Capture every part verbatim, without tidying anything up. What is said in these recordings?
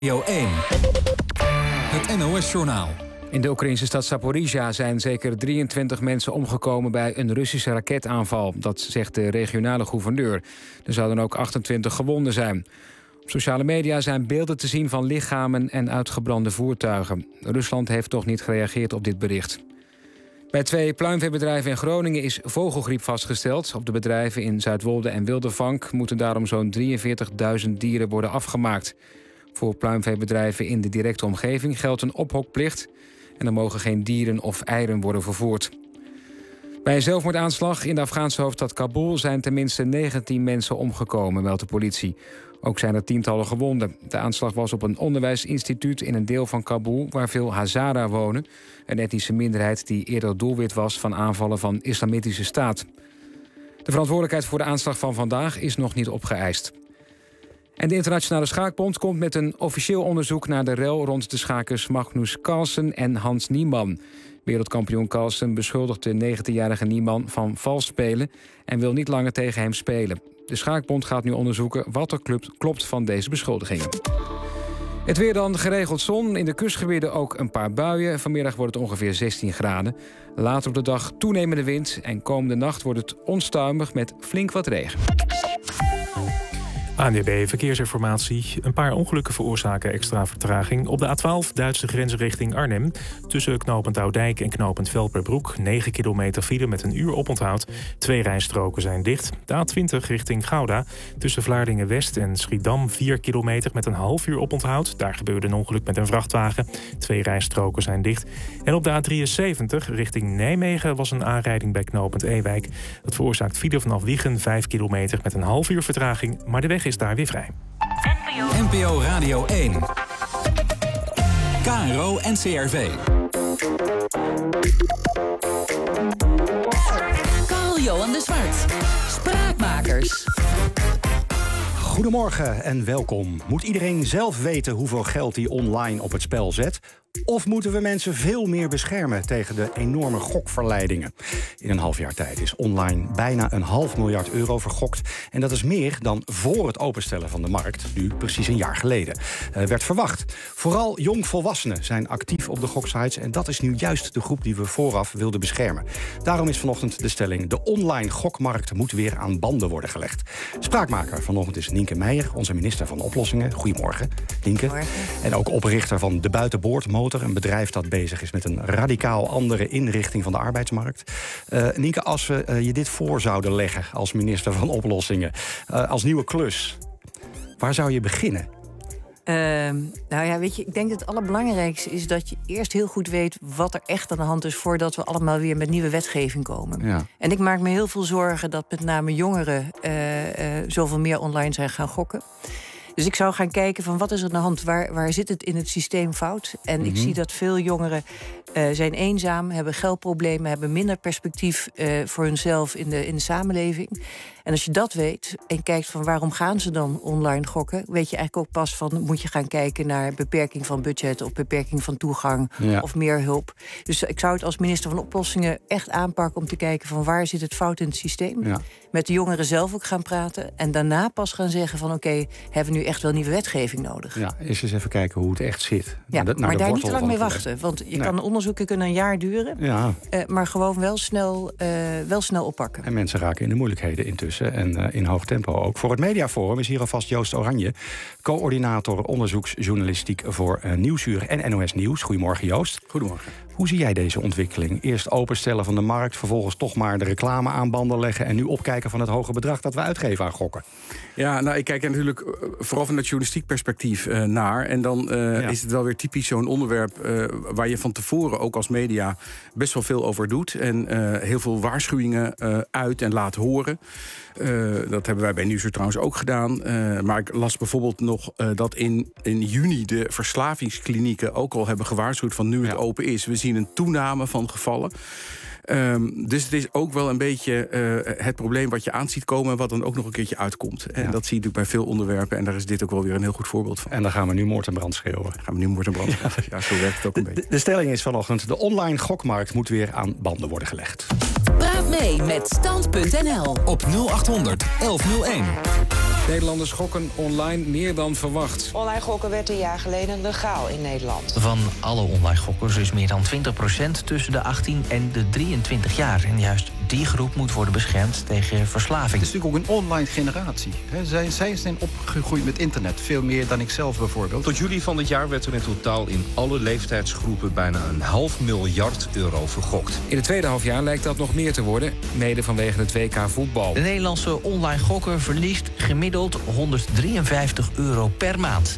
Radio één. Het N O S-journaal. In de Oekraïnse stad Zaporizhia zijn zeker drieëntwintig mensen omgekomen bij een Russische raketaanval. Dat zegt de regionale gouverneur. Er zouden ook achtentwintig gewonden zijn. Op sociale media zijn beelden te zien van lichamen en uitgebrande voertuigen. Rusland heeft toch niet gereageerd op dit bericht. Bij twee pluimveebedrijven in Groningen is vogelgriep vastgesteld. Op de bedrijven in Zuidwolde en Wildervank moeten daarom zo'n drieënveertigduizend dieren worden afgemaakt. Voor pluimveebedrijven in de directe omgeving geldt een ophokplicht en er mogen geen dieren of eieren worden vervoerd. Bij een zelfmoordaanslag in de Afghaanse hoofdstad Kabul zijn tenminste negentien mensen omgekomen, meldt de politie. Ook zijn er tientallen gewonden. De aanslag was op een onderwijsinstituut in een deel van Kabul waar veel Hazara wonen, een etnische minderheid die eerder doelwit was van aanvallen van Islamitische Staat. De verantwoordelijkheid voor de aanslag van vandaag is nog niet opgeëist. En de Internationale Schaakbond komt met een officieel onderzoek naar de rel rond de schakers Magnus Carlsen en Hans Niemann. Wereldkampioen Carlsen beschuldigt de negentienjarige Niemann van vals spelen en wil niet langer tegen hem spelen. De Schaakbond gaat nu onderzoeken wat er klopt van deze beschuldigingen. Het weer dan, geregeld zon. In de kustgebieden ook een paar buien. Vanmiddag wordt het ongeveer zestien graden. Later op de dag toenemende wind en komende nacht wordt het onstuimig met flink wat regen. A N W B Verkeersinformatie. Een paar ongelukken veroorzaken extra vertraging. Op de A twaalf Duitse grens richting Arnhem. Tussen knooppunt Oudijk en knooppunt Velperbroek. negen kilometer file met een uur oponthoud. Twee rijstroken zijn dicht. De A twintig richting Gouda. Tussen Vlaardingen-West en Schiedam vier kilometer met een half uur oponthoud. Daar gebeurde een ongeluk met een vrachtwagen. Twee rijstroken zijn dicht. En op de A drieënzeventig richting Nijmegen was een aanrijding bij knooppunt Ewijk. Dat veroorzaakt file vanaf Wijchen vijf kilometer met een half uur vertraging. Maar de weg is daar weer vrij. N P O Radio één. K R O N C R V. Carl-Johan de Zwart. Spraakmakers. Goedemorgen en welkom. Moet iedereen zelf weten hoeveel geld hij online op het spel zet? Of moeten we mensen veel meer beschermen tegen de enorme gokverleidingen? In een half jaar tijd is online bijna een half miljard euro vergokt. En dat is meer dan voor het openstellen van de markt, nu precies een jaar geleden, uh, werd verwacht. Vooral jongvolwassenen zijn actief op de goksites en dat is nu juist de groep die we vooraf wilden beschermen. Daarom is vanochtend de stelling: de online gokmarkt moet weer aan banden worden gelegd. Spraakmaker vanochtend is Nienke Meijer, onze minister van Oplossingen. Goedemorgen, Nienke. Goedemorgen. En ook oprichter van De Buitenboord, een bedrijf dat bezig is met een radicaal andere inrichting van de arbeidsmarkt. Uh, Nienke, als we uh, je dit voor zouden leggen als minister van Oplossingen, uh, als nieuwe klus, waar zou je beginnen? Uh, nou ja, weet je, ik denk dat het allerbelangrijkste is dat je eerst heel goed weet wat er echt aan de hand is voordat we allemaal weer met nieuwe wetgeving komen. Ja. En ik maak me heel veel zorgen dat met name jongeren uh, uh, zoveel meer online zijn gaan gokken. Dus ik zou gaan kijken van wat is er aan de hand, waar, waar zit het in het systeem fout? En mm-hmm. ik zie dat veel jongeren uh, zijn eenzaam, hebben geldproblemen, hebben minder perspectief uh, voor hunzelf in de, in de samenleving. En als je dat weet en kijkt van waarom gaan ze dan online gokken, weet je eigenlijk ook pas van moet je gaan kijken naar beperking van budget of beperking van toegang ja. of meer hulp. Dus ik zou het als minister van Oplossingen echt aanpakken om te kijken van waar zit het fout in het systeem. Ja. Met de jongeren zelf ook gaan praten en daarna pas gaan zeggen van oké, okay, hebben we nu echt wel nieuwe wetgeving nodig. Ja, eerst eens even kijken hoe het echt zit. Ja, de, maar daar niet te lang mee wachten. Want je nee. kan onderzoeken kunnen een jaar duren. Ja. Uh, maar gewoon wel snel, uh, wel snel oppakken. En mensen raken in de moeilijkheden intussen. En uh, in hoog tempo ook. Voor het Mediaforum is hier alvast Joost Oranje, coördinator onderzoeksjournalistiek voor uh, Nieuwsuur en N O S Nieuws. Goedemorgen, Joost. Goedemorgen. Hoe zie jij deze ontwikkeling? Eerst openstellen van de markt, vervolgens toch maar de reclame aan banden leggen en nu opkijken van het hoge bedrag dat we uitgeven aan gokken. Ja, nou, ik kijk er natuurlijk vooral van het journalistiek perspectief uh, naar. En dan uh, ja. is het wel weer typisch zo'n onderwerp uh, waar je van tevoren ook als media best wel veel over doet. En uh, heel veel waarschuwingen uh, uit en laat horen. Uh, dat hebben wij bij Nieuwsuur trouwens ook gedaan. Uh, maar ik las bijvoorbeeld nog uh, dat in, in juni de verslavingsklinieken ook al hebben gewaarschuwd van nu het ja. open is. We zien een toename van gevallen. Um, dus het is ook wel een beetje uh, het probleem wat je aan ziet komen, wat dan ook nog een keertje uitkomt. En ja. dat zie je natuurlijk bij veel onderwerpen. En daar is dit ook wel weer een heel goed voorbeeld van. En dan gaan we nu moord en brand schreeuwen. Gaan we nu moord en brand schreeuwen. Ja, ja, zo werkt het ook een de, beetje. De stelling is vanochtend: de online gokmarkt moet weer aan banden worden gelegd. Praat mee met stand punt n l op nul acht honderd elf nul één. Nederlanders gokken online meer dan verwacht. Online gokken werd een jaar geleden legaal in Nederland. Van alle online gokkers is meer dan twintig procent tussen de achttien en de drieëntwintig jaar. En juist die groep moet worden beschermd tegen verslaving. Het is natuurlijk ook een online generatie. Zij, zij zijn opgegroeid met internet, veel meer dan ik zelf bijvoorbeeld. Tot juli van dit jaar werd er in totaal in alle leeftijdsgroepen bijna een half miljard euro vergokt. In het tweede halfjaar lijkt dat nog meer te worden, mede vanwege het W K voetbal. De Nederlandse online gokker verliest gemiddeld honderddrieënvijftig euro per maand.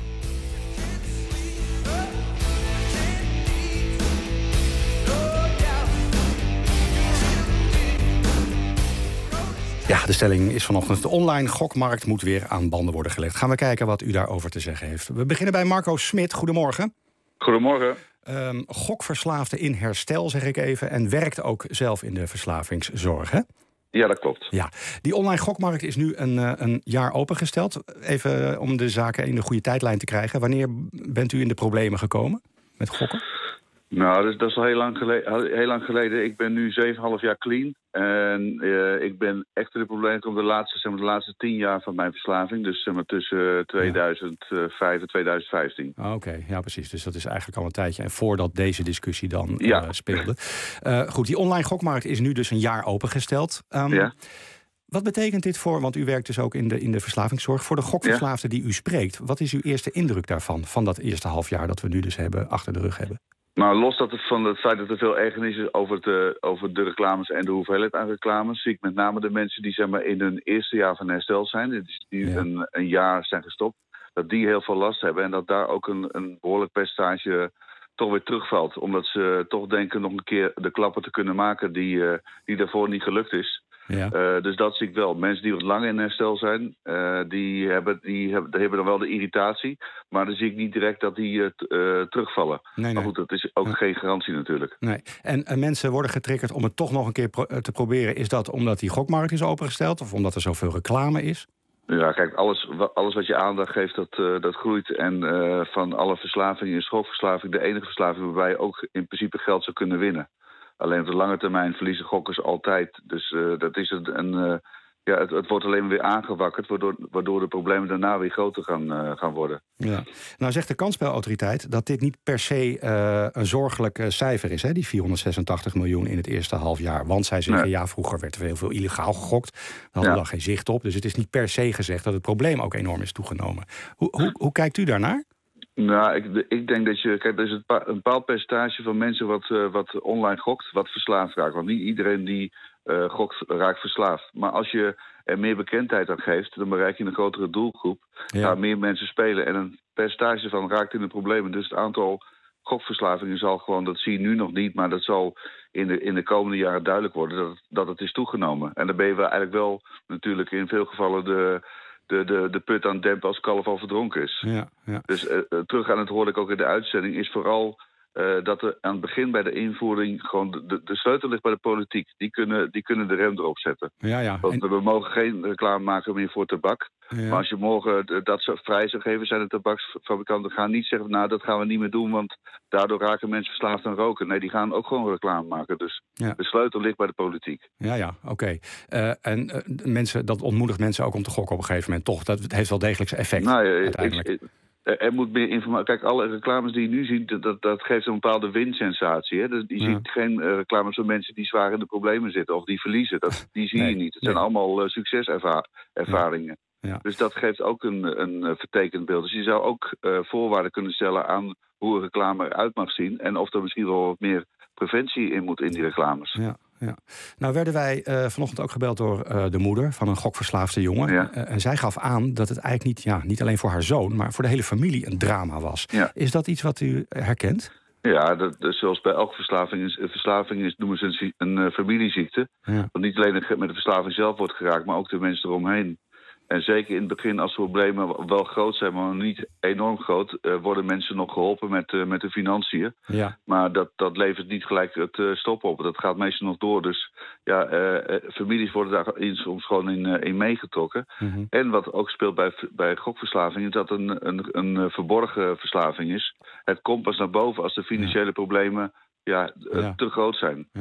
Ja, de stelling is vanochtend: de online gokmarkt moet weer aan banden worden gelegd. Gaan we kijken wat u daarover te zeggen heeft. We beginnen bij Marco Smit. Goedemorgen. Goedemorgen. Um, gokverslaafde in herstel, zeg ik even, en werkt ook zelf in de verslavingszorg, hè? Ja, dat klopt. Ja, die online gokmarkt is nu een, een jaar opengesteld. Even om de zaken in de goede tijdlijn te krijgen. Wanneer bent u in de problemen gekomen met gokken? Nou, dat is, dat is al heel lang, geleden, heel lang geleden. Ik ben nu zeven komma vijf jaar clean. En uh, ik ben echt in de problemen gekomen de laatste, zeg maar, de laatste tien jaar van mijn verslaving. Dus zeg maar, tussen tweeduizend vijf en tweeduizend vijftien. Oké, okay, ja precies. Dus dat is eigenlijk al een tijdje. En voordat deze discussie dan ja. uh, speelde. Uh, goed, die online gokmarkt is nu dus een jaar opengesteld. Um, ja. Wat betekent dit voor, want u werkt dus ook in de, in de verslavingszorg, voor de gokverslaafden ja. die u spreekt? Wat is uw eerste indruk daarvan, van dat eerste half jaar dat we nu dus hebben, achter de rug hebben? Nou, los dat het van het feit dat er veel ergernis is over, het, over de reclames en de hoeveelheid aan reclames, zie ik met name de mensen die, zeg maar, in hun eerste jaar van herstel zijn, die ja. een, een jaar zijn gestopt, dat die heel veel last hebben en dat daar ook een, een behoorlijk percentage toch weer terugvalt. Omdat ze toch denken nog een keer de klappen te kunnen maken die, uh, die daarvoor niet gelukt is. Ja. Uh, dus dat zie ik wel. Mensen die wat langer in herstel zijn, uh, die, hebben, die, hebben, die hebben dan wel de irritatie. Maar dan zie ik niet direct dat die uh, t, uh, terugvallen. Nee, nee. Maar goed, dat is ook ja. geen garantie natuurlijk. Nee. En, en mensen worden getriggerd om het toch nog een keer pro- te proberen. Is dat omdat die gokmarkt is opengesteld of omdat er zoveel reclame is? Ja, kijk, alles, alles wat je aandacht geeft, dat, uh, dat groeit. En uh, van alle verslavingen is gokverslaving de enige verslaving waarbij je ook in principe geld zou kunnen winnen. Alleen op de lange termijn verliezen gokkers altijd. Dus uh, dat is een, een, uh, ja, het, het wordt alleen weer aangewakkerd, waardoor, waardoor de problemen daarna weer groter gaan, uh, gaan worden. Ja. Nou zegt de kansspelautoriteit dat dit niet per se uh, een zorgelijk uh, cijfer is, hè? Die vierhonderdzesentachtig miljoen in het eerste half jaar. Want zij zeggen, nee. ja, vroeger werd er heel veel illegaal gegokt. Daar hadden we ja. dan geen zicht op. Dus het is niet per se gezegd dat het probleem ook enorm is toegenomen. Hoe, hoe, hoe kijkt u daarnaar? Nou, ik, ik denk dat je... Kijk, er is een, pa, een bepaald percentage van mensen wat, uh, wat online gokt, wat verslaafd raakt. Want niet iedereen die uh, gokt raakt verslaafd. Maar als je er meer bekendheid aan geeft, dan bereik je een grotere doelgroep. Ja. Gaan meer mensen spelen en een percentage van raakt in de problemen. Dus het aantal gokverslavingen zal gewoon, dat zie je nu nog niet, maar dat zal in de, in de komende jaren duidelijk worden dat het, dat het is toegenomen. En dan ben je wel eigenlijk wel natuurlijk in veel gevallen de... De, de, de put aan het dempen als kalf al verdronken is. Ja, ja. Dus uh, terug aan het hoorde ik ook in de uitzending, is vooral uh, dat er aan het begin bij de invoering gewoon de, de, de sleutel ligt bij de politiek. Die kunnen, die kunnen de rem erop zetten. Ja, ja. Want en... we mogen geen reclame maken meer voor tabak. Ja. Maar als je morgen dat vrij zou geven, zijn de tabaksfabrikanten gaan niet zeggen, nou dat gaan we niet meer doen, want daardoor raken mensen verslaafd aan roken. Nee, die gaan ook gewoon reclame maken. Dus ja. de sleutel ligt bij de politiek. Ja, ja, oké. Okay. Uh, en uh, mensen, dat ontmoedigt mensen ook om te gokken op een gegeven moment, toch? Dat heeft wel degelijk zijn effect. Nou, ja, uiteindelijk. Ik, ik, Er moet meer informatie. Kijk, alle reclames die je nu ziet, dat, dat geeft een bepaalde winsensatie. Hè? Dus je ja. ziet geen uh, reclames van mensen die zwaar in de problemen zitten of die verliezen. Dat, die zie nee, je niet. Het nee. zijn allemaal uh, succeservaringen. Ja. Ja. Dus dat geeft ook een, een vertekend beeld. Dus je zou ook uh, voorwaarden kunnen stellen aan hoe een reclame eruit mag zien. En of er misschien wel wat meer preventie in moet in die reclames. Ja. Ja. Nou werden wij uh, vanochtend ook gebeld door uh, de moeder van een gokverslaafde jongen. Ja. Uh, en zij gaf aan dat het eigenlijk niet, ja, niet alleen voor haar zoon, maar voor de hele familie een drama was. Ja. Is dat iets wat u herkent? Ja, dat, dat, zoals bij elke verslaving is, verslaving is noemen ze een, een, een familieziekte. Ja. Want niet alleen met de verslaving zelf wordt geraakt, maar ook de mensen eromheen. En zeker in het begin, als de problemen wel groot zijn, maar niet enorm groot, uh, worden mensen nog geholpen met, uh, met de financiën. Ja. Maar dat, dat levert niet gelijk het uh, stoppen op. Dat gaat meestal nog door. Dus ja, uh, families worden daar soms gewoon in, uh, in meegetrokken. Mm-hmm. En wat ook speelt bij, bij gokverslaving, is dat een, een, een verborgen verslaving is. Het komt pas naar boven als de financiële ja. problemen ja, uh, ja. te groot zijn. Ja.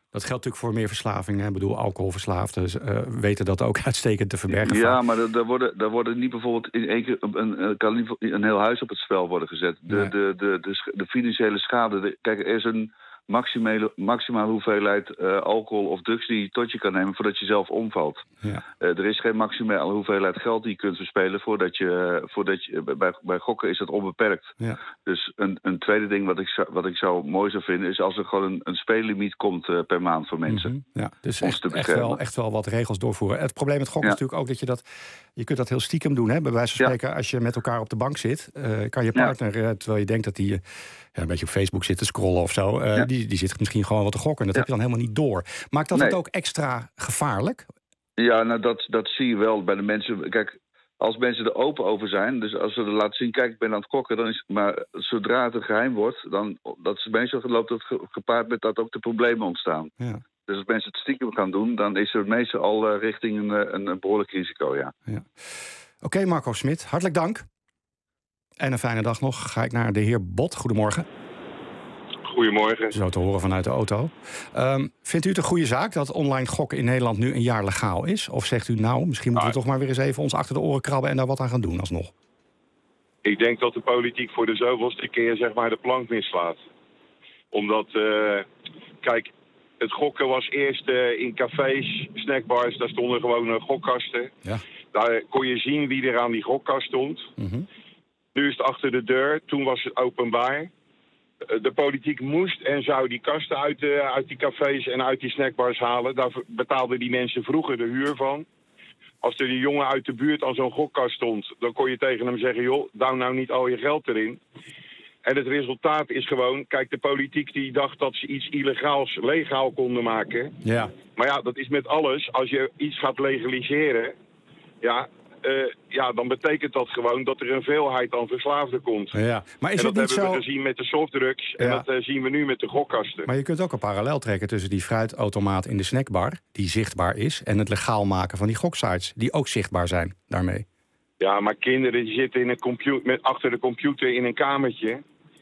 Dat geldt natuurlijk voor meer verslavingen. Ik bedoel, alcoholverslaafden uh, weten dat ook uitstekend te verbergen. Ja, maar er worden, er worden niet bijvoorbeeld in één keer een, een, kan niet een heel huis op het spel worden gezet. De, nee. de, de, de, de financiële schade. De, kijk, er is een maximale, maximale hoeveelheid uh, alcohol of drugs die je tot je kan nemen voordat je zelf omvalt. Ja. Uh, er is geen maximale hoeveelheid geld die je kunt verspelen voordat je, voordat je bij, bij gokken is dat onbeperkt. Ja. Dus een, een tweede ding wat ik, zou, wat ik zou mooi zou vinden is als er gewoon een, een speellimiet komt uh, per maand voor mensen. Mm-hmm. Ja, dus echt, echt, wel, echt wel wat regels doorvoeren. Het probleem met gokken ja. is natuurlijk ook dat je dat, je kunt dat heel stiekem doen. Hè? Bij wijze van spreken, ja. als je met elkaar op de bank zit, uh, kan je partner, ja. uh, terwijl je denkt dat die uh, ja, een beetje op Facebook zit te scrollen of zo, uh, ja. die, die zit misschien gewoon wat te gokken. En dat ja. heb je dan helemaal niet door. Maakt dat nee. het ook extra gevaarlijk? Ja, nou dat, dat zie je wel bij de mensen. Kijk, als mensen er open over zijn, dus als ze er laten zien, kijk, ik ben aan het gokken, dan is, maar zodra het een geheim wordt, dan dat is meestal loopt het gepaard met dat ook de problemen ontstaan. Ja. Dus als mensen het stiekem gaan doen, dan is er meestal al uh, richting een, een, een behoorlijk risico, ja. ja. Oké, okay, Marco Smit, hartelijk dank. En een fijne dag nog. Ga ik naar de heer Bot. Goedemorgen. Goedemorgen. Zo te horen vanuit de auto. Um, vindt u het een goede zaak dat online gokken in Nederland nu een jaar legaal is? Of zegt u nou, misschien moeten we toch maar weer eens even ons achter de oren krabben en daar wat aan gaan doen alsnog? Ik denk dat de politiek voor de zoveelste keer zeg maar de plank mislaat. Omdat, uh, kijk, het gokken was eerst uh, in cafés, snackbars, daar stonden gewoon uh, gokkasten. Ja. Daar kon je zien wie er aan die gokkast stond. Mm-hmm. Nu is het achter de deur, toen was het openbaar. De politiek moest en zou die kasten uit, de, uit die cafés en uit die snackbars halen. Daar betaalden die mensen vroeger de huur van. Als er die jongen uit de buurt aan zo'n gokkast stond, dan kon je tegen hem zeggen, joh, douw nou niet al je geld erin. En het resultaat is gewoon, kijk, de politiek die dacht dat ze iets illegaals legaal konden maken. Ja. Maar ja, dat is met alles. Als je iets gaat legaliseren, ja... Uh, ja, dan betekent dat gewoon dat er een veelheid aan verslaafden komt. Ja. Maar is en dat het hebben zo... we gezien met de softdrugs ja. en dat uh, zien we nu met de gokkasten. Maar je kunt ook een parallel trekken tussen die fruitautomaat in de snackbar, die zichtbaar is, en het legaal maken van die goksites, die ook zichtbaar zijn daarmee. Ja, maar kinderen die zitten in een computer, met, achter de computer in een kamertje.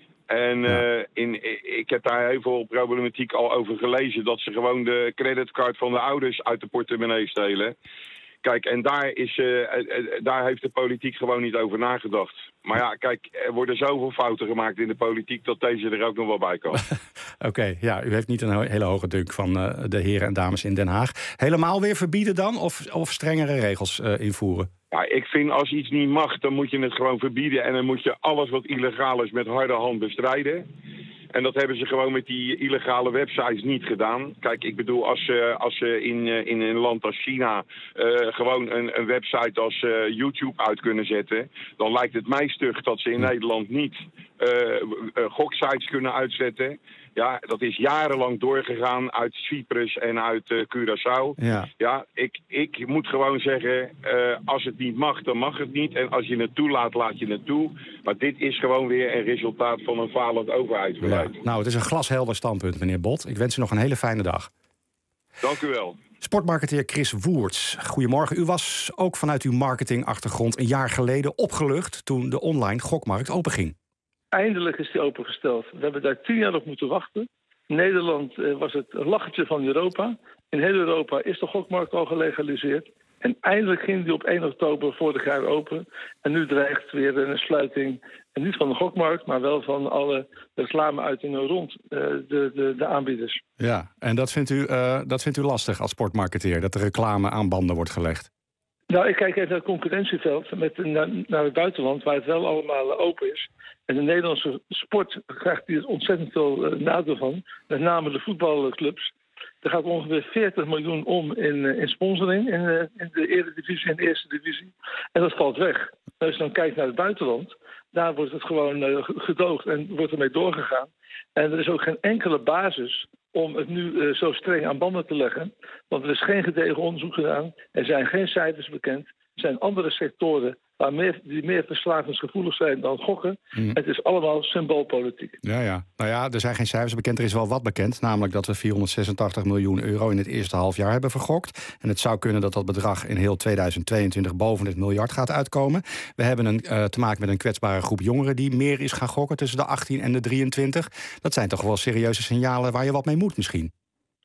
En ja. uh, in, ik heb daar heel veel problematiek al over gelezen, dat ze gewoon de creditcard van de ouders uit de portemonnee stelen. Kijk, en daar, is, uh, daar heeft de politiek gewoon niet over nagedacht. Maar ja, kijk, er worden zoveel fouten gemaakt in de politiek dat deze er ook nog wel bij kan. Oké, okay, ja, u heeft niet een hele hoge dunk van uh, de heren en dames in Den Haag. Helemaal weer verbieden dan of, of strengere regels uh, invoeren? Ja, ik vind als iets niet mag, dan moet je het gewoon verbieden. En dan moet je alles wat illegaal is met harde hand bestrijden. En dat hebben ze gewoon met die illegale websites niet gedaan. Kijk, ik bedoel, als ze als ze in, in een land als China uh, gewoon een, een website als uh, YouTube uit kunnen zetten, dan lijkt het mij stug dat ze in ja. Nederland niet uh, uh, goksites kunnen uitzetten. Ja, dat is jarenlang doorgegaan uit Cyprus en uit uh, Curaçao. Ja, ja ik, ik moet gewoon zeggen, uh, als het niet mag, dan mag het niet. En als je het toelaat, laat je het toe. Maar dit is gewoon weer een resultaat van een falend overheidsbeleid. Ja. Nou, het is een glashelder standpunt, meneer Bot. Ik wens u nog een hele fijne dag. Dank u wel. Sportmarketeer Chris Woerts, goedemorgen. U was ook vanuit uw marketingachtergrond een jaar geleden opgelucht toen de online gokmarkt openging. Eindelijk is die opengesteld. We hebben daar tien jaar op moeten wachten. In Nederland uh, was het een lachertje van Europa. In heel Europa is de gokmarkt al gelegaliseerd. En eindelijk ging die op één oktober vorig jaar open. En nu dreigt weer een sluiting, en niet van de gokmarkt, maar wel van alle reclameuitingen rond uh, de, de, de aanbieders. Ja, en dat vindt, u, uh, dat vindt u lastig als sportmarketeer, dat de reclame aan banden wordt gelegd? Nou, ik kijk even naar het concurrentieveld met, naar, naar het buitenland, waar het wel allemaal open is. En de Nederlandse sport krijgt hier ontzettend veel uh, nadeel van. Met name de voetbalclubs. Er gaat ongeveer veertig miljoen om in, uh, in sponsoring in, uh, in de Eredivisie en de Eerste Divisie. En dat valt weg. Als je dan kijkt naar het buitenland, daar wordt het gewoon uh, gedoogd en wordt ermee doorgegaan. En er is ook geen enkele basis om het nu uh, zo streng aan banden te leggen. Want er is geen gedegen onderzoek gedaan. Er zijn geen cijfers bekend. Er zijn andere sectoren waar meer, die meer verslavingsgevoelig zijn dan gokken. Mm. Het is allemaal symboolpolitiek. Ja, ja. Nou ja, er zijn geen cijfers bekend. Er is wel wat bekend. Namelijk dat we vierhonderdzesentachtig miljoen euro in het eerste halfjaar hebben vergokt. En het zou kunnen dat dat bedrag in heel tweeduizend tweeëntwintig boven het miljard gaat uitkomen. We hebben een, uh, te maken met een kwetsbare groep jongeren die meer is gaan gokken tussen de achttien en de drieëntwintig. Dat zijn toch wel serieuze signalen waar je wat mee moet misschien?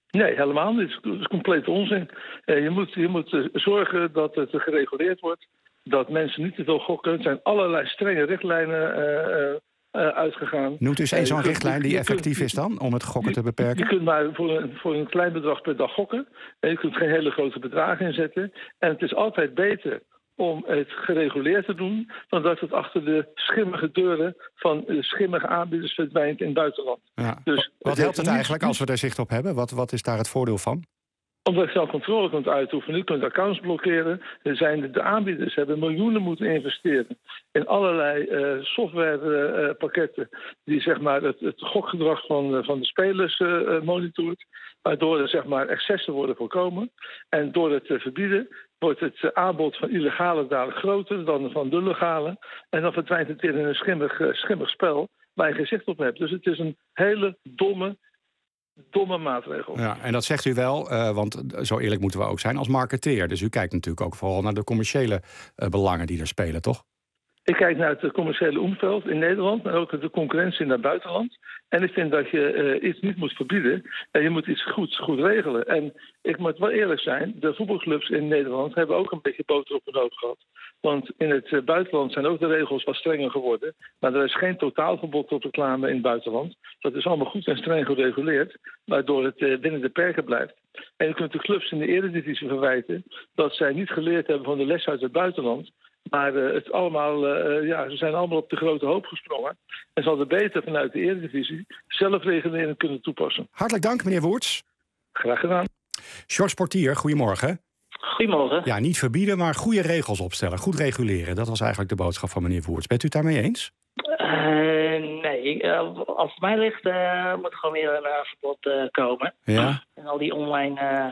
Nee, helemaal niet. Dat is compleet onzin. Uh, je moet, je moet uh, zorgen dat het uh, gereguleerd wordt. Dat mensen niet te veel gokken. Er zijn allerlei strenge richtlijnen uh, uh, uitgegaan. Noemt u eens één zo'n uh, richtlijn die je effectief kunt, is dan, om het gokken te beperken? Je kunt maar voor een, voor een klein bedrag per dag gokken. En je kunt geen hele grote bedragen inzetten. En het is altijd beter om het gereguleerd te doen, dan dat het achter de schimmige deuren van de schimmige aanbieders verdwijnt in het buitenland. Ja. Dus, wat helpt het eigenlijk als we er zicht op hebben? Wat, wat is daar het voordeel van? Omdat je zelf controle kunt uitoefenen, je kunt accounts blokkeren. Er zijn de, de aanbieders hebben miljoenen moeten investeren in allerlei uh, softwarepakketten uh, die zeg maar het, het gokgedrag van, uh, van de spelers uh, monitort, waardoor er zeg maar excessen worden voorkomen. En door het te verbieden wordt het uh, aanbod van illegale dadelijk groter dan van de legale. En dan verdwijnt het weer in een schimmig, uh, schimmig spel waar je geen zicht op hebt. Dus het is een hele domme Domme maatregel. Ja, en dat zegt u wel, uh, want zo eerlijk moeten we ook zijn als marketeer. Dus u kijkt natuurlijk ook vooral naar de commerciële uh, belangen die er spelen, toch? Ik kijk naar het commerciële omveld in Nederland, maar ook de concurrentie naar het buitenland. En ik vind dat je uh, iets niet moet verbieden en je moet iets goed, goed regelen. En ik moet wel eerlijk zijn, de voetbalclubs in Nederland hebben ook een beetje boter op hun hoofd gehad. Want in het uh, buitenland zijn ook de regels wat strenger geworden. Maar er is geen totaalverbod op reclame in het buitenland. Dat is allemaal goed en streng gereguleerd, waardoor het uh, binnen de perken blijft. En je kunt de clubs in de Eredivisie verwijten dat zij niet geleerd hebben van de les uit het buitenland. Maar uh, het allemaal, uh, ja, ze zijn allemaal op de grote hoop gesprongen. En ze hadden beter vanuit de Eredivisie zelfregulering kunnen toepassen. Hartelijk dank, meneer Woerts. Graag gedaan. George Portier, goedemorgen. Goedemorgen. Ja, niet verbieden, maar goede regels opstellen. Goed reguleren. Dat was eigenlijk de boodschap van meneer Woerts. Bent u het daarmee eens? Uh, nee, uh, als het mij ligt, uh, moet er gewoon weer een uh, verbod uh, komen. Ja. En al die online uh,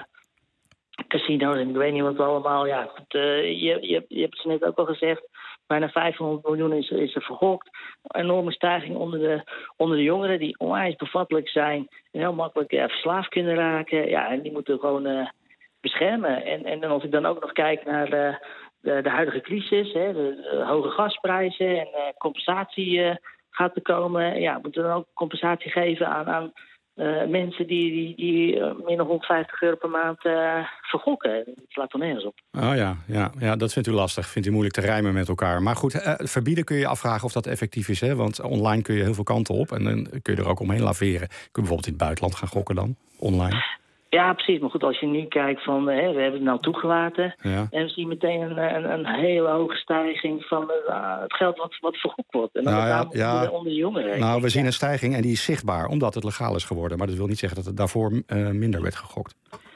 casino's en ik weet niet wat allemaal. Ja, het, uh, je, je, je hebt het net ook al gezegd. Bijna vijfhonderd miljoen is, is er vergokt. Een enorme stijging onder de, onder de jongeren die onwijs bevattelijk zijn. En heel makkelijk uh, verslaafd kunnen raken. Ja, en die moeten gewoon uh, beschermen. En, en als ik dan ook nog kijk naar de, de, de huidige crisis, hè, de, de hoge gasprijzen en uh, compensatie uh, gaat er komen. Ja, moeten we dan ook compensatie geven aan, aan uh, mensen die, die, die uh, meer dan honderdvijftig euro per maand uh, vergokken. Dat slaat er nergens op. Oh ja, ja, ja, dat vindt u lastig. Vindt u moeilijk te rijmen met elkaar. Maar goed, uh, verbieden kun je afvragen of dat effectief is. Hè? Want online kun je heel veel kanten op en dan kun je er ook omheen laveren. Kun je bijvoorbeeld in het buitenland gaan gokken dan, online. Ja, precies. Maar goed, als je nu kijkt van, hè, we hebben het nou toegelaten. Ja. En we zien meteen een, een, een hele hoge stijging van uh, het geld wat, wat vergokt wordt. En dan nou ja, onder, ja. de, onder de jongeren. Nou, we zien een stijging en die is zichtbaar, omdat het legaal is geworden. Maar dat wil niet zeggen dat het daarvoor uh, minder werd gegokt.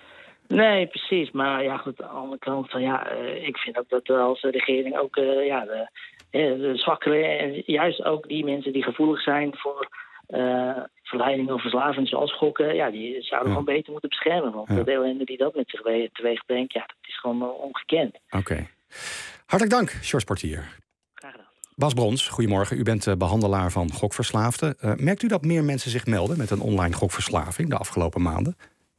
Nee, precies. Maar ja, goed, aan de andere kant van ja, uh, ik vind ook dat we als regering ook uh, ja, de, de zwakkeren en juist ook die mensen die gevoelig zijn voor Uh, verleiding of verslaving zoals gokken, ja, die zouden ja. gewoon beter moeten beschermen. Want ja. de ellende die dat met zich teweeg brengt, ja, dat is gewoon uh, ongekend. Oké. Okay. Hartelijk dank, George Portier. Graag gedaan. Bas Brons, goedemorgen. U bent uh, behandelaar van gokverslaafden. Uh, merkt u dat meer mensen zich melden met een online gokverslaving de afgelopen maanden?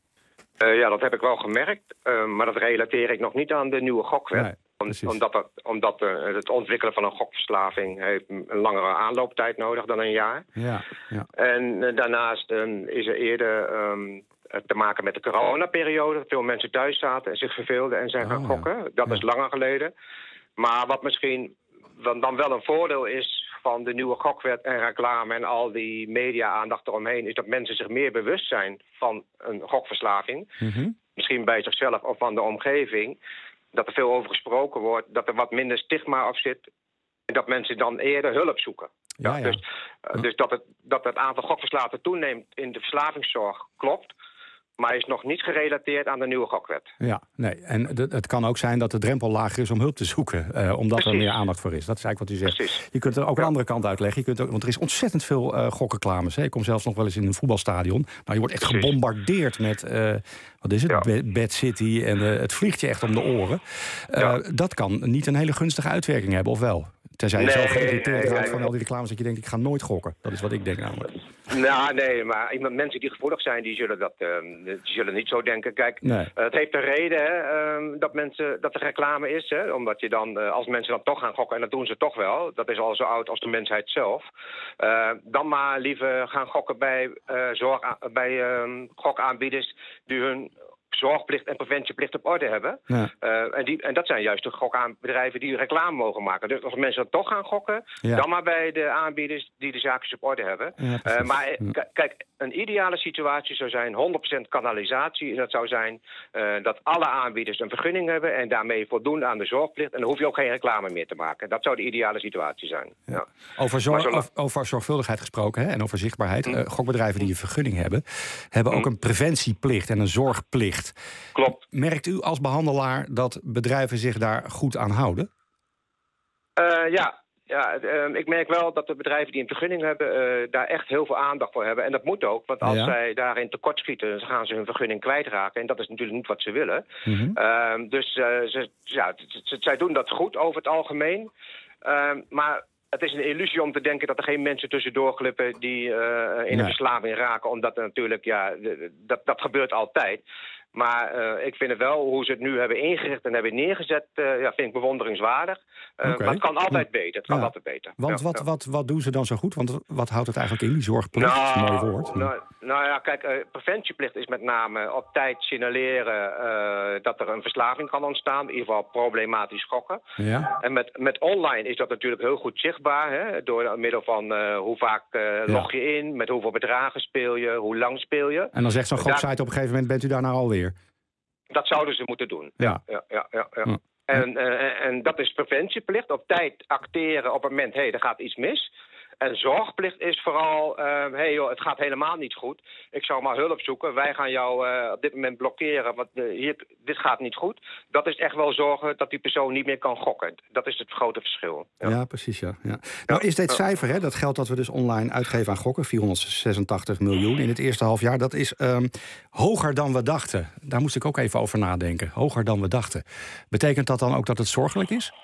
Uh, ja, dat heb ik wel gemerkt. Uh, maar dat relateer ik nog niet aan de nieuwe gokwet. Nee. Om, omdat het, omdat uh, het ontwikkelen van een gokverslaving heeft een langere aanlooptijd nodig dan een jaar. Ja, ja. En uh, daarnaast um, is er eerder um, te maken met de coronaperiode. Dat veel mensen thuis zaten en zich verveelden en zijn oh, gaan gokken. Ja. Dat ja. is langer geleden. Maar wat misschien dan wel een voordeel is van de nieuwe gokwet en reclame en al die media-aandacht eromheen, is dat mensen zich meer bewust zijn van een gokverslaving. Mm-hmm. Misschien bij zichzelf of van de omgeving. Dat er veel over gesproken wordt, dat er wat minder stigma op zit. En dat mensen dan eerder hulp zoeken. Ja, ja. Dus, uh, dus dat, het, dat het aantal gokverslaafden toeneemt in de verslavingszorg klopt. Maar is nog niet gerelateerd aan de nieuwe gokwet. Ja, nee. En d- het kan ook zijn dat de drempel lager is om hulp te zoeken. Uh, omdat Precies. er meer aandacht voor is. Dat is eigenlijk wat u zegt. Precies. Je kunt er ook ja. een andere kant uitleggen. Je kunt ook, want er is ontzettend veel uh, gokreclames. Hè. Ik kom zelfs nog wel eens in een voetbalstadion. Nou, je wordt echt Precies. gebombardeerd met, uh, wat is het, ja. Bad City. En uh, het vliegt je echt om de oren. Uh, ja. Dat kan niet een hele gunstige uitwerking hebben, of wel? Tenzij je Nee, zo geïrriteerd nee, raakt nee. van al die reclames dat je denkt, ik ga nooit gokken. Dat is wat ik denk namelijk. Nou, nee, maar iemand- mensen die gevoelig zijn, die zullen, dat, uh, die zullen niet zo denken. Kijk, Nee. uh, het heeft een reden hè, um, dat, mensen, dat er reclame is. Hè, omdat je dan, uh, als mensen dan toch gaan gokken, en dat doen ze toch wel. Dat is al zo oud als de mensheid zelf. Uh, dan maar liever gaan gokken bij, uh, zorg, bij um, gokaanbieders die hun zorgplicht en preventieplicht op orde hebben. Ja. Uh, en, die, en dat zijn juist de gokaanbedrijven die reclame mogen maken. Dus als mensen dan toch gaan gokken, ja. dan maar bij de aanbieders die de zaakjes op orde hebben. Ja, uh, maar ja. k- kijk, een ideale situatie zou zijn honderd procent kanalisatie. En dat zou zijn uh, dat alle aanbieders een vergunning hebben en daarmee voldoen aan de zorgplicht. En dan hoef je ook geen reclame meer te maken. Dat zou de ideale situatie zijn. Ja. Ja. Over, zorg, zolang... over, over zorgvuldigheid gesproken hè, en over zichtbaarheid. Hm. Uh, gokbedrijven die een vergunning hebben, hebben hm. ook een preventieplicht en een zorgplicht. Klopt. Merkt u als behandelaar dat bedrijven zich daar goed aan houden? Uh, ja. Ja, uh, ik merk wel dat de bedrijven die een vergunning hebben, uh, daar echt heel veel aandacht voor hebben. En dat moet ook, want als ja. zij daarin tekortschieten, dan gaan ze hun vergunning kwijtraken. En dat is natuurlijk niet wat ze willen. Mm-hmm. Uh, dus uh, ze, ja, z- z- zij doen dat goed over het algemeen. Uh, maar het is een illusie om te denken dat er geen mensen tussendoor glippen die uh, in nee. een verslaving raken. Omdat er natuurlijk, ja, dat, dat gebeurt altijd. Maar uh, ik vind het wel, hoe ze het nu hebben ingericht en hebben neergezet, uh, ja, vind ik bewonderingswaardig. Uh, okay. Maar het kan altijd beter. Het kan ja. altijd beter. Want ja, wat, ja. wat, wat doen ze dan zo goed? Want wat houdt het eigenlijk in, die zorgplicht? Nou, dat is een mooi woord. Nou, nou ja, kijk, uh, preventieplicht is met name op tijd signaleren uh, dat er een verslaving kan ontstaan. In ieder geval problematisch gokken. Ja. En met, met online is dat natuurlijk heel goed zichtbaar. Hè, door middel van uh, hoe vaak uh, ja. log je in, met hoeveel bedragen speel je, hoe lang speel je. En dan zegt zo'n goksite op een gegeven moment, bent u daar nou alweer? Dat zouden ze moeten doen. Ja. Ja, ja, ja, ja. Hm. En, uh, en dat is preventieplicht. Op tijd acteren op het moment, hé, hey, er gaat iets mis. En zorgplicht is vooral, hé uh, hey joh, het gaat helemaal niet goed. Ik zou maar hulp zoeken. Wij gaan jou uh, op dit moment blokkeren, want uh, hier, dit gaat niet goed. Dat is echt wel zorgen dat die persoon niet meer kan gokken. Dat is het grote verschil. Ja, ja precies, ja. ja. Nou is dit cijfer, hè, dat geld dat we dus online uitgeven aan gokken, vierhonderdzesentachtig miljoen in het eerste halfjaar, dat is um, hoger dan we dachten. Daar moest ik ook even over nadenken. Hoger dan we dachten. Betekent dat dan ook dat het zorgelijk is?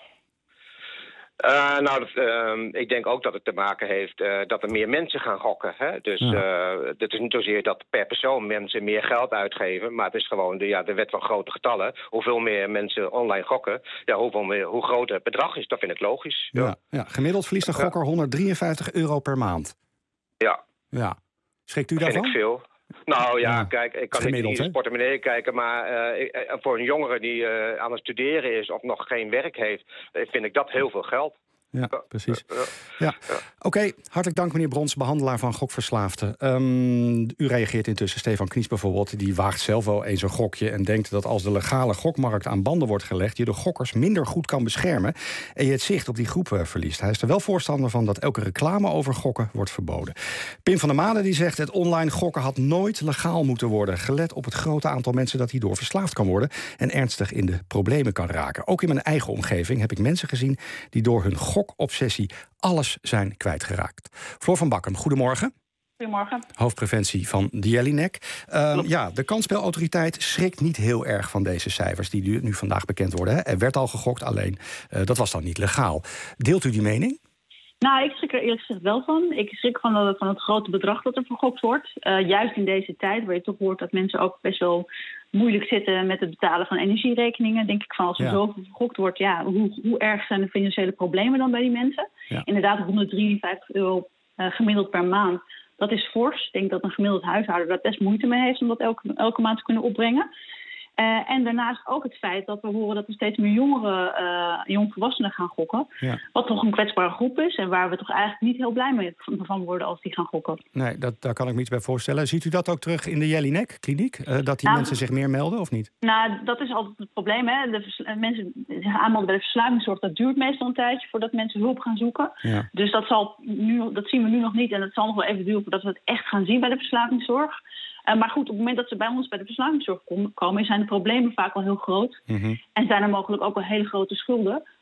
Uh, nou, dat, uh, ik denk ook dat het te maken heeft uh, dat er meer mensen gaan gokken. Hè? Dus ja. uh, het is niet zozeer dat per persoon mensen meer geld uitgeven, maar het is gewoon de, ja, de wet van grote getallen. Hoeveel meer mensen online gokken, ja, hoeveel meer, hoe groter het bedrag is, dat vind ik logisch. Ja. Ja, ja. Gemiddeld verliest een gokker honderdrieënvijftig euro per maand. Ja. Ja. Schrikt u dat daarvan? Vind ik veel. Nou ja, ja, kijk, ik kan niet in ieders portemonnee kijken, maar uh, ik, voor een jongere die uh, aan het studeren is of nog geen werk heeft, uh, vind ik dat heel veel geld. Ja, precies. Ja. Ja. Ja. Oké, okay, hartelijk dank meneer Brons, behandelaar van gokverslaafden. Um, u reageert intussen, Stefan Knies bijvoorbeeld, die waagt zelf wel eens een gokje en denkt dat als de legale gokmarkt aan banden wordt gelegd, je de gokkers minder goed kan beschermen en je het zicht op die groep uh, verliest. Hij is er wel voorstander van dat elke reclame over gokken wordt verboden. Pim van der Made die zegt, het online gokken had nooit legaal moeten worden, gelet op het grote aantal mensen dat hierdoor verslaafd kan worden en ernstig in de problemen kan raken. Ook in mijn eigen omgeving heb ik mensen gezien die door hun gokobsessie alles zijn kwijtgeraakt. Floor van Bakken, goedemorgen. Goedemorgen. Hoofdpreventie van de Jellinek. Uh, ja, de kansspelautoriteit schrikt niet heel erg van deze cijfers die nu, nu vandaag bekend worden. Hè? Er werd al gegokt, alleen uh, dat was dan niet legaal. Deelt u die mening? Nou, ik schrik er eerlijk gezegd wel van. Ik schrik van, uh, van het grote bedrag dat er vergokt wordt. Uh, juist in deze tijd, waar je toch hoort dat mensen ook best wel moeilijk zitten met het betalen van energierekeningen. Denk ik van, als er ja. zoveel vergokt wordt, ja, hoe, hoe erg zijn de financiële problemen dan bij die mensen? Ja. Inderdaad, honderddrieënvijftig euro uh, gemiddeld per maand. Dat is fors. Ik denk dat een gemiddeld huishouden daar best moeite mee heeft om dat elke, elke maand te kunnen opbrengen. Uh, en daarnaast ook het feit dat we horen dat er steeds meer jongeren, uh, jongvolwassenen gaan gokken. Ja. Wat toch een kwetsbare groep is en waar we toch eigenlijk niet heel blij mee van worden als die gaan gokken. Nee, dat, daar kan ik me iets bij voorstellen. Ziet u dat ook terug in de Jellinek-kliniek? Uh, dat die nou, mensen zich meer melden of niet? Nou, dat is altijd het probleem. Hè? De vers- mensen zich aanmelden bij de verslavingszorg, dat duurt meestal een tijdje voordat mensen hulp gaan zoeken. Ja. Dus dat, zal nu, dat zien we nu nog niet en dat zal nog wel even duren voordat we het echt gaan zien bij de verslavingszorg. Uh, maar goed, op het moment dat ze bij ons bij de verslavingszorg komen, zijn de problemen vaak al heel groot. Mm-hmm. En zijn er mogelijk ook wel hele grote schulden.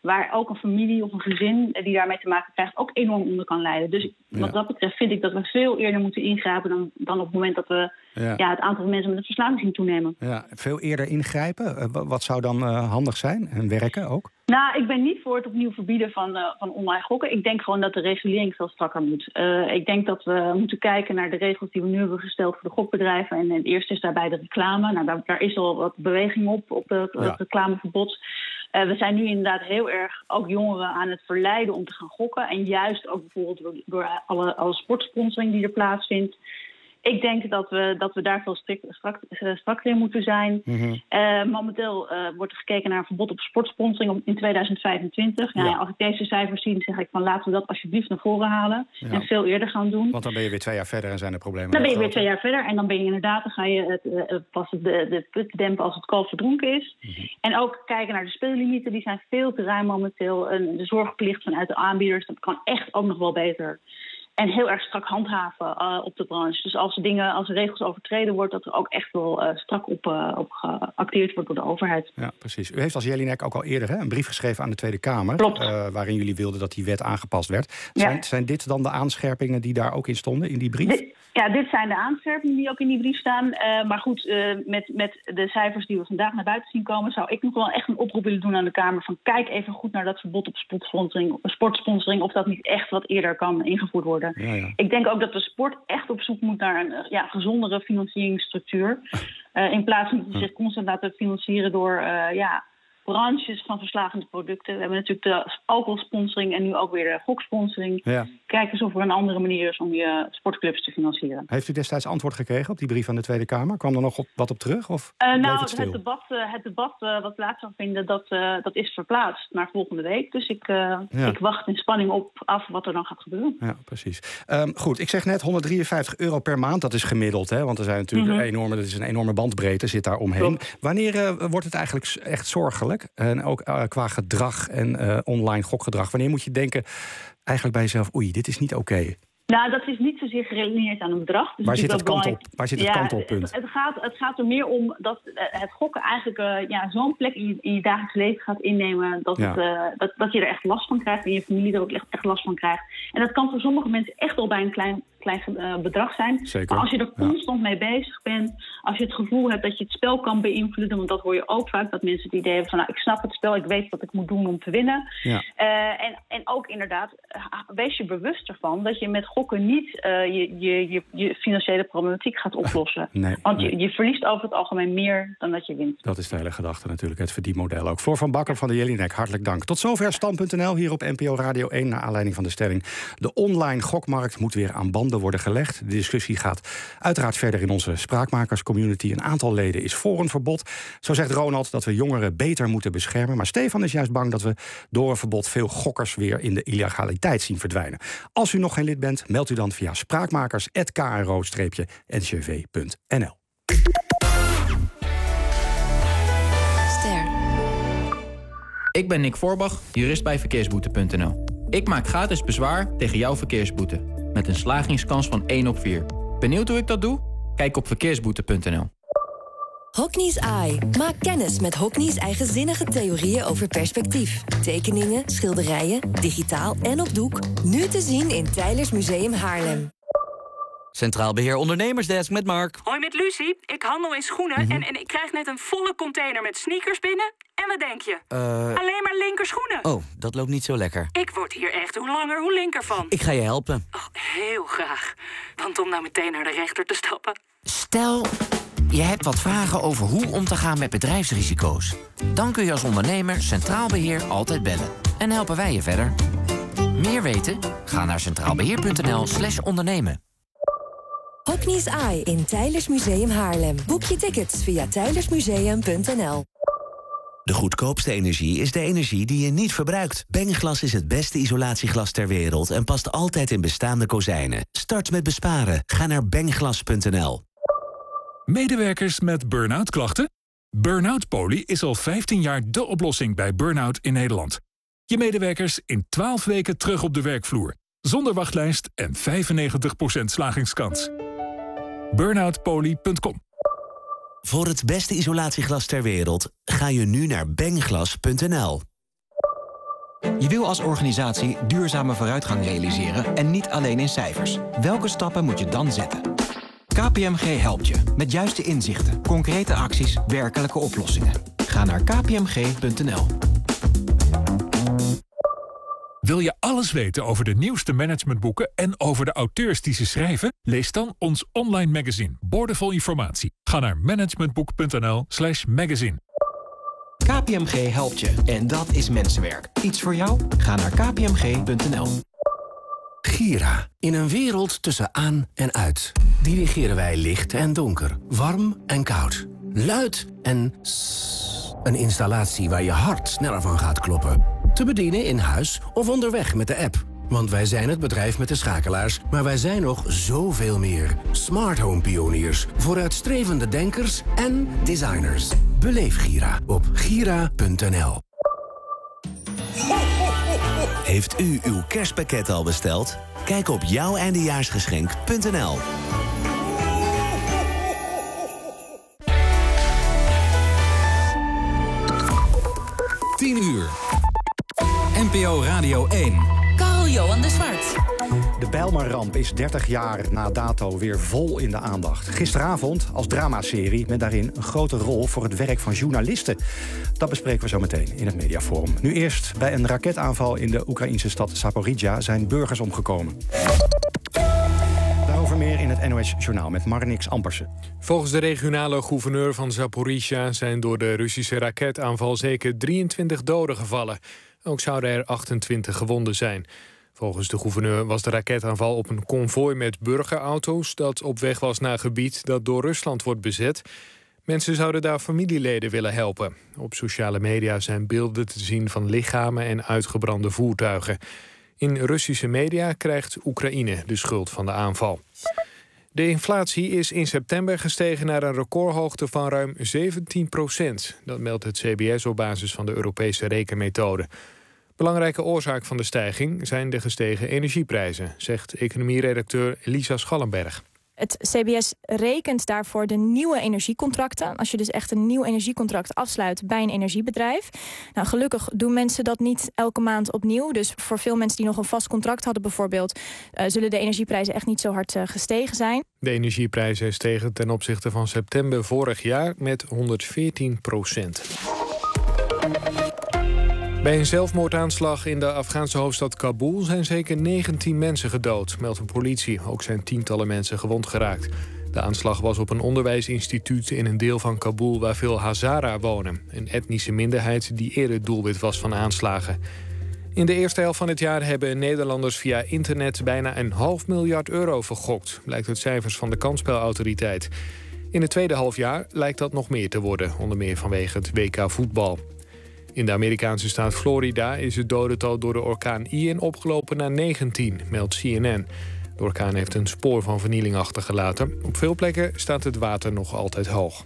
waar ook een familie of een gezin die daarmee te maken krijgt ook enorm onder kan lijden. Dus Ja. wat dat betreft vind ik dat we veel eerder moeten ingrijpen dan, dan op het moment dat we Ja. ja, het aantal mensen met een verslaving zien toenemen. Ja, veel eerder ingrijpen. Uh, wat zou dan uh, handig zijn? En werken ook? Nou, ik ben niet voor het opnieuw verbieden van, uh, van online gokken. Ik denk gewoon dat de regulering veel strakker moet. Uh, ik denk dat we moeten kijken naar de regels die we nu hebben gesteld voor de gokbedrijven. En het eerste is daarbij de reclame. Nou, daar, daar is al wat beweging op, op het Ja. reclameverbod. Uh, we zijn nu inderdaad heel erg ook jongeren aan het verleiden om te gaan gokken. En juist ook bijvoorbeeld door, door alle, alle sportsponsoring die er plaatsvindt. Ik denk dat we, dat we daar veel strik, strak, strakker in moeten zijn. Mm-hmm. Uh, momenteel uh, wordt er gekeken naar een verbod op sportsponsoring om, in tweeduizend vijfentwintig. Ja. Ja, als ik deze cijfers zie, zeg ik van laten we dat alsjeblieft naar voren halen. Ja. En veel eerder gaan doen. Want dan ben je weer twee jaar verder en zijn er problemen. Dan ben je weer twee jaar verder en dan ben je inderdaad, dan ga je het, uh, pas de, de put dempen als het kalf verdronken is. Mm-hmm. En ook kijken naar de speellimieten, die zijn veel te ruim momenteel. En de zorgplicht vanuit de aanbieders, dat kan echt ook nog wel beter. En heel erg strak handhaven uh, op de branche. Dus als er dingen, als er regels overtreden wordt, dat er ook echt wel uh, strak op, uh, op geacteerd wordt door de overheid. Ja, precies. U heeft als Jelinek ook al eerder hè, een brief geschreven aan de Tweede Kamer. Klopt. Uh, waarin jullie wilden dat die wet aangepast werd. Ja. Zijn, zijn dit dan de aanscherpingen die daar ook in stonden, in die brief? Dit, ja, dit zijn de aanscherpingen die ook in die brief staan. Uh, maar goed, uh, met, met de cijfers die we vandaag naar buiten zien komen, zou ik nog wel echt een oproep willen doen aan de Kamer van kijk even goed naar dat verbod op sportsponsoring, sportsponsoring of dat niet echt wat eerder kan ingevoerd worden. Ja, ja. Ik denk ook dat de sport echt op zoek moet naar een ja, gezondere financieringsstructuur. Uh, in plaats van dat ze zich constant laten financieren door uh, ja, branches van verslavende producten. We hebben natuurlijk de alcoholsponsoring en nu ook weer de goksponsoring. Ja. Kijk eens of er een andere manier is om je sportclubs te financieren. Heeft u destijds antwoord gekregen op die brief aan de Tweede Kamer? Kwam er nog op, wat op terug? Of Uh, bleef nou, het het, stil? debat, uh, het debat uh, wat plaats zal vinden, dat, uh, dat is verplaatst naar volgende week. Dus ik, uh, Ja. ik wacht in spanning op af wat er dan gaat gebeuren. Ja, precies. Um, goed, ik zeg net honderddrieënvijftig euro per maand. Dat is gemiddeld, hè? Want er zijn natuurlijk Mhm. enorme, dat is een enorme bandbreedte zit daar omheen. Klopt. Wanneer uh, wordt het eigenlijk s- echt zorgelijk? En ook uh, qua gedrag en uh, online gokgedrag. Wanneer moet je denken, eigenlijk bij jezelf, oei, dit is niet oké. Okay. Nou, dat is niet zozeer gerelateerd aan een bedrag. Dus Waar zit het natuurlijk wel kantop- belangrijk- waar zit het Ja, kantelpunt? Het, het, gaat, het gaat er meer om dat uh, het gokken eigenlijk uh, ja, zo'n plek in je, in je dagelijks leven gaat innemen. Dat, Ja. het, uh, dat, dat je er echt last van krijgt en je familie er ook echt, echt last van krijgt. En dat kan voor sommige mensen echt al bij een klein, klein uh, bedrag zijn. Zeker. Maar als je er Ja. constant mee bezig bent, als je het gevoel hebt dat je het spel kan beïnvloeden, want dat hoor je ook vaak, dat mensen het idee hebben van nou, ik snap het spel, ik weet wat ik moet doen om te winnen. Ja. Uh, en, en ook inderdaad, uh, wees je bewust ervan dat je met gokken niet uh, je, je, je, je financiële problematiek gaat oplossen. Nee, Want nee. je, je verliest over het algemeen meer dan dat je wint. Dat is de hele gedachte natuurlijk, het verdienmodel ook. Floor van Bakker van de Jelinek, hartelijk dank. Tot zover Stand punt n l hier op N P O Radio één... naar aanleiding van de stelling: de online gokmarkt moet weer aan banden worden gelegd. De discussie gaat uiteraard verder in onze spraakmakerscommunity. Een aantal leden is voor een verbod. Zo zegt Ronald dat we jongeren beter moeten beschermen. Maar Stefan is juist bang dat we door een verbod veel gokkers weer in de illegaliteit zien verdwijnen. Als u nog geen lid bent, meld u dan via spraakmakers punt k r o n c v punt n l. Ster. Ik ben Nick Voorbach, jurist bij verkeersboete punt n l. Ik maak gratis bezwaar tegen jouw verkeersboete. Met een slagingskans van één op vier. Benieuwd hoe ik dat doe? Kijk op verkeersboete punt n l. Hockney's Eye. Maak kennis met Hockney's eigenzinnige theorieën over perspectief. Tekeningen, schilderijen, digitaal en op doek. Nu te zien in Teylers Museum Haarlem. Centraal Beheer Ondernemersdesk met Mark. Hoi, met Lucie. Ik handel in schoenen Mhm. en, en ik krijg net een volle container met sneakers binnen. En wat denk je? Uh... Alleen maar linkerschoenen. Oh, dat loopt niet zo lekker. Ik word hier echt hoe langer hoe linker van. Ik ga je helpen. Oh, heel graag. Want om nou meteen naar de rechter te stappen. Stel, je hebt wat vragen over hoe om te gaan met bedrijfsrisico's. Dan kun je als ondernemer Centraal Beheer altijd bellen. En helpen wij je verder. Meer weten? Ga naar centraalbeheer punt n l slash ondernemen. Hockney's Eye in Teylers Museum Haarlem. Boek je tickets via teylers museum punt n l. De goedkoopste energie is de energie die je niet verbruikt. Bengglas is het beste isolatieglas ter wereld en past altijd in bestaande kozijnen. Start met besparen. Ga naar bengglas punt n l. Medewerkers met burn-out klachten? Burn-out Poly is al vijftien jaar de oplossing bij burn-out in Nederland. Je medewerkers in twaalf weken terug op de werkvloer. Zonder wachtlijst en vijfennegentig procent slagingskans. burnout poly punt com. Voor het beste isolatieglas ter wereld ga je nu naar bengglas punt n l. Je wil als organisatie duurzame vooruitgang realiseren en niet alleen in cijfers. Welke stappen moet je dan zetten? K P M G helpt je met juiste inzichten, concrete acties, werkelijke oplossingen. Ga naar k p m g punt n l. Wil je alles weten over de nieuwste managementboeken en over de auteurs die ze schrijven? Lees dan ons online magazine, Boordevol Informatie. Ga naar managementboek punt n l slash magazine. K P M G helpt je en dat is mensenwerk. Iets voor jou? Ga naar k p m g punt n l. Gira. In een wereld tussen aan en uit. Dirigeren wij licht en donker, warm en koud, luid en sss. Een installatie waar je hart sneller van gaat kloppen. Te bedienen in huis of onderweg met de app. Want wij zijn het bedrijf met de schakelaars, maar wij zijn nog zoveel meer. Smart home pioniers, vooruitstrevende denkers en designers. Beleef Gira op gira punt n l. Heeft u uw kerstpakket al besteld? Kijk op jouw eindejaarsgeschenk punt n l. tien uur. N P O Radio één. Carl-Johan de Zwart. De Bijlmerramp is dertig jaar na dato weer vol in de aandacht. Gisteravond als dramaserie met daarin een grote rol voor het werk van journalisten. Dat bespreken we zo meteen in het Mediaforum. Nu eerst, bij een raketaanval in de Oekraïnse stad Zaporizhzhia zijn burgers omgekomen. Daarover meer in het N O S-journaal met Marnix Ampersen. Volgens de regionale gouverneur van Zaporizhzhia zijn door de Russische raketaanval zeker drieëntwintig doden gevallen. Ook zouden er achtentwintig gewonden zijn. Volgens de gouverneur was de raketaanval op een konvooi met burgerauto's dat op weg was naar gebied dat door Rusland wordt bezet. Mensen zouden daar familieleden willen helpen. Op sociale media zijn beelden te zien van lichamen en uitgebrande voertuigen. In Russische media krijgt Oekraïne de schuld van de aanval. De inflatie is in september gestegen naar een recordhoogte van ruim zeventien procent. Dat meldt het C B S op basis van de Europese rekenmethode. Belangrijke oorzaak van de stijging zijn de gestegen energieprijzen, zegt economieredacteur Lisa Schallenberg. Het C B S rekent daarvoor de nieuwe energiecontracten. Als je dus echt een nieuw energiecontract afsluit bij een energiebedrijf. Nou, gelukkig doen mensen dat niet elke maand opnieuw. Dus voor veel mensen die nog een vast contract hadden bijvoorbeeld, Uh, zullen de energieprijzen echt niet zo hard uh, gestegen zijn. De energieprijzen stegen ten opzichte van september vorig jaar met honderdveertien procent. Bij een zelfmoordaanslag in de Afghaanse hoofdstad Kabul zijn zeker negentien mensen gedood, meldt de politie. Ook zijn tientallen mensen gewond geraakt. De aanslag was op een onderwijsinstituut in een deel van Kabul waar veel Hazara wonen, een etnische minderheid die eerder doelwit was van aanslagen. In de eerste helft van het jaar hebben Nederlanders via internet bijna een half miljard euro vergokt, blijkt uit cijfers van de kansspelautoriteit. In het tweede halfjaar lijkt dat nog meer te worden, onder meer vanwege het W K voetbal. In de Amerikaanse staat Florida is het dodental door de orkaan Ian opgelopen naar negentien, meldt C N N. De orkaan heeft een spoor van vernieling achtergelaten. Op veel plekken staat het water nog altijd hoog.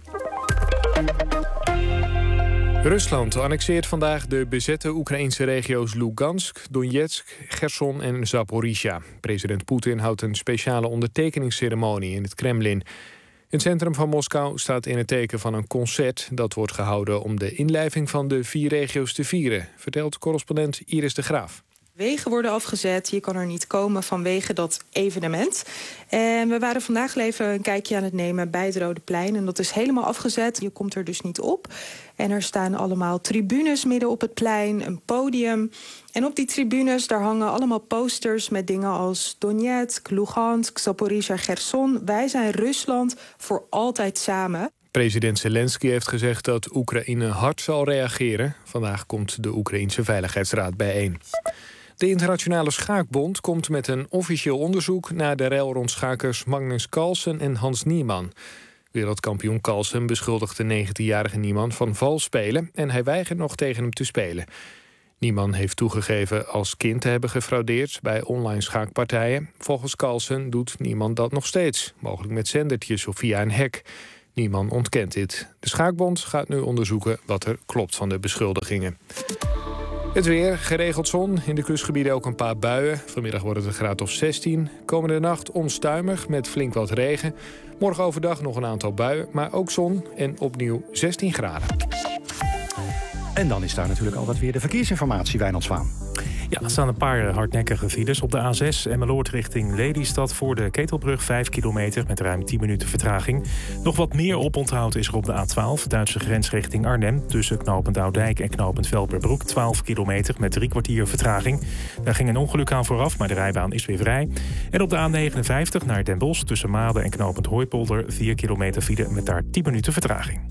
Rusland annexeert vandaag de bezette Oekraïnse regio's Lugansk, Donetsk, Gerson en Zaporizhzhia. President Poetin houdt een speciale ondertekeningsceremonie in het Kremlin. Het centrum van Moskou staat in het teken van een concert dat wordt gehouden om de inlijving van de vier regio's te vieren, vertelt correspondent Iris de Graaf. Wegen worden afgezet, je kan er niet komen vanwege dat evenement. En we waren vandaag even een kijkje aan het nemen bij het Rode Plein. En dat is helemaal afgezet, je komt er dus niet op. En er staan allemaal tribunes midden op het plein, een podium. En op die tribunes daar hangen allemaal posters met dingen als Donetsk, Lugansk, Zaporizhzhia, Gerson. Wij zijn Rusland voor altijd samen. President Zelensky heeft gezegd dat Oekraïne hard zal reageren. Vandaag komt de Oekraïense Veiligheidsraad bijeen. De Internationale Schaakbond komt met een officieel onderzoek naar de rel rond schakers Magnus Carlsen en Hans Niemann. Wereldkampioen Carlsen beschuldigt de negentienjarige Niemann van vals spelen en hij weigert nog tegen hem te spelen. Niemann heeft toegegeven als kind te hebben gefraudeerd bij online schaakpartijen. Volgens Carlsen doet Niemann dat nog steeds, mogelijk met zendertjes of via een hack. Niemann ontkent dit. De Schaakbond gaat nu onderzoeken wat er klopt van de beschuldigingen. Het weer, geregeld zon. In de kustgebieden ook een paar buien. Vanmiddag wordt het een graad of zestien. Komende nacht onstuimig met flink wat regen. Morgen overdag nog een aantal buien, maar ook zon en opnieuw zestien graden. En dan is daar natuurlijk altijd weer de verkeersinformatie, Wijnand Zwaan. Ja, er staan een paar hardnekkige files op de A zes Emmeloord richting Lelystad voor de Ketelbrug, vijf kilometer met ruim tien minuten vertraging. Nog wat meer oponthoud is er op de A twaalf, Duitse grens richting Arnhem, tussen knooppunt Oudijk en knooppunt Velperbroek, twaalf kilometer met drie kwartier vertraging. Daar ging een ongeluk aan vooraf, maar de rijbaan is weer vrij. En op de A negenenvijftig naar Den Bosch tussen Maden en knooppunt Hooipolder, vier kilometer file met daar tien minuten vertraging.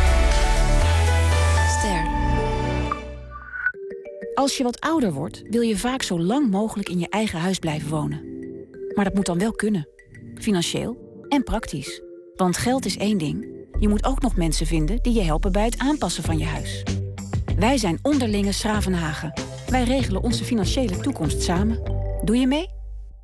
Als je wat ouder wordt, wil je vaak zo lang mogelijk in je eigen huis blijven wonen. Maar dat moet dan wel kunnen. Financieel en praktisch. Want geld is één ding. Je moet ook nog mensen vinden die je helpen bij het aanpassen van je huis. Wij zijn Onderlinge Schravenhagen. Wij regelen onze financiële toekomst samen. Doe je mee?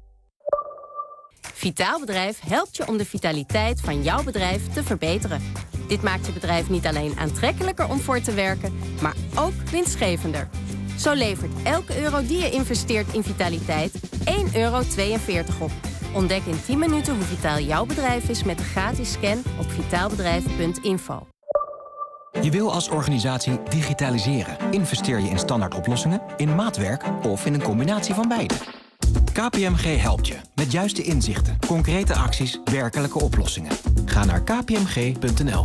Vitaal Bedrijf helpt je om de vitaliteit van jouw bedrijf te verbeteren. Dit maakt je bedrijf niet alleen aantrekkelijker om voor te werken, maar ook winstgevender. Zo levert elke euro die je investeert in vitaliteit één euro tweeënveertig op. Ontdek in tien minuten hoe vitaal jouw bedrijf is met de gratis scan op vitaalbedrijf punt info. Je wil als organisatie digitaliseren. Investeer je in standaard oplossingen, in maatwerk of in een combinatie van beide? K P M G helpt je met juiste inzichten, concrete acties, werkelijke oplossingen. Ga naar k p m g punt n l.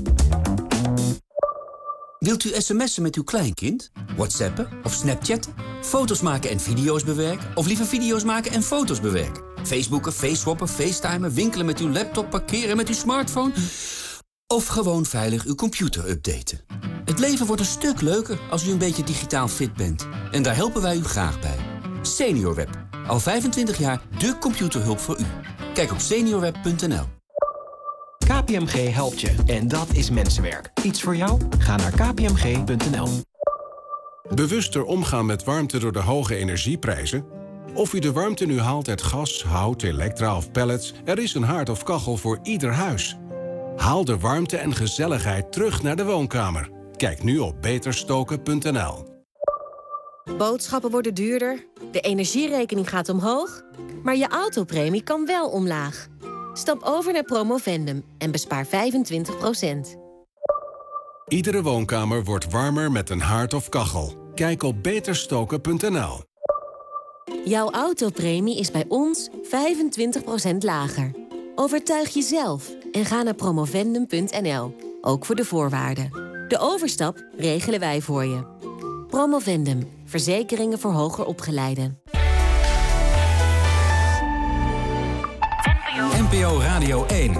Wilt u sms'en met uw kleinkind? WhatsAppen of Snapchatten? Foto's maken en video's bewerken? Of liever video's maken en foto's bewerken? Facebooken, faceswappen, facetimen, winkelen met uw laptop, parkeren met uw smartphone? Of gewoon veilig uw computer updaten? Het leven wordt een stuk leuker als u een beetje digitaal fit bent. En daar helpen wij u graag bij. SeniorWeb. Al vijfentwintig jaar de computerhulp voor u. Kijk op seniorweb punt n l. K P M G helpt je en dat is mensenwerk. Iets voor jou? Ga naar k p m g punt n l. Bewuster omgaan met warmte door de hoge energieprijzen? Of u de warmte nu haalt uit gas, hout, elektra of pellets... er is een haard of kachel voor ieder huis. Haal de warmte en gezelligheid terug naar de woonkamer. Kijk nu op beter stoken punt n l. Boodschappen worden duurder, de energierekening gaat omhoog... maar je autopremie kan wel omlaag. Stap over naar Promovendum en bespaar vijfentwintig procent. Iedere woonkamer wordt warmer met een haard of kachel. Kijk op beter stoken punt n l. Jouw autopremie is bij ons vijfentwintig procent lager. Overtuig jezelf en ga naar promovendum punt n l. Ook voor de voorwaarden. De overstap regelen wij voor je. Promovendum. Verzekeringen voor hoger opgeleiden. N P O Radio één.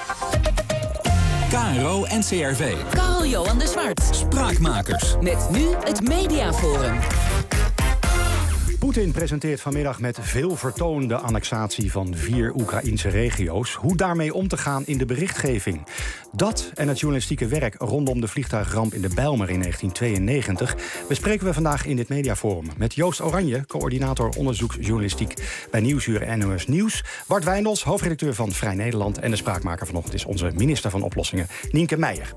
K R O en C R V. Karel Johan de Zwart. Spraakmakers. Met nu het Mediaforum. Poetin presenteert vanmiddag met veel vertoon de annexatie van vier Oekraïnse regio's. Hoe daarmee om te gaan in de berichtgeving. Dat en het journalistieke werk rondom de vliegtuigramp in de Bijlmer in negentien tweeënnegentig... bespreken we vandaag in dit Mediaforum. Met Joost Oranje, coördinator onderzoeksjournalistiek bij Nieuwsuur en N O S Nieuws. Bart Wijndels, hoofdredacteur van Vrij Nederland. En de spraakmaker vanochtend is onze minister van Oplossingen, Nienke Meijer.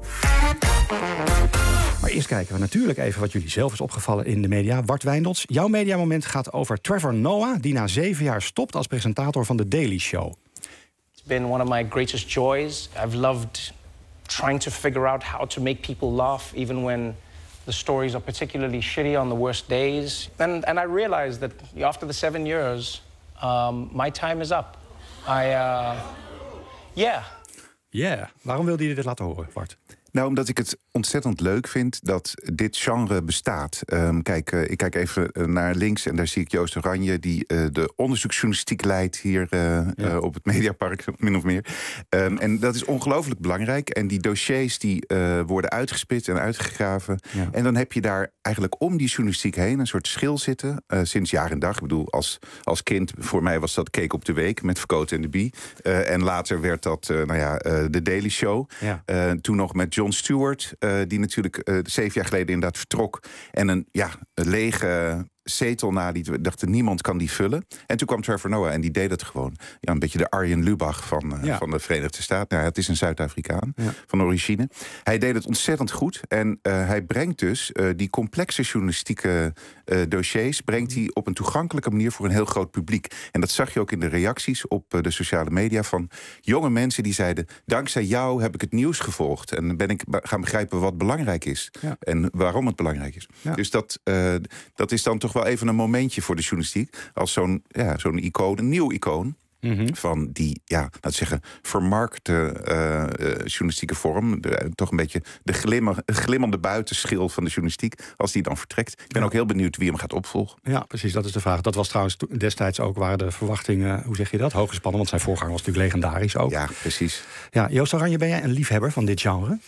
Maar eerst kijken we natuurlijk even wat jullie zelf is opgevallen in de media. Bart Wijndels, jouw mediamoment gaat over Trevor Noah, die na zeven jaar stopt als presentator van The Daily Show. It's been one of my greatest joys. I've loved trying to figure out how to make people laugh, even when the stories are particularly shitty on the worst days. And, and I realized that after the seven years, um, my time is up. I, uh, yeah. Yeah. Waarom wilde je dit laten horen, Bart? Nou, omdat ik het ontzettend leuk vind dat dit genre bestaat. Um, kijk, uh, ik kijk even uh, naar links en daar zie ik Joost Oranje... die uh, de onderzoeksjournalistiek leidt hier uh, ja. uh, op het Mediapark, min of meer. Um, en dat is ongelooflijk belangrijk. En die dossiers die uh, worden uitgespitst en uitgegraven. Ja. En dan heb je daar eigenlijk om die journalistiek heen... een soort schil zitten, uh, sinds jaar en dag. Ik bedoel, als, als kind, voor mij was dat Cake op de Week... met Verkoot en de Bie. Uh, en later werd dat, uh, nou ja, uh, The Daily Show. Ja. Uh, toen nog met Jon Stewart, uh, die natuurlijk uh, zeven jaar geleden inderdaad vertrok... en een ja, een lege zetel naliet. We dachten, niemand kan die vullen. En toen kwam Trevor Noah en die deed het gewoon. Ja, een beetje de Arjen Lubach van, uh, ja. van de Verenigde Staten. Nou, het is een Zuid-Afrikaan ja. van origine. Hij deed het ontzettend goed. En uh, hij brengt dus uh, die complexe journalistieke uh, dossiers... brengt hij op een toegankelijke manier voor een heel groot publiek. En dat zag je ook in de reacties op uh, de sociale media... van jonge mensen die zeiden... dankzij jou heb ik het nieuws gevolgd. En ben ik gaan begrijpen wat belangrijk is. Ja. En waarom het belangrijk is. Ja. Dus dat, uh, dat is dan toch wel even een momentje voor de journalistiek. Als zo'n, ja, zo'n icoon, een nieuw icoon... Mm-hmm. Van die, ja, laten we zeggen, vermarkte uh, uh, journalistieke vorm. De, toch een beetje de glimmer, glimmende buitenschil van de journalistiek. Als die dan vertrekt. Ik ben ja. ook heel benieuwd wie hem gaat opvolgen. Ja, precies, dat is de vraag. Dat was trouwens destijds ook waar de verwachtingen, hoe zeg je dat, hoog gespannen. Want zijn voorganger was natuurlijk legendarisch ook. Ja, precies. Ja, Joost Oranje, ben jij een liefhebber van dit genre?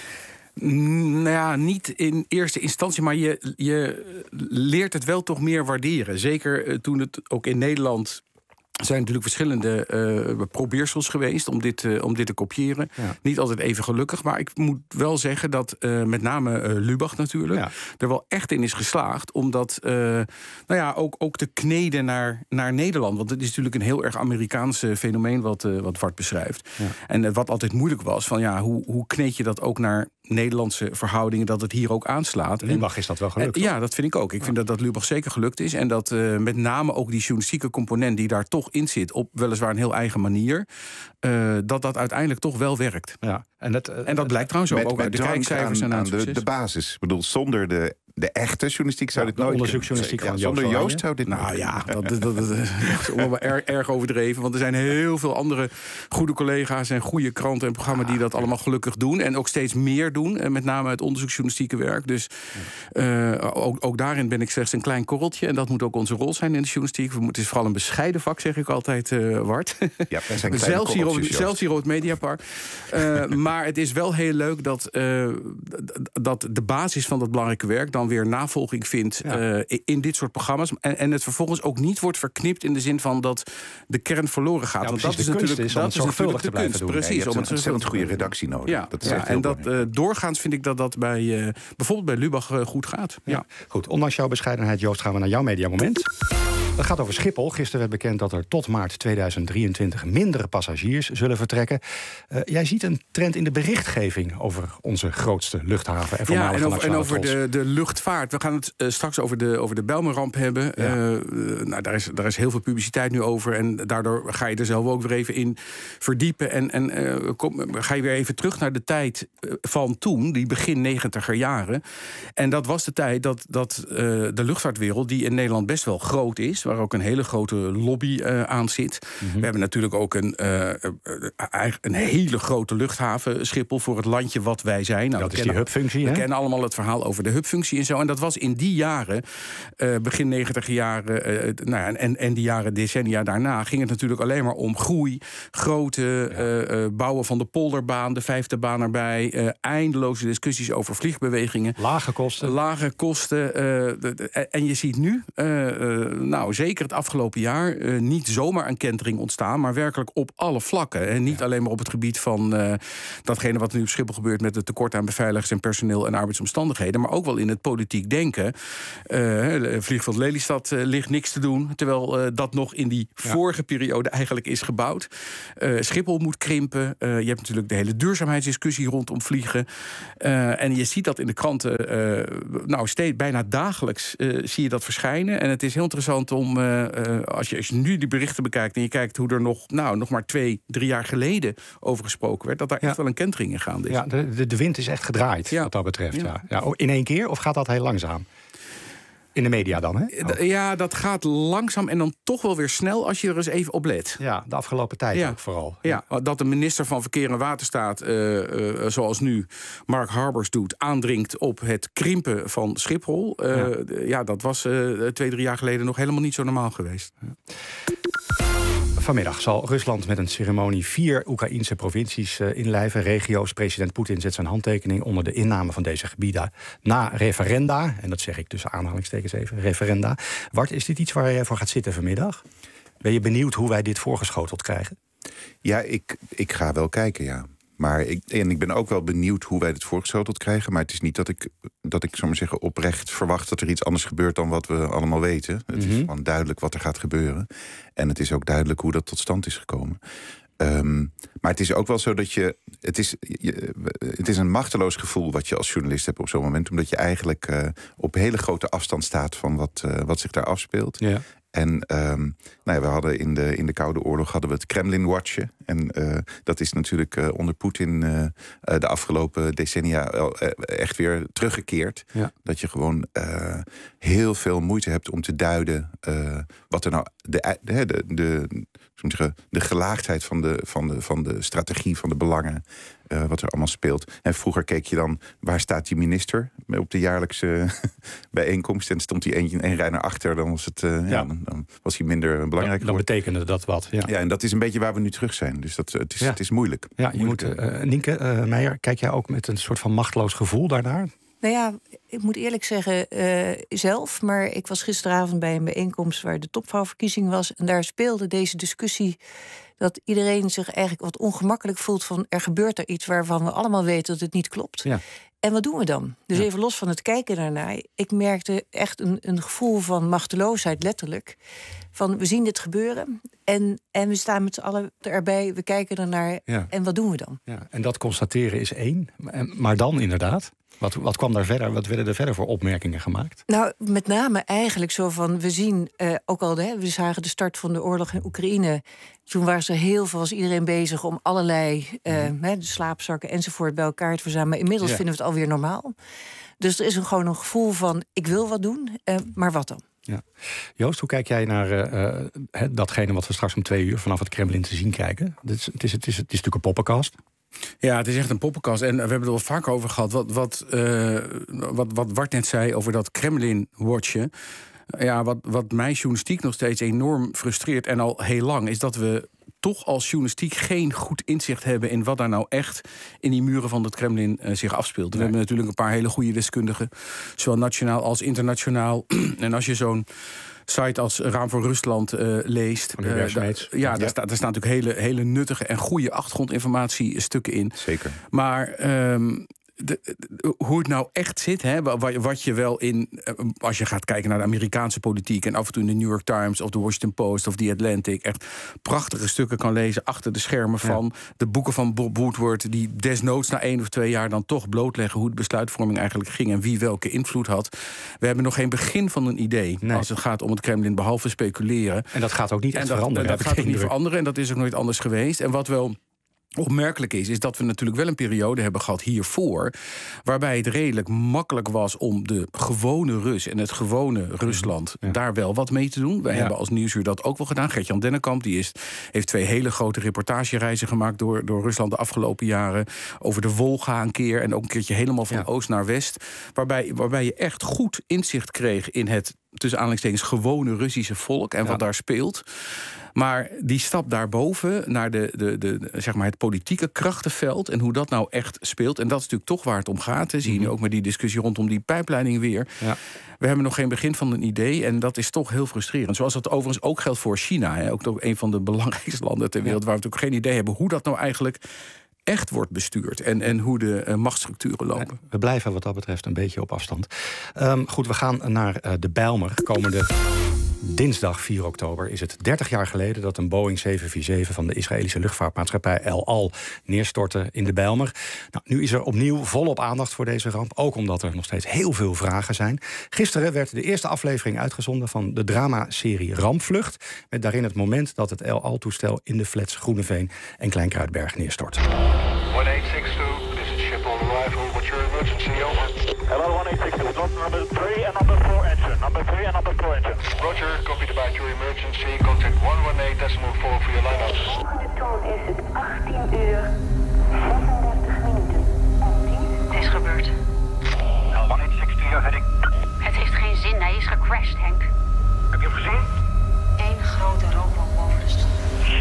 Nou ja, niet in eerste instantie, maar je, je leert het wel toch meer waarderen. Zeker uh, toen het ook in Nederland... Er zijn natuurlijk verschillende uh, probeersels geweest om dit, uh, om dit te kopiëren. Ja. Niet altijd even gelukkig, maar ik moet wel zeggen dat uh, met name uh, Lubach natuurlijk... Ja. er wel echt in is geslaagd om dat uh, nou ja, ook, ook te kneden naar, naar Nederland. Want het is natuurlijk een heel erg Amerikaans fenomeen wat, uh, wat Wart beschrijft. Ja. En uh, wat altijd moeilijk was, van ja, hoe, hoe kneed je dat ook naar Nederlandse verhoudingen... dat het hier ook aanslaat. Lubach is dat wel gelukt. En, ja, dat vind ik ook. Ik ja. vind dat, dat Lubach zeker gelukt is. En dat uh, met name ook die journalistieke component die daar toch in zit... op weliswaar een heel eigen manier... Uh, dat dat uiteindelijk toch wel werkt. Ja, en, dat, uh, en dat blijkt trouwens ook, met, ook uit de kijkcijfers aan, en aan aan de, de basis. Ik bedoel, zonder de... De echte journalistiek zou ja, dit nooit... onderzoeksjournalistiek ja, van Joost Zonder Joost zou dit nou nooit ja, dat, dat, dat, dat is wel erg, erg overdreven. Want er zijn heel veel andere goede collega's... en goede kranten en programma's die dat allemaal gelukkig doen. En ook steeds meer doen. En met name het onderzoeksjournalistieke werk. Dus uh, ook, ook daarin ben ik slechts een klein korreltje. En dat moet ook onze rol zijn in de journalistiek. Het is vooral een bescheiden vak, zeg ik altijd, uh, Wart. Ja, zijn zelfs, hier op, zelfs hier op het Mediapark. Uh, maar het is wel heel leuk dat, uh, dat de basis van dat belangrijke werk... dan weer navolging vindt ja. uh, in dit soort programma's. En, en het vervolgens ook niet wordt verknipt in de zin van dat de kern verloren gaat. Ja, want dat is natuurlijk is dat is natuurlijk de kunst. Doen. Precies, ja, om het een ontzettend goede redactie nodig. Ja, dat is ja, en dat uh, doorgaans vind ik dat dat bij uh, bijvoorbeeld bij Lubach uh, goed gaat. Ja. Ja. Goed, ondanks jouw bescheidenheid, Joost, gaan we naar jouw mediamoment. Dat gaat over Schiphol. Gisteren werd bekend dat er tot maart tweeduizend drieëntwintig mindere passagiers zullen vertrekken. Uh, jij ziet een trend in de berichtgeving over onze grootste luchthaven en voormalige ja, en over, en over de, de luchtvaart. We gaan het uh, straks over de, over de Bijlmerramp hebben. Ja. Uh, nou, daar, is, daar is heel veel publiciteit nu over. En daardoor ga je er zelf ook weer even in verdiepen. En, en uh, kom, ga je weer even terug naar de tijd van toen, die begin negentiger jaren. En dat was de tijd dat, dat uh, de luchtvaartwereld, die in Nederland best wel groot is, waar ook een hele grote lobby uh, aan zit. Mm-hmm. We hebben natuurlijk ook een, uh, uh, een hele grote luchthaven, Schiphol, voor het landje wat wij zijn. Nou, dat is die hubfunctie, We hè? kennen allemaal het verhaal over de hubfunctie en zo. En dat was in die jaren, uh, begin negentiger jaren, uh, nou ja, en, en die jaren decennia daarna, ging het natuurlijk alleen maar om groei, grote ja. uh, uh, bouwen van de polderbaan, de vijfde baan erbij, uh, eindeloze discussies over vliegbewegingen. Lage kosten. Lage kosten. Uh, de, de, en je ziet nu, uh, uh, nou zeker het afgelopen jaar, uh, niet zomaar een kentering ontstaan, maar werkelijk op alle vlakken. En niet ja. alleen maar op het gebied van uh, datgene wat nu op Schiphol gebeurt met het tekort aan beveiligers en personeel en arbeidsomstandigheden, maar ook wel in het politiek denken. Uh, Vliegveld Lelystad uh, ligt niks te doen, terwijl uh, dat nog in die ja. vorige periode eigenlijk is gebouwd. Uh, Schiphol moet krimpen. Uh, je hebt natuurlijk de hele duurzaamheidsdiscussie rondom vliegen. Uh, en je ziet dat in de kranten, uh, nou steeds bijna dagelijks uh, zie je dat verschijnen. En het is heel interessant om, uh, uh, als, je, als je nu die berichten bekijkt en je kijkt hoe er nog, nou, nog maar twee, drie jaar geleden over gesproken werd, dat daar ja. echt wel een kentering in gaande is. Ja, de, de, de wind is echt gedraaid, ja. wat dat betreft. Ja. Ja. Ja, in één keer, of gaat dat heel langzaam? In de media dan, hè? Oh. Ja, dat gaat langzaam en dan toch wel weer snel als je er eens even op let. Ja, de afgelopen tijd ja. ook vooral. Ja, dat de minister van Verkeer en Waterstaat, uh, uh, zoals nu Mark Harbers doet, aandringt op het krimpen van Schiphol. Uh, ja. ja, dat was uh, twee, drie jaar geleden nog helemaal niet zo normaal geweest. Ja. Vanmiddag zal Rusland met een ceremonie vier Oekraïnse provincies uh, inlijven, regio's. President Poetin zet zijn handtekening onder de inname van deze gebieden na referenda. En dat zeg ik tussen aanhalingstekens even, referenda. Wart, is dit iets waar jij voor gaat zitten vanmiddag? Ben je benieuwd hoe wij dit voorgeschoteld krijgen? Ja, ik, ik ga wel kijken, ja. Maar ik, en ik ben ook wel benieuwd hoe wij dit voorgeschoteld krijgen. Maar het is niet dat ik, dat ik zou maar zeggen, oprecht verwacht dat er iets anders gebeurt dan wat we allemaal weten. Het mm-hmm. is gewoon duidelijk wat er gaat gebeuren. En het is ook duidelijk hoe dat tot stand is gekomen. Um, maar het is ook wel zo dat je het, is, je... het is een machteloos gevoel wat je als journalist hebt op zo'n moment. Omdat je eigenlijk uh, op hele grote afstand staat van wat, uh, wat zich daar afspeelt. Ja. En um, nou ja, we hadden in de, in de Koude Oorlog hadden we het Kremlin-watchen. En uh, dat is natuurlijk uh, onder Poetin uh, uh, de afgelopen decennia uh, echt weer teruggekeerd. Ja. Dat je gewoon uh, heel veel moeite hebt om te duiden uh, wat er nou de, de, de, de, zeggen, de gelaagdheid van de, van, de, van de strategie, van de belangen. Uh, wat er allemaal speelt. En vroeger keek je dan, waar staat die minister op de jaarlijkse bijeenkomst? En stond hij één, één rij naar achter, dan was, het, uh, ja. Ja, dan, dan was hij minder belangrijk. Dan, dan betekende dat wat. Ja. ja, en dat is een beetje waar we nu terug zijn. Dus dat, het, is, ja. het is moeilijk. Ja, je moeilijk. moet, uh, Nienke uh, Meijer, kijk jij ook met een soort van machteloos gevoel daarnaar? Nou ja, ik moet eerlijk zeggen, uh, zelf. Maar ik was gisteravond bij een bijeenkomst waar de topvrouwverkiezing was. En daar speelde deze discussie dat iedereen zich eigenlijk wat ongemakkelijk voelt van er gebeurt er iets waarvan we allemaal weten dat het niet klopt. Ja. En wat doen we dan? Dus ja. even los van het kijken daarnaar. Ik merkte echt een, een gevoel van machteloosheid, letterlijk. Van we zien dit gebeuren en, en we staan met z'n allen erbij. We kijken ernaar ja. en wat doen we dan? Ja. En dat constateren is één. Maar dan inderdaad... Wat, wat kwam daar verder? Wat werden er verder voor opmerkingen gemaakt? Nou, met name eigenlijk zo van, we zien uh, ook al, hè, we zagen de start van de oorlog in Oekraïne. Toen was er heel veel, was iedereen bezig om allerlei uh, mm. hè, de slaapzakken enzovoort bij elkaar te verzamelen. Inmiddels ja. vinden we het alweer normaal. Dus er is een, gewoon een gevoel van, ik wil wat doen, uh, maar wat dan? Ja. Joost, hoe kijk jij naar uh, uh, datgene wat we straks om twee uur vanaf het Kremlin te zien krijgen? Het is, het is, het is, het is natuurlijk een poppenkast. Ja, het is echt een poppenkast. En we hebben het er wel vaker over gehad. Wat, wat, uh, wat, wat Bart net zei over dat Kremlin-watchen. Ja, wat, wat mij journalistiek nog steeds enorm frustreert, en al heel lang, is dat we toch als journalistiek geen goed inzicht hebben in wat daar nou echt in die muren van het Kremlin uh, zich afspeelt. Nee. We hebben natuurlijk een paar hele goede deskundigen, zowel nationaal als internationaal. En als je zo'n site als Raam voor Rusland uh, leest. Uh, da, ja, ja. Daar, sta, daar staan natuurlijk hele, hele nuttige en goede achtergrondinformatiestukken in. Zeker. Maar um, de, de, hoe het nou echt zit, hè, wat, wat je wel in, als je gaat kijken naar de Amerikaanse politiek en af en toe in de New York Times of de Washington Post of The Atlantic echt prachtige stukken kan lezen achter de schermen van ja. de boeken van Bob Woodward, die desnoods na één of twee jaar dan toch blootleggen hoe de besluitvorming eigenlijk ging en wie welke invloed had. We hebben nog geen begin van een idee nee. als het gaat om het Kremlin, behalve speculeren. En dat gaat ook niet echt en dat, veranderen. Dat gaat ook niet veranderen en dat is ook nooit anders geweest. En wat wel opmerkelijk is, is dat we natuurlijk wel een periode hebben gehad hiervoor, waarbij het redelijk makkelijk was om de gewone Rus en het gewone Rusland ja. daar wel wat mee te doen. Wij ja. hebben als Nieuwsuur dat ook wel gedaan. Gert-Jan Dennekamp die is, heeft twee hele grote reportagereizen gemaakt door, door Rusland de afgelopen jaren. Over de Wolga een keer en ook een keertje helemaal van ja. oost naar west. Waarbij, waarbij je echt goed inzicht kreeg in het tussen aanhalingstekens gewone Russische volk en ja. wat daar speelt. Maar die stap daarboven naar de, de, de, de, zeg maar het politieke krachtenveld en hoe dat nou echt speelt, en dat is natuurlijk toch waar het om gaat. Hè. Zie je nu ook met die discussie rondom die pijpleiding weer. Ja. We hebben nog geen begin van een idee en dat is toch heel frustrerend. Zoals dat overigens ook geldt voor China. Hè. Ook een van de belangrijkste landen ter wereld ja. waar we natuurlijk geen idee hebben hoe dat nou eigenlijk echt wordt bestuurd en, en hoe de uh, machtsstructuren lopen. We blijven wat dat betreft een beetje op afstand. Um, goed, we gaan naar uh, de Bijlmer. Komende dinsdag vier oktober is het dertig jaar geleden dat een Boeing zeven vier zeven van de Israëlische luchtvaartmaatschappij El Al neerstortte in de Bijlmer. Nou, nu is er opnieuw volop aandacht voor deze ramp, ook omdat er nog steeds heel veel vragen zijn. Gisteren werd de eerste aflevering uitgezonden van de dramaserie Rampvlucht, met daarin het moment dat het El Al-toestel in de flats Groeneveen en Klein Kruidberg neerstort. one eight six two, this is ship on arrival. What's your emergency? Over. Hello, one eight six two, drop number three and number four engine. Number three and number four engine. Roger, copy about your emergency. Contact one one eight decimal four for your line-up. De toon is het achttien uur zesendertig minuten. Het is gebeurd. one eight six two, you're heading. Het heeft geen zin, hij is gecrashed, Henk. Heb je hem gezien? Eén grote rookbom boven de stad.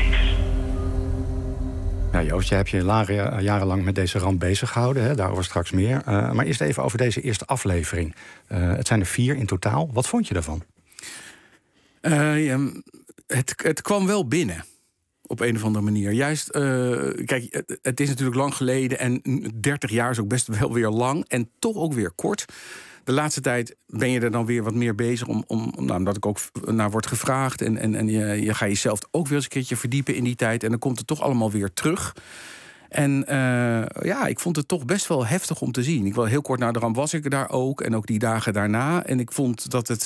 Ja, Joost, jij hebt je jaren, jarenlang met deze ramp bezig gehouden. Hè? Daarover straks meer. Uh, maar eerst even over deze eerste aflevering. Uh, het zijn er vier in totaal. Wat vond je daarvan? Uh, ja, het, het kwam wel binnen. Op een of andere manier. Juist, uh, kijk, het is natuurlijk lang geleden en dertig jaar is ook best wel weer lang en toch ook weer kort. De laatste tijd ben je er dan weer wat meer bezig, om, om, nou, omdat ik ook naar word gevraagd. En, en, en je, je gaat jezelf ook weer eens een keertje verdiepen in die tijd. En dan komt het toch allemaal weer terug. En uh, ja, ik vond het toch best wel heftig om te zien. Ik wel heel kort na de ramp was ik daar ook. En ook die dagen daarna. En ik vond dat het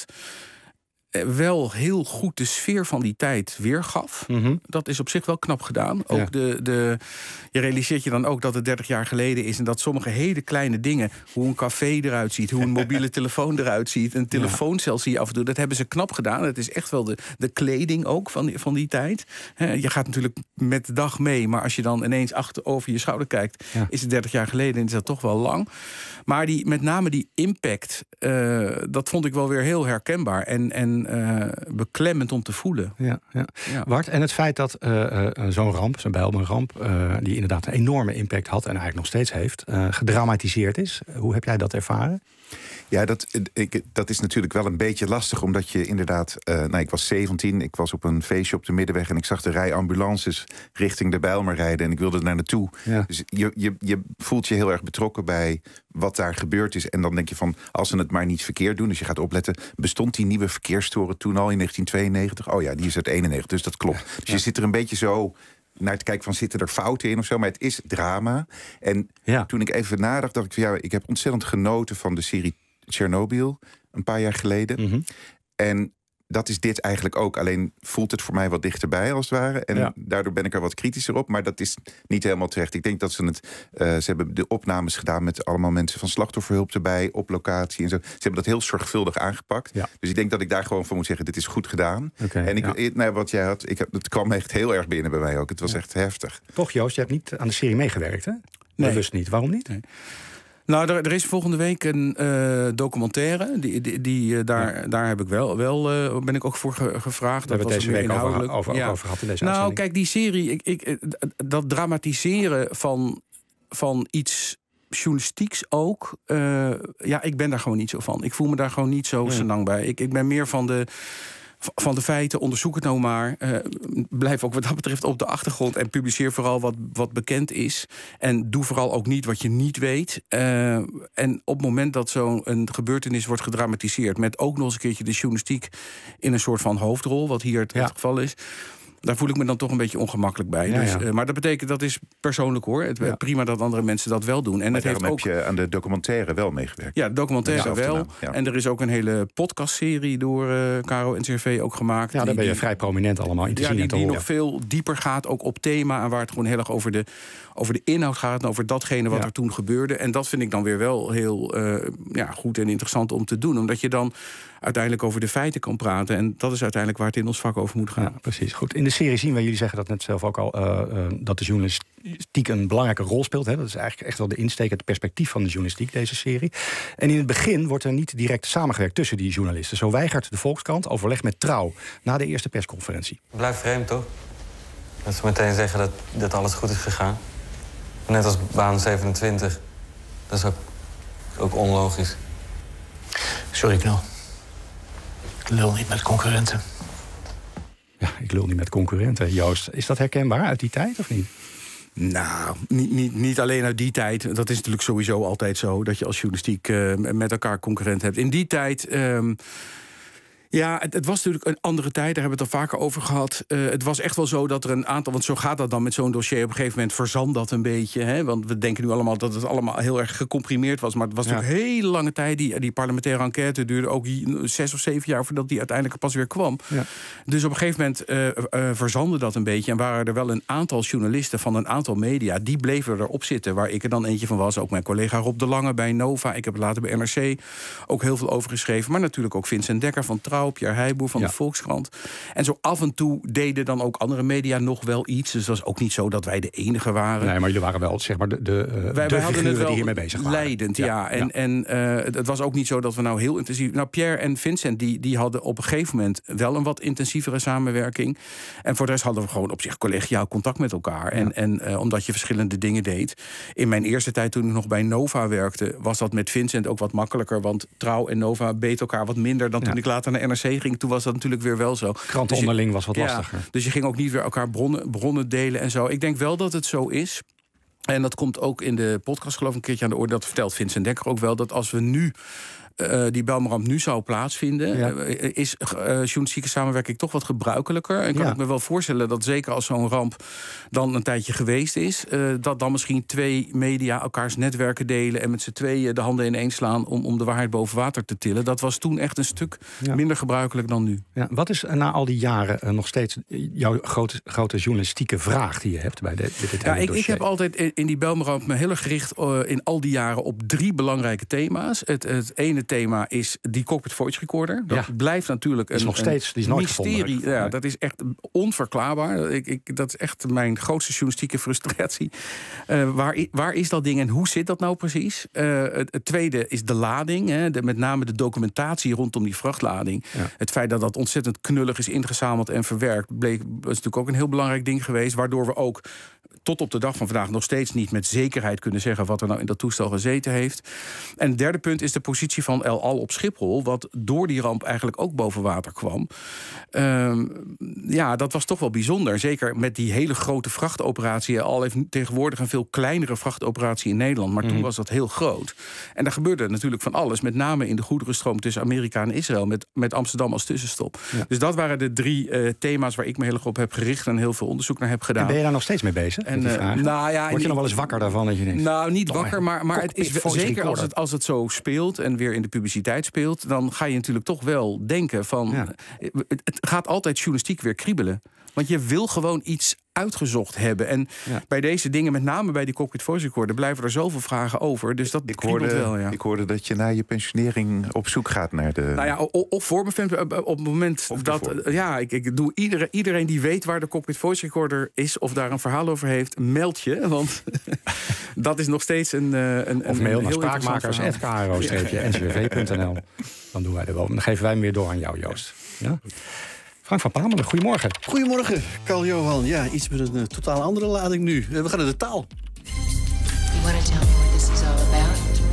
wel heel goed de sfeer van die tijd weergaf. Mm-hmm. Dat is op zich wel knap gedaan. Ook ja. de, de, je realiseert je dan ook dat het dertig jaar geleden is... en dat sommige hele kleine dingen, hoe een café eruit ziet... hoe een mobiele telefoon eruit ziet, een telefooncel zie je af en toe... dat hebben ze knap gedaan. Het is echt wel de, de kleding ook van die, van die tijd. He, je gaat natuurlijk met de dag mee... maar als je dan ineens achter over je schouder kijkt... Ja. is het dertig jaar geleden en is dat toch wel lang. Maar die, met name die impact, uh, dat vond ik wel weer heel herkenbaar... en, en Uh, beklemmend om te voelen. Ja, ja. Ja. Bart, en het feit dat uh, uh, zo'n ramp, zo'n Bijlmerramp... Uh, die inderdaad een enorme impact had en eigenlijk nog steeds heeft... Uh, gedramatiseerd is. Hoe heb jij dat ervaren? Ja, dat, ik, dat is natuurlijk wel een beetje lastig... omdat je inderdaad... Uh, nou, ik was zeventien, ik was op een feestje op de Middenweg... en ik zag de rij ambulances richting de Bijlmer rijden... en ik wilde er naar naartoe. Ja. Dus je, je, je voelt je heel erg betrokken bij wat daar gebeurd is. En dan denk je van, als ze het maar niet verkeerd doen... dus je gaat opletten, bestond die nieuwe verkeerstoren toen al in negentien tweeënnegentig? Oh ja, die is uit eenennegentig, dus dat klopt. Dus ja. je zit er een beetje zo... naar te kijken van, zitten er fouten in of zo? Maar het is drama. En ja. toen ik even nadacht, dacht ik van... ja, ik heb ontzettend genoten van de serie Chernobyl... een paar jaar geleden. Mm-hmm. En dat is dit eigenlijk ook. Alleen voelt het voor mij wat dichterbij, als het ware. En ja. daardoor ben ik er wat kritischer op. Maar dat is niet helemaal terecht. Ik denk dat ze het... Uh, ze hebben de opnames gedaan met allemaal mensen van slachtofferhulp erbij... op locatie en zo. Ze hebben dat heel zorgvuldig aangepakt. Ja. Dus ik denk dat ik daar gewoon van moet zeggen... dit is goed gedaan. Okay, en ik, ja. nou, wat jij had, ik heb, het kwam echt heel erg binnen bij mij ook. Het was ja. echt heftig. Toch, Joost, je hebt niet aan de serie meegewerkt, hè? Nee. Bewust niet. Waarom niet? Nee. Nou, er, er is volgende week een uh, documentaire. Die, die, die, uh, daar, ja. daar heb ik wel, wel uh, ben ik ook voor ge, gevraagd. We hebben het deze week over, over, ja. over gehad in deze Nou, uitzending. kijk, die serie, ik, ik, dat dramatiseren van, van iets journalistieks ook... Uh, ja, ik ben daar gewoon niet zo van. Ik voel me daar gewoon niet zo ja. senang bij. Ik, ik ben meer van de... van de feiten, onderzoek het nou maar. Uh, blijf ook wat dat betreft op de achtergrond... en publiceer vooral wat, wat bekend is. En doe vooral ook niet wat je niet weet. Uh, en op het moment dat zo'n gebeurtenis wordt gedramatiseerd... met ook nog eens een keertje de journalistiek... in een soort van hoofdrol, wat hier het, ja. het geval is... daar voel ik me dan toch een beetje ongemakkelijk bij. Ja, dus, ja. Uh, maar dat betekent, dat is persoonlijk hoor. Het, ja. Prima dat andere mensen dat wel doen. En het heeft ook... heb je aan de documentaire wel meegewerkt. Ja, de documentaire wel. Ja. En er is ook een hele podcastserie door uh, Caro en N C R V ook gemaakt. Ja, daar die, ben je vrij prominent allemaal in te ja, zien die, en te die horen. nog veel dieper gaat, ook op thema... en waar het gewoon heel erg over de, over de inhoud gaat... en over datgene wat ja. er toen gebeurde. En dat vind ik dan weer wel heel uh, ja, goed en interessant om te doen. Omdat je dan uiteindelijk over de feiten kan praten. En dat is uiteindelijk waar het in ons vak over moet gaan. Ja, precies. Goed. In de serie zien we, jullie zeggen dat net zelf ook al... Uh, uh, dat de journalistiek een belangrijke rol speelt. Hè? Dat is eigenlijk echt wel de insteek, het perspectief van de journalistiek, deze serie. En in het begin wordt er niet direct samengewerkt tussen die journalisten. Zo weigert de Volkskrant overleg met Trouw na de eerste persconferentie. Blijft vreemd, toch? Dat ze meteen zeggen dat, dat alles goed is gegaan. Net als baan zevenentwintig. Dat is ook, ook onlogisch. Sorry, Knol. Ik lul niet met concurrenten. Ja, ik lul niet met concurrenten. Joost, is dat herkenbaar uit die tijd of niet? Nou, niet, niet, niet alleen uit die tijd. Dat is natuurlijk sowieso altijd zo... dat je als journalistiek uh, met elkaar concurrent hebt. In die tijd... Um, Ja, het, het was natuurlijk een andere tijd, daar hebben we het al vaker over gehad. Uh, het was echt wel zo dat er een aantal... want zo gaat dat dan met zo'n dossier. Op een gegeven moment verzandt dat een beetje. Hè? Want we denken nu allemaal dat het allemaal heel erg gecomprimeerd was. Maar het was ja. natuurlijk een hele lange tijd. Die, die parlementaire enquête duurde ook zes of zeven jaar... voordat die uiteindelijk pas weer kwam. Ja. Dus op een gegeven moment uh, uh, verzandde dat een beetje. En waren er wel een aantal journalisten van een aantal media... die bleven erop zitten, waar ik er dan eentje van was. Ook mijn collega Rob de Lange bij Nova. Ik heb het later bij N R C ook heel veel over geschreven. Maar natuurlijk ook Vincent Dekker van Trouw... Pierre Heijboer van ja. de Volkskrant. En zo af en toe deden dan ook andere media nog wel iets. Dus dat was ook niet zo dat wij de enige waren. Nee, maar jullie waren wel, zeg maar, de, de, uh, wij, de wij hadden het wel die hiermee bezig waren. Leidend, ja. ja. En, ja. en uh, het was ook niet zo dat we nou heel intensief... Nou, Pierre en Vincent, die, die hadden op een gegeven moment... wel een wat intensievere samenwerking. En voor de rest hadden we gewoon op zich collegiaal contact met elkaar. Ja. En, en uh, omdat je verschillende dingen deed. In mijn eerste tijd, toen ik nog bij Nova werkte... was dat met Vincent ook wat makkelijker. Want Trouw en Nova beten elkaar wat minder... dan toen ja. ik later naar N R C ging, toen was dat natuurlijk weer wel zo. Krant dus je, onderling was wat ja, lastiger. Dus je ging ook niet weer elkaar bronnen, bronnen delen en zo. Ik denk wel dat het zo is. En dat komt ook in de podcast geloof ik een keertje aan de orde. Dat vertelt Vincent Dekker ook wel. Dat als we nu Uh, die Bijlmerramp nu zou plaatsvinden, ja. uh, is uh, journalistieke samenwerking toch wat gebruikelijker. En kan ja. ik me wel voorstellen dat zeker als zo'n ramp dan een tijdje geweest is, uh, dat dan misschien twee media elkaars netwerken delen en met z'n tweeën de handen ineen slaan om, om de waarheid boven water te tillen. Dat was toen echt een stuk ja. minder gebruikelijk dan nu. Ja, wat is na al die jaren uh, nog steeds jouw grote, grote journalistieke vraag die je hebt bij de, dit ja, hele ik, dossier? ik heb altijd in, in die Bijlmerramp me heel erg gericht uh, in al die jaren op drie belangrijke thema's. Het, het ene thema is die cockpit voice recorder. Dat ja. blijft natuurlijk een, is nog steeds, die is nooit mysterie. Gevonden, ja, dat is echt onverklaarbaar. Ik, ik, dat is echt mijn grootste journalistieke frustratie. Uh, waar, waar is dat ding en hoe zit dat nou precies? Uh, het, het tweede is de lading. Hè, de, met name de documentatie rondom die vrachtlading. Ja. Het feit dat dat ontzettend knullig is ingezameld en verwerkt, bleek, was natuurlijk ook een heel belangrijk ding geweest. Waardoor we ook tot op de dag van vandaag nog steeds niet met zekerheid kunnen zeggen wat er nou in dat toestel gezeten heeft. En het derde punt is de positie van El Al op Schiphol, wat door die ramp eigenlijk ook boven water kwam. Um, ja, dat was toch wel bijzonder. Zeker met die hele grote vrachtoperatie. El Al heeft tegenwoordig een veel kleinere vrachtoperatie in Nederland, maar mm. toen was dat heel groot. En daar gebeurde natuurlijk van alles, met name in de goederenstroom tussen Amerika en Israël, met, met Amsterdam als tussenstop. Ja. Dus dat waren de drie uh, thema's waar ik me heel erg op heb gericht en heel veel onderzoek naar heb gedaan. En ben je daar nog steeds mee bezig? En, uh, nou ja, word je nog wel eens wakker daarvan dat je denkt? Nou, niet wakker, maar, maar het is zeker als het, als het zo speelt en weer in de publiciteit speelt, dan ga je natuurlijk toch wel denken van ja. het, het gaat altijd journalistiek weer kriebelen. Want je wil gewoon iets uitgezocht hebben. En ja. bij deze dingen, met name bij die cockpit voice recorder, blijven er zoveel vragen over. Dus dat ik hoorde, wel, ja. ik hoorde dat je na je pensionering op zoek gaat naar de... Nou ja, of, of voor me, op het moment of dat... Ja, ik, ik doe iedereen, iedereen die weet waar de cockpit voice recorder is of daar een verhaal over heeft, meld je. Want dat is nog steeds een... een of mail naar spraakmakers punt k r o n c w v punt n l. Dan doen wij er wel. Dan geven wij hem weer door aan jou, Joost. Ja? Frank van Pamelen, goedemorgen. Goedemorgen, Carl-Johan. Ja, iets met een uh, totaal andere lading nu. Uh, we gaan naar de taal. You want to tell me what this is all about?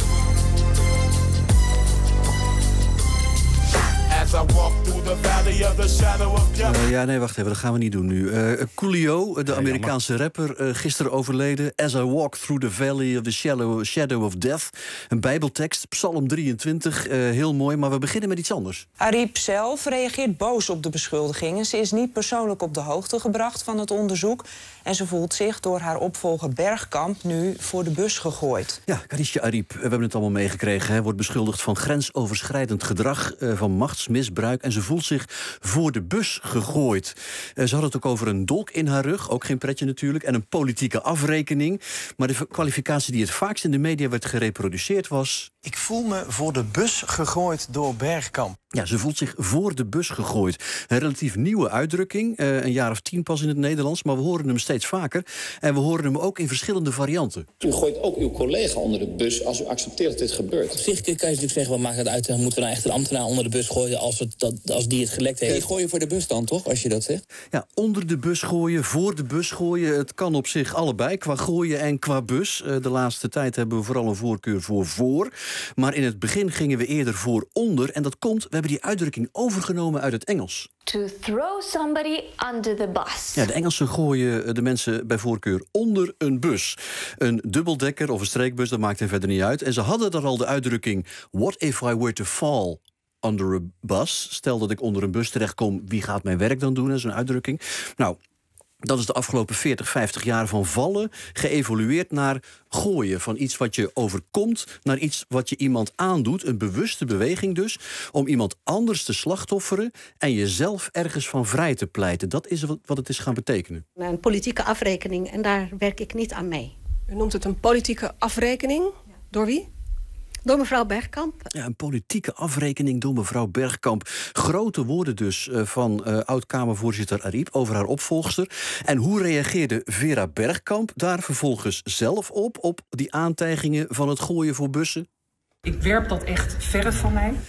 Uh, ja, nee, wacht even, dat gaan we niet doen nu. Uh, Coolio, de Amerikaanse rapper, uh, gisteren overleden. As I walk through the valley of the shadow, shadow of death. Een bijbeltekst, Psalm drieëntwintig, uh, heel mooi. Maar we beginnen met iets anders. Ariep zelf reageert boos op de beschuldigingen. Ze is niet persoonlijk op de hoogte gebracht van het onderzoek. En ze voelt zich door haar opvolger Bergkamp nu voor de bus gegooid. Ja, Karistje Ariep, we hebben het allemaal meegekregen. Hè, wordt beschuldigd van grensoverschrijdend gedrag, uh, van machtsmisbruik. En ze voelt zich voor de bus gegooid. Uh, ze had het ook over een dolk in haar rug, ook geen pretje natuurlijk. En een politieke afrekening. Maar de kwalificatie die het vaakst in de media werd gereproduceerd was... Ik voel me voor de bus gegooid door Bergkamp. Ja, ze voelt zich voor de bus gegooid. Een relatief nieuwe uitdrukking, uh, een jaar of tien pas in het Nederlands... maar we horen hem steeds vaker en we horen hem ook in verschillende varianten. U gooit ook uw collega onder de bus als u accepteert dat dit gebeurt. Op zich kan je natuurlijk zeggen, wat maakt het uit... dan moeten we nou echt een ambtenaar onder de bus gooien als, het, dat, als die het gelekt heeft. Ja, gooi je voor de bus dan, toch, als je dat zegt? Ja, onder de bus gooien, voor de bus gooien. Het kan op zich allebei, qua gooien en qua bus. Uh, de laatste tijd hebben we vooral een voorkeur voor voor... Maar in het begin gingen we eerder voor onder. En dat komt, we hebben die uitdrukking overgenomen uit het Engels. To throw somebody under the bus. Ja, de Engelsen gooien de mensen bij voorkeur onder een bus. Een dubbeldekker of een streekbus, dat maakt hen verder niet uit. En ze hadden daar al de uitdrukking... What if I were to fall under a bus? Stel dat ik onder een bus terechtkom, wie gaat mijn werk dan doen? Dat is een uitdrukking. Nou... Dat is de afgelopen veertig, vijftig jaar van vallen geëvolueerd naar gooien. Van iets wat je overkomt naar iets wat je iemand aandoet. Een bewuste beweging dus. Om iemand anders te slachtofferen en jezelf ergens van vrij te pleiten. Dat is wat het is gaan betekenen. Een politieke afrekening en daar werk ik niet aan mee. U noemt het een politieke afrekening? Ja. Door wie? Door mevrouw Bergkamp. Ja, een politieke afrekening door mevrouw Bergkamp. Grote woorden dus uh, van uh, oud-Kamervoorzitter Ariep over haar opvolgster. En hoe reageerde Vera Bergkamp daar vervolgens zelf op... op die aantijgingen van het gooien voor bussen? Ik werp dat echt verre van mij.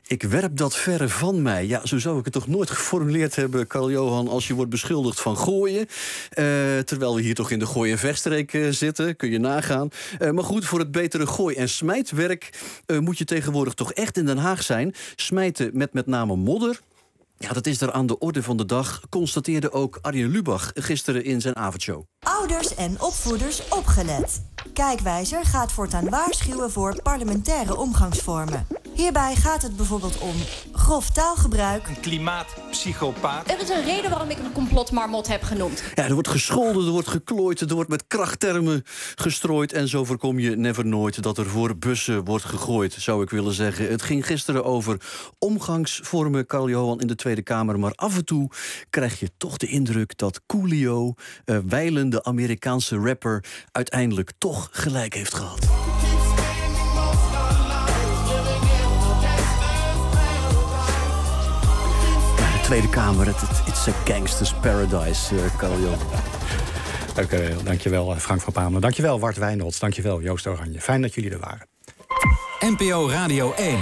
Ik werp dat verre van mij. Ja, zo zou ik het toch nooit geformuleerd hebben, Karl-Johan, als je wordt beschuldigd van gooien. Uh, terwijl we hier toch in de gooi- en vechtstreek uh, zitten, kun je nagaan. Uh, maar goed, voor het betere gooi- en smijtwerk uh, moet je tegenwoordig toch echt in Den Haag zijn. Smijten met met name modder. Ja, dat is er aan de orde van de dag, constateerde ook Arjen Lubach gisteren in zijn avondshow. Ouders en opvoeders opgelet. Kijkwijzer gaat voortaan waarschuwen voor parlementaire omgangsvormen. Hierbij gaat het bijvoorbeeld om grof taalgebruik, een klimaatpsychopaat. Er is een reden waarom ik een complotmarmot heb genoemd. Ja, er wordt gescholden, er wordt geklooid, er wordt met krachttermen gestrooid. En zo voorkom je never nooit dat er voor bussen wordt gegooid, zou ik willen zeggen. Het ging gisteren over omgangsvormen, Karl-Johan, in de Tweede Kamer. Maar af en toe krijg je toch de indruk dat Coolio, uh, wijlen de Amerikaanse rapper, uiteindelijk toch gelijk heeft gehad. Tweede Kamer, het it's a gangster's paradise, uh, Karl-Johan. Oké, okay, dankjewel Frank van Pamelen. Dankjewel Wart Wijnolds. Dankjewel Joost Oranje. Fijn dat jullie er waren. N P O Radio één.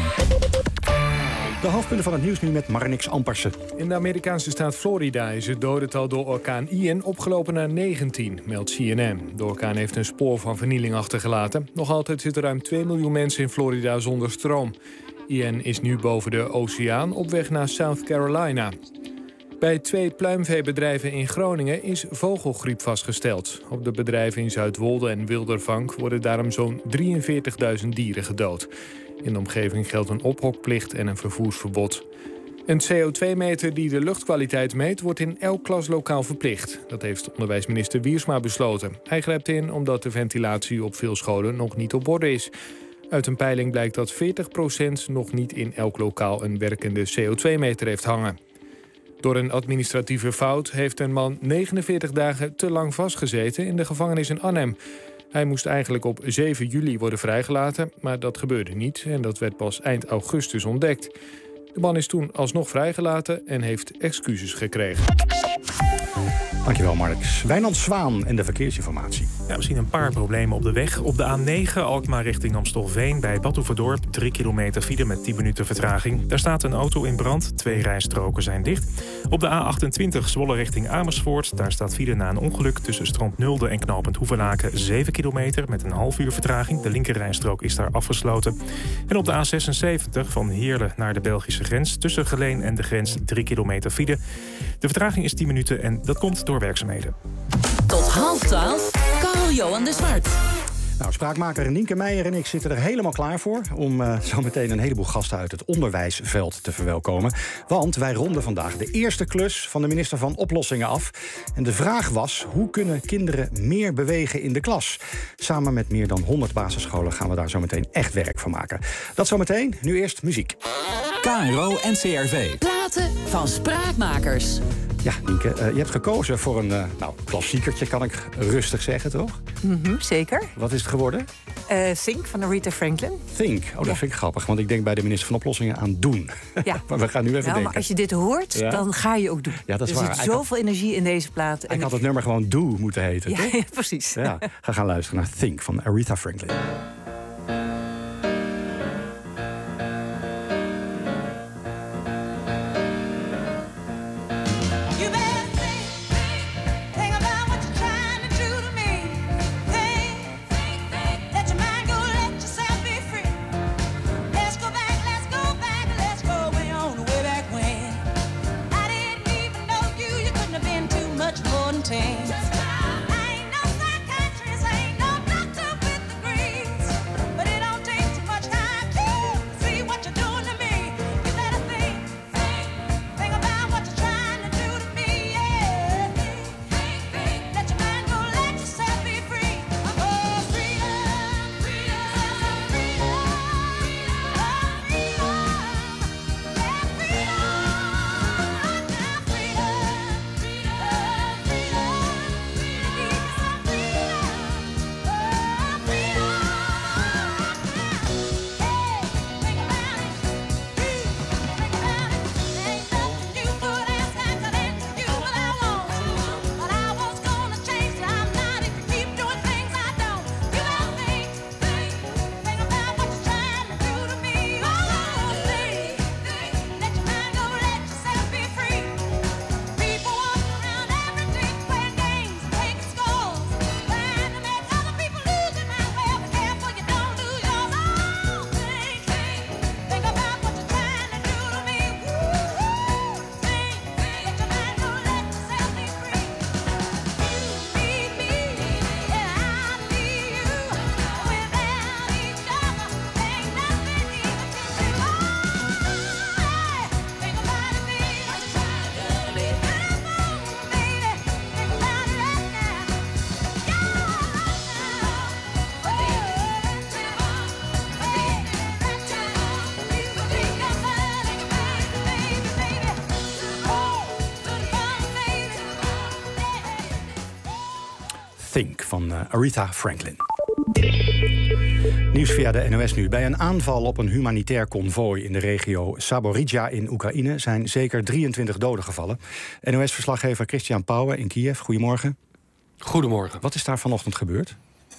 De hoofdpunten van het nieuws nu met Marnix Ampersen. In de Amerikaanse staat Florida is het dodental door orkaan Ian opgelopen naar negentien, meldt C N N. De orkaan heeft een spoor van vernieling achtergelaten. Nog altijd zitten ruim twee miljoen mensen in Florida zonder stroom. Ian is nu boven de oceaan op weg naar South Carolina. Bij twee pluimveebedrijven in Groningen is vogelgriep vastgesteld. Op de bedrijven in Zuidwolde en Wildervank worden daarom zo'n drieënveertigduizend dieren gedood. In de omgeving geldt een ophokplicht en een vervoersverbod. Een C O twee meter die de luchtkwaliteit meet wordt in elk klaslokaal verplicht. Dat heeft onderwijsminister Wiersma besloten. Hij grijpt in omdat de ventilatie op veel scholen nog niet op orde is. Uit een peiling blijkt dat veertig procent nog niet in elk lokaal een werkende C O twee meter heeft hangen. Door een administratieve fout heeft een man negenenveertig dagen te lang vastgezeten in de gevangenis in Arnhem. Hij moest eigenlijk op zeven juli worden vrijgelaten, maar dat gebeurde niet en dat werd pas eind augustus ontdekt. De man is toen alsnog vrijgelaten en heeft excuses gekregen. Dankjewel, Marx. Wijnand Zwaan en de verkeersinformatie. Ja, we zien een paar problemen op de weg. Op de A negen, Alkmaar richting Amstelveen, bij Bad Oeverdorp. Drie kilometer file met tien minuten vertraging. Daar staat een auto in brand. Twee rijstroken zijn dicht. Op de A achtentwintig, Zwolle richting Amersfoort. Daar staat file na een ongeluk tussen Strand Nulde en knooppunt Hoevelaken. Zeven kilometer met een half uur vertraging. De linkerrijstrook is daar afgesloten. En op de A zesenzeventig, van Heerlen naar de Belgische grens. Tussen Geleen en de grens drie kilometer file. De vertraging is tien minuten en dat komt door werkzaamheden. Tot half twaalf, Karl-Johan de Zwart. Nou, spraakmaker Nienke Meijer en ik zitten er helemaal klaar voor om uh, zo meteen een heleboel gasten uit het onderwijsveld te verwelkomen. Want wij ronden vandaag de eerste klus van de minister van Oplossingen af. En de vraag was, hoe kunnen kinderen meer bewegen in de klas? Samen met meer dan honderd basisscholen gaan we daar zo meteen echt werk van maken. Dat zometeen, nu eerst muziek. K R O en C R V. Platen van spraakmakers. Ja, Nienke, uh, je hebt gekozen voor een uh, nou, klassiekertje, kan ik rustig zeggen, toch? Mm-hmm, zeker. Wat is het geworden? Uh, Think van Aretha Franklin. Think, oh, dat ja. vind ik grappig, want ik denk bij de minister van Oplossingen aan doen. Ja. Maar we gaan nu even nou, denken. Maar als je dit hoort, ja? dan ga je ook doen. Ja, dat is er waar. zit zoveel had... energie in deze plaat. Ik had het nummer gewoon Do moeten heten, ja, toch? Ja, precies. Ja, ga gaan luisteren naar Think van Aretha Franklin. Ain't no psychiatrist, ain't no doctor with the degrees. Think van uh, Aretha Franklin. Nieuws via de N O S nu. Bij een aanval op een humanitair konvooi in de regio Zaporizhzhia in Oekraïne zijn zeker drieëntwintig doden gevallen. N O S-verslaggever Christian Pauwen in Kiev. Goedemorgen. Goedemorgen. Wat is daar vanochtend gebeurd?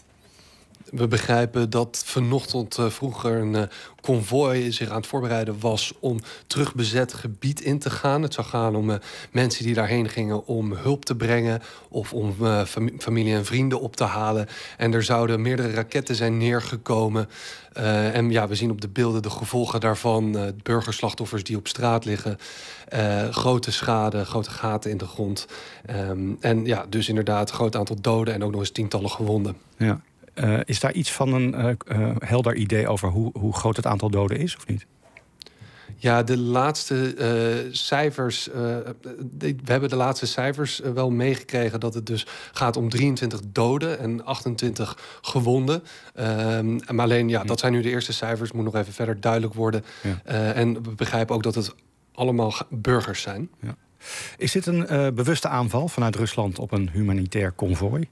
We begrijpen dat vanochtend uh, vroeger een uh, konvooi zich aan het voorbereiden was om terugbezet gebied in te gaan. Het zou gaan om uh, mensen die daarheen gingen om hulp te brengen of om uh, fam- familie en vrienden op te halen. En er zouden meerdere raketten zijn neergekomen. Uh, en ja, we zien op de beelden de gevolgen daarvan. Uh, burgerslachtoffers die op straat liggen. Uh, grote schade, grote gaten in de grond. Um, en ja, dus inderdaad een groot aantal doden en ook nog eens tientallen gewonden. Ja. Uh, is daar iets van een uh, uh, helder idee over hoe, hoe groot het aantal doden is, of niet? Ja, de laatste uh, cijfers. Uh, de, we hebben de laatste cijfers uh, wel meegekregen dat het dus gaat om drieëntwintig doden en achtentwintig gewonden. Um, maar alleen, ja, dat zijn nu de eerste cijfers. Moet nog even verder duidelijk worden. Ja. Uh, en we begrijpen ook dat het allemaal burgers zijn. Ja. Is dit een uh, bewuste aanval vanuit Rusland op een humanitair konvooi?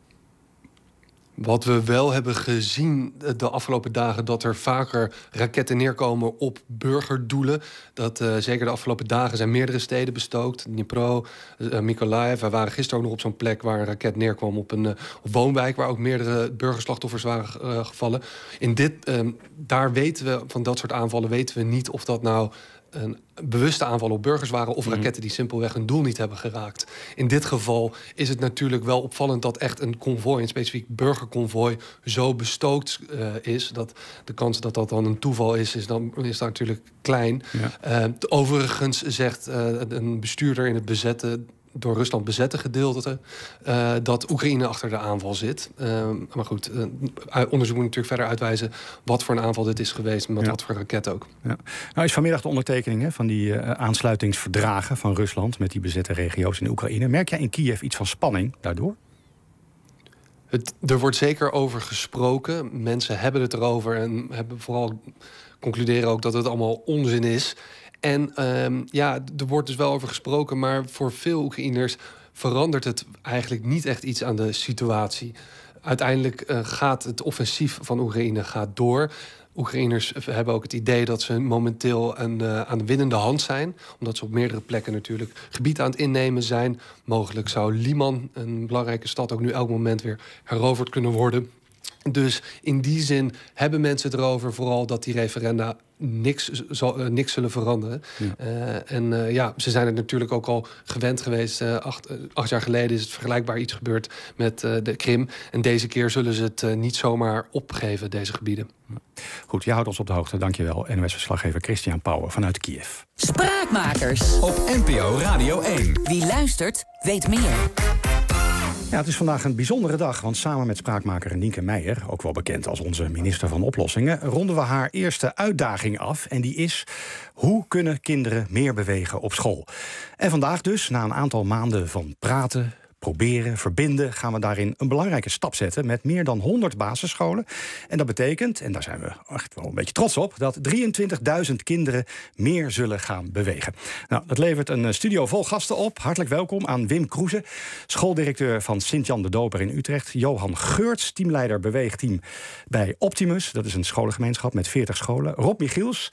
Wat we wel hebben gezien de afgelopen dagen, dat er vaker raketten neerkomen op burgerdoelen. Dat uh, zeker de afgelopen dagen zijn meerdere steden bestookt. Dnipro, uh, Mykolaiv. We waren gisteren ook nog op zo'n plek waar een raket neerkwam op een uh, woonwijk waar ook meerdere burgerslachtoffers waren uh, gevallen. In dit, uh, daar weten we, van dat soort aanvallen weten we niet of dat nou een bewuste aanval op burgers waren of raketten die simpelweg een doel niet hebben geraakt. In dit geval is het natuurlijk wel opvallend dat echt een konvooi, een specifiek burgerkonvooi, zo bestookt uh, is. Dat de kans dat dat dan een toeval is, is dan is daar natuurlijk klein. Ja. Uh, overigens zegt uh, een bestuurder in het bezette, door Rusland bezette gedeelte, uh, dat Oekraïne achter de aanval zit. Uh, maar goed, uh, onderzoek moet natuurlijk verder uitwijzen wat voor een aanval dit is geweest, met ja. wat voor raket ook. Ja. Nou is vanmiddag de ondertekening hè, van die uh, aansluitingsverdragen van Rusland met die bezette regio's in Oekraïne. Merk jij in Kiev iets van spanning daardoor? Het, er wordt zeker over gesproken. Mensen hebben het erover en hebben vooral concluderen ook dat het allemaal onzin is. En um, ja, er wordt dus wel over gesproken, maar voor veel Oekraïners verandert het eigenlijk niet echt iets aan de situatie. Uiteindelijk uh, gaat het offensief van Oekraïne gaat door. Oekraïners hebben ook het idee dat ze momenteel een, uh, aan de winnende hand zijn. Omdat ze op meerdere plekken natuurlijk gebied aan het innemen zijn. Mogelijk zou Liman, een belangrijke stad, ook nu elk moment weer heroverd kunnen worden. Dus in die zin hebben mensen het erover, vooral dat die referenda niks, zal, uh, niks zullen veranderen. Ja. Uh, en uh, ja, ze zijn het natuurlijk ook al gewend geweest. Uh, acht, uh, acht jaar geleden is het vergelijkbaar iets gebeurd met uh, de Krim. En deze keer zullen ze het uh, niet zomaar opgeven, deze gebieden. Goed, je houdt ons op de hoogte. Dankjewel, N O S-verslaggever Christian Pauwen vanuit Kiev. Spraakmakers op N P O Radio één. Wie luistert, weet meer. Ja, het is vandaag een bijzondere dag, want samen met spraakmaker Nienke Meijer, ook wel bekend als onze minister van Oplossingen, ronden we haar eerste uitdaging af. En die is: hoe kunnen kinderen meer bewegen op school? En vandaag dus, na een aantal maanden van praten, proberen, verbinden, gaan we daarin een belangrijke stap zetten met meer dan honderd basisscholen. En dat betekent, en daar zijn we echt wel een beetje trots op, dat drieëntwintigduizend kinderen meer zullen gaan bewegen. Nou, dat levert een studio vol gasten op. Hartelijk welkom aan Wim Kroeze, schooldirecteur van Sint-Jan de Doper in Utrecht. Johan Geurts, teamleider beweegteam bij Optimus. Dat is een scholengemeenschap met veertig scholen. Rob Michiels,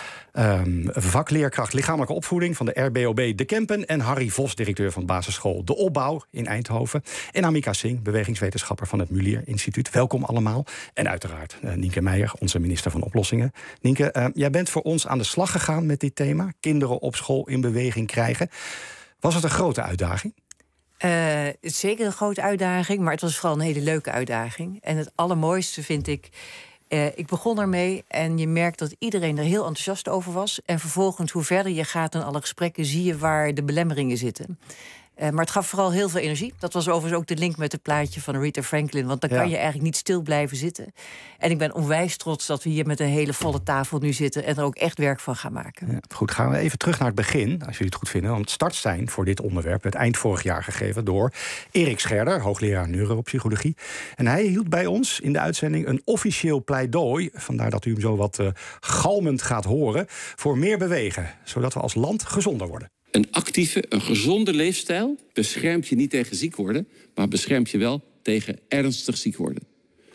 Um, vakleerkracht lichamelijke opvoeding van de R B O B De Kempen. En Harry Vos, directeur van basisschool De Opbouw in Eindhoven. En Amika Singh, bewegingswetenschapper van het Mulier Instituut. Welkom allemaal. En uiteraard uh, Nienke Meijer, onze minister van Oplossingen. Nienke, uh, jij bent voor ons aan de slag gegaan met dit thema. Kinderen op school in beweging krijgen. Was het een grote uitdaging? Uh, het is zeker een grote uitdaging, maar het was vooral een hele leuke uitdaging. En het allermooiste vind ik, Uh, ik begon ermee en je merkt dat iedereen er heel enthousiast over was. En vervolgens, hoe verder je gaat in alle gesprekken, zie je waar de belemmeringen zitten. Uh, maar het gaf vooral heel veel energie. Dat was overigens ook de link met het plaatje van Aretha Franklin. Want dan ja. kan je eigenlijk niet stil blijven zitten. En ik ben onwijs trots dat we hier met een hele volle tafel nu zitten en er ook echt werk van gaan maken. Ja, goed, gaan we even terug naar het begin, als jullie het goed vinden. Want het startsein voor dit onderwerp werd eind vorig jaar gegeven door Erik Scherder, hoogleraar neuropsychologie. En hij hield bij ons in de uitzending een officieel pleidooi, vandaar dat u hem zo wat uh, galmend gaat horen, voor meer bewegen, zodat we als land gezonder worden. Een actieve, een gezonde leefstijl beschermt je niet tegen ziek worden, maar beschermt je wel tegen ernstig ziek worden.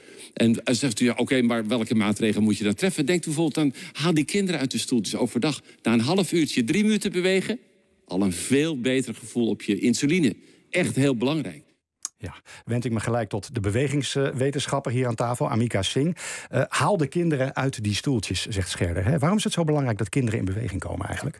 En dan zegt u, ja, oké, okay, maar welke maatregelen moet je dan treffen? Denkt u bijvoorbeeld aan, haal die kinderen uit de stoeltjes overdag. Na een half uurtje, drie minuten bewegen, al een veel beter gevoel op je insuline. Echt heel belangrijk. Ja, wend ik me gelijk tot de bewegingswetenschapper hier aan tafel, Amika Singh. Uh, haal de kinderen uit die stoeltjes, zegt Scherder. Hè? Waarom is het zo belangrijk dat kinderen in beweging komen eigenlijk?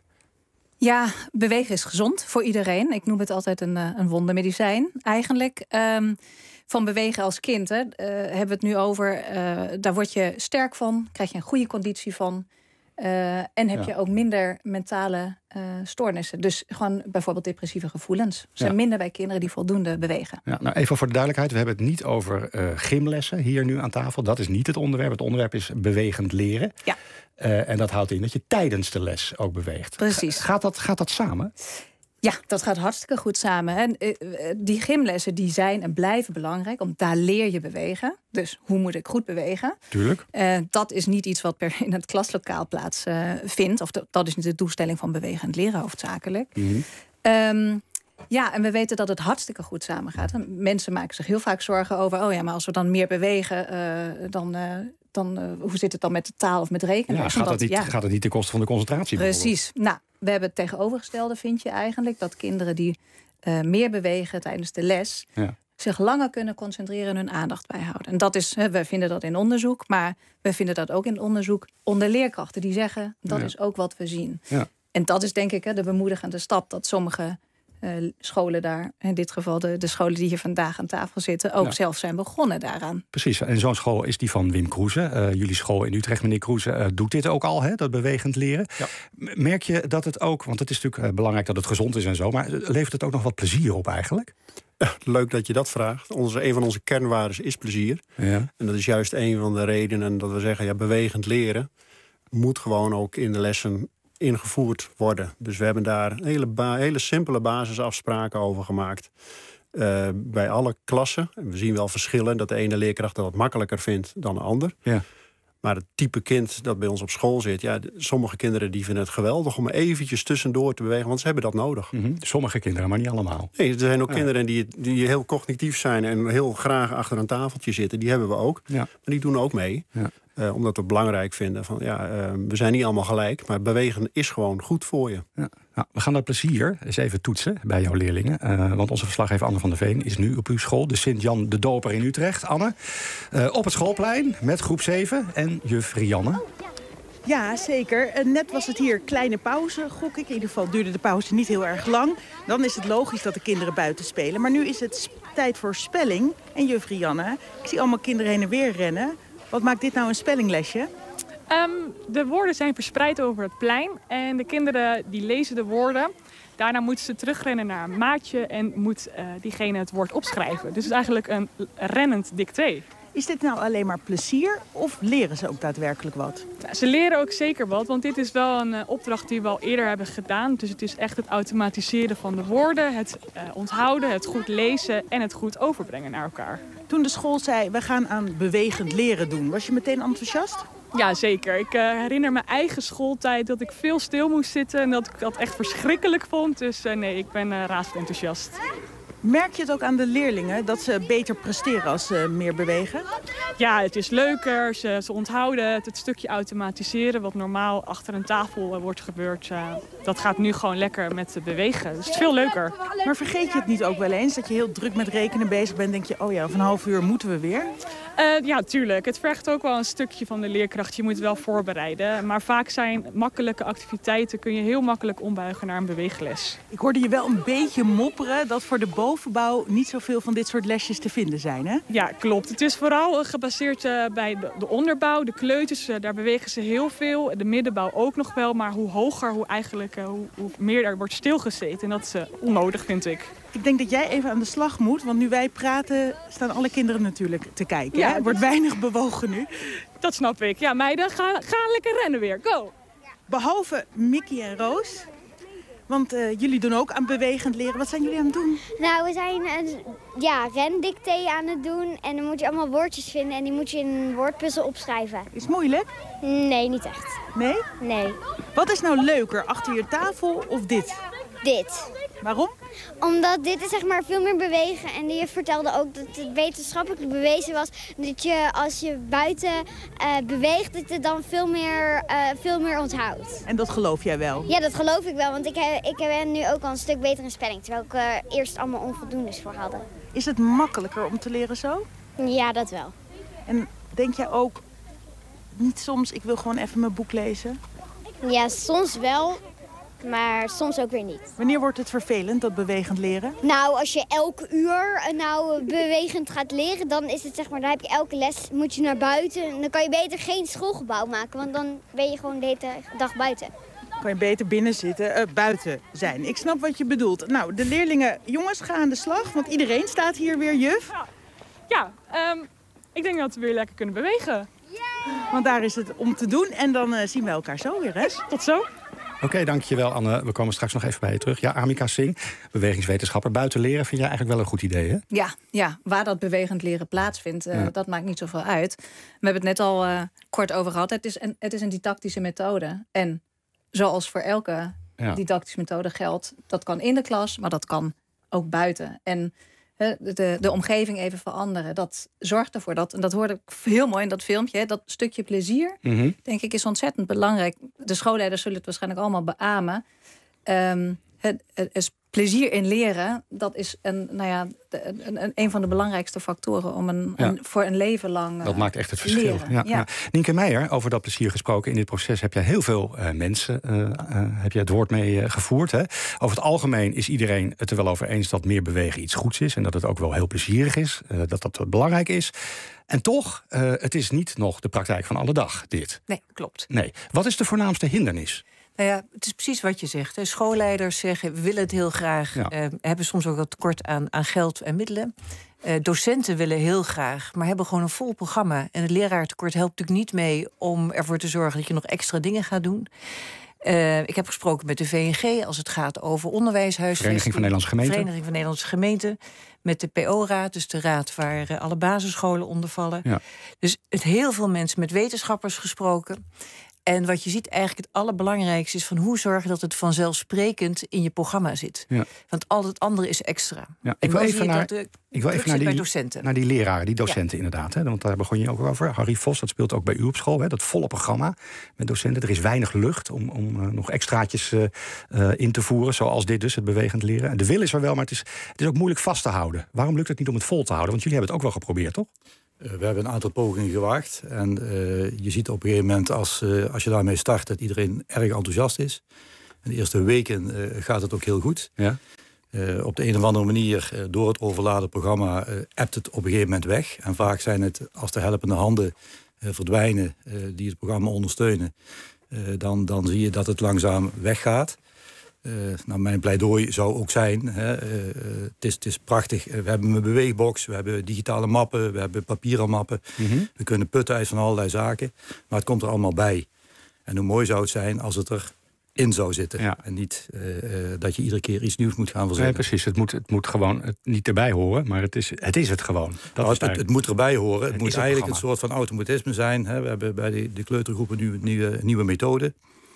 Ja, bewegen is gezond voor iedereen. Ik noem het altijd een, een wondermedicijn eigenlijk. Um, van bewegen als kind, hè, uh, hebben we het nu over. Uh, daar word je sterk van, krijg je een goede conditie van. Uh, en heb ja. je ook minder mentale uh, stoornissen. Dus gewoon bijvoorbeeld depressieve gevoelens. Er zijn ja. minder bij kinderen die voldoende bewegen. Ja, nou even voor de duidelijkheid. We hebben het niet over uh, gymlessen hier nu aan tafel. Dat is niet het onderwerp. Het onderwerp is bewegend leren. Ja. Uh, en dat houdt in dat je tijdens de les ook beweegt. Precies. Gaat dat, gaat dat samen? Ja, dat gaat hartstikke goed samen. En die gymlessen die zijn en blijven belangrijk, want daar leer je bewegen. Dus hoe moet ik goed bewegen? Tuurlijk. Uh, dat is niet iets wat per in het klaslokaal plaatsvindt. Uh, of de, dat is niet de doelstelling van bewegend leren hoofdzakelijk. Mm-hmm. Um, ja, en we weten dat het hartstikke goed samengaat. En mensen maken zich heel vaak zorgen over, oh ja, maar als we dan meer bewegen, uh, dan... Uh, Dan, uh, hoe zit het dan met de taal of met rekenen? Ja, gaat, het niet, ja. gaat het niet ten koste van de concentratie? Precies. Nou, we hebben het tegenovergestelde, vind je eigenlijk. Dat kinderen die uh, meer bewegen tijdens de les... Ja. zich langer kunnen concentreren en hun aandacht bijhouden. En dat is, we vinden dat in onderzoek... maar we vinden dat ook in onderzoek onder leerkrachten. Die zeggen, dat ja. is ook wat we zien. Ja. En dat is denk ik hè, de bemoedigende stap... dat sommige Uh, scholen daar, in dit geval de, de scholen die hier vandaag aan tafel zitten... ook ja. zelf zijn begonnen daaraan. Precies, en zo'n school is die van Wim Kroeze. Uh, jullie school in Utrecht, meneer Kroeze, uh, doet dit ook al, hè, dat bewegend leren. Ja. Merk je dat het ook, want het is natuurlijk uh, belangrijk dat het gezond is en zo... maar levert het ook nog wat plezier op eigenlijk? Ja, leuk dat je dat vraagt. Onze, een van onze kernwaarden is plezier. Ja. En dat is juist een van de redenen dat we zeggen... ja, bewegend leren moet gewoon ook in de lessen... ingevoerd worden. Dus we hebben daar hele, ba- hele simpele basisafspraken over gemaakt. Uh, bij alle klassen. En we zien wel verschillen. Dat de ene leerkracht dat wat makkelijker vindt dan de ander. Ja. Maar het type kind dat bij ons op school zit... ja, sommige kinderen die vinden het geweldig om eventjes tussendoor te bewegen... want ze hebben dat nodig. Mm-hmm. Sommige kinderen, maar niet allemaal. Nee, er zijn ook ja. kinderen die, die heel cognitief zijn... en heel graag achter een tafeltje zitten. Die hebben we ook. Ja. Maar die doen ook mee. Ja. Uh, omdat we het belangrijk vinden. Van, ja, uh, we zijn niet allemaal gelijk, maar bewegen is gewoon goed voor je. Ja. Nou, we gaan dat plezier eens even toetsen bij jouw leerlingen. Uh, want onze verslaggever Anne van der Veen is nu op uw school... de Sint-Jan de Doper in Utrecht. Anne, uh, op het schoolplein met groep zeven en juf Rianne. Ja, zeker. Net was het hier kleine pauze, gok ik. In ieder geval duurde de pauze niet heel erg lang. Dan is het logisch dat de kinderen buiten spelen. Maar nu is het tijd voor spelling. En juf Rianne, ik zie allemaal kinderen heen en weer rennen... Wat maakt dit nou een spellinglesje? Um, de woorden zijn verspreid over het plein. En de kinderen die lezen de woorden. Daarna moeten ze terugrennen naar een maatje en moet uh, diegene het woord opschrijven. Dus het is eigenlijk een rennend dicté. Is dit nou alleen maar plezier of leren ze ook daadwerkelijk wat? Nou, ze leren ook zeker wat, want dit is wel een uh, opdracht die we al eerder hebben gedaan. Dus het is echt het automatiseren van de woorden, het uh, onthouden, het goed lezen en het goed overbrengen naar elkaar. Toen de school zei, we gaan aan bewegend leren doen, was je meteen enthousiast? Ja, zeker. Ik uh, herinner mijn eigen schooltijd dat ik veel stil moest zitten en dat ik dat echt verschrikkelijk vond. Dus uh, nee, ik ben uh, razend enthousiast. Merk je het ook aan de leerlingen dat ze beter presteren als ze meer bewegen? Ja, het is leuker. Ze, ze onthouden het, het stukje automatiseren wat normaal achter een tafel uh, wordt gebeurd. Uh, dat gaat nu gewoon lekker met bewegen. Dus het is veel leuker. Maar vergeet je het niet ook wel eens dat je heel druk met rekenen bezig bent? Denk je, oh ja, over een half uur moeten we weer? Uh, ja, tuurlijk. Het vergt ook wel een stukje van de leerkracht. Je moet het wel voorbereiden. Maar vaak zijn makkelijke activiteiten kun je heel makkelijk ombuigen naar een beweegles. Ik hoorde je wel een beetje mopperen dat voor de bovenbouw niet zoveel van dit soort lesjes te vinden zijn, hè? Ja, klopt. Het is vooral gebaseerd uh, bij de, de onderbouw. De kleuters, uh, daar bewegen ze heel veel. De middenbouw ook nog wel. Maar hoe hoger, hoe, eigenlijk, uh, hoe, hoe meer er wordt stilgezeten. En dat is uh, onnodig, vind ik. Ik denk dat jij even aan de slag moet, want nu wij praten staan alle kinderen natuurlijk te kijken. Ja, er wordt weinig bewogen nu. Dat snap ik. Ja, meiden, ga, ga lekker rennen weer. Go! Behalve Mickey en Roos, want uh, jullie doen ook aan bewegend leren. Wat zijn jullie aan het doen? Nou, we zijn een ja, rendicté aan het doen en dan moet je allemaal woordjes vinden en die moet je in een woordpuzzel opschrijven. Is het moeilijk? Nee, niet echt. Nee? Nee. Wat is nou leuker, achter je tafel of dit? Dit. Waarom? Omdat dit is zeg maar veel meer bewegen. En die juf vertelde ook dat het wetenschappelijk bewezen was dat je als je buiten uh, beweegt, dat het dan veel meer, uh, veel meer onthoudt. En dat geloof jij wel? Ja, dat geloof ik wel. Want ik, heb, ik ben nu ook al een stuk beter in spelling. Terwijl ik uh, eerst allemaal onvoldoendes voor hadden. Is het makkelijker om te leren zo? Ja, dat wel. En denk jij ook niet soms, ik wil gewoon even mijn boek lezen? Ja, soms wel. Maar soms ook weer niet. Wanneer wordt het vervelend, dat bewegend leren? Nou, als je elke uur nou bewegend gaat leren, dan is het zeg maar, dan heb je elke les, moet je naar buiten. En dan kan je beter geen schoolgebouw maken, want dan ben je gewoon de hele dag buiten. Kan je beter binnen zitten, uh, buiten zijn. Ik snap wat je bedoelt. Nou, de leerlingen, jongens, gaan aan de slag, want iedereen staat hier weer, juf. Ja, ja um, ik denk dat we weer lekker kunnen bewegen. Yeah. Want daar is het om te doen en dan uh, zien we elkaar zo weer, hè? Tot zo. Oké, okay, dankjewel Anne. We komen straks nog even bij je terug. Ja, Amika Singh, bewegingswetenschapper. Buiten leren vind jij eigenlijk wel een goed idee, hè? Ja, ja, waar dat bewegend leren plaatsvindt, uh, ja. dat maakt niet zoveel uit. We hebben het net al uh, kort over gehad. Het is, een, het is een didactische methode. En zoals voor elke ja. didactische methode geldt, dat kan in de klas, maar dat kan ook buiten. En De, de omgeving even veranderen. Dat zorgt ervoor dat, en dat hoorde ik heel mooi in dat filmpje, dat stukje plezier, mm-hmm. denk ik, is ontzettend belangrijk. De schoolleiders zullen het waarschijnlijk allemaal beamen. Um, het, het is plezier in leren, dat is een, nou ja, een, een, een van de belangrijkste factoren om een, ja. een, voor een leven lang. Dat uh, maakt echt het verschil. Leren. Ja, ja. Ja. Nienke Meijer, over dat plezier gesproken. In dit proces heb jij heel veel uh, mensen uh, uh, heb je het woord mee uh, gevoerd. Hè? Over het algemeen is iedereen het er wel over eens dat meer bewegen iets goeds is. En dat het ook wel heel plezierig is. Uh, dat dat belangrijk is. En toch, uh, het is niet nog de praktijk van alle dag, dit. Nee, klopt. Nee. Wat is de voornaamste hindernis? Nou ja, het is precies wat je zegt. Hè. Schoolleiders zeggen, we willen het heel graag. Ja. Uh, hebben soms ook wat tekort aan, aan geld en middelen. Uh, docenten willen heel graag, maar hebben gewoon een vol programma. En het leraartekort helpt natuurlijk niet mee om ervoor te zorgen dat je nog extra dingen gaat doen. Uh, ik heb gesproken met de V N G als het gaat over onderwijshuisvesting. Vereniging van Nederlandse Gemeenten. Vereniging van Nederlandse Gemeenten. Met de P O-raad, dus de raad waar uh, alle basisscholen onder vallen. Ja. Dus het heel veel mensen met wetenschappers gesproken. En wat je ziet eigenlijk het allerbelangrijkste is van hoe zorgen dat het vanzelfsprekend in je programma zit. Ja. Want al het andere is extra. Ja, ik wil even naar, de, ik wil even naar die, docenten. naar die leraren, die docenten ja. inderdaad. Hè, want daar begon je ook over. Harry Vos, dat speelt ook bij u op school. Hè, dat volle programma met docenten. Er is weinig lucht om, om uh, nog extraatjes uh, uh, in te voeren. Zoals dit dus, het bewegend leren. En de wil is er wel, maar het is, het is ook moeilijk vast te houden. Waarom lukt het niet om het vol te houden? Want jullie hebben het ook wel geprobeerd, toch? Uh, we hebben een aantal pogingen gewaagd. En uh, je ziet op een gegeven moment, als, uh, als je daarmee start, dat iedereen erg enthousiast is. In de eerste weken uh, gaat het ook heel goed. Ja. Uh, op de een of andere manier, uh, door het overladen programma, uh, appt het op een gegeven moment weg. En vaak zijn het, als de helpende handen uh, verdwijnen, uh, die het programma ondersteunen, uh, dan, dan zie je dat het langzaam weggaat. Uh, nou, mijn pleidooi zou ook zijn, hè, uh, uh, het, is, het is prachtig, we hebben een beweegbox, we hebben digitale mappen, we hebben papieren mappen. Mm-hmm. We kunnen putten uit van allerlei zaken, maar het komt er allemaal bij. En hoe mooi zou het zijn als het erin zou zitten. Ja. En niet uh, uh, dat je iedere keer iets nieuws moet gaan verzinnen. Nee, precies. Het moet, het moet gewoon het niet erbij horen, maar het is het, is het gewoon. Dat nou, is het, het, het moet erbij horen. Het, het moet eigenlijk een soort van automatisme zijn. Hè. We hebben bij de, de kleutergroepen nu een nieuwe, nieuwe methode.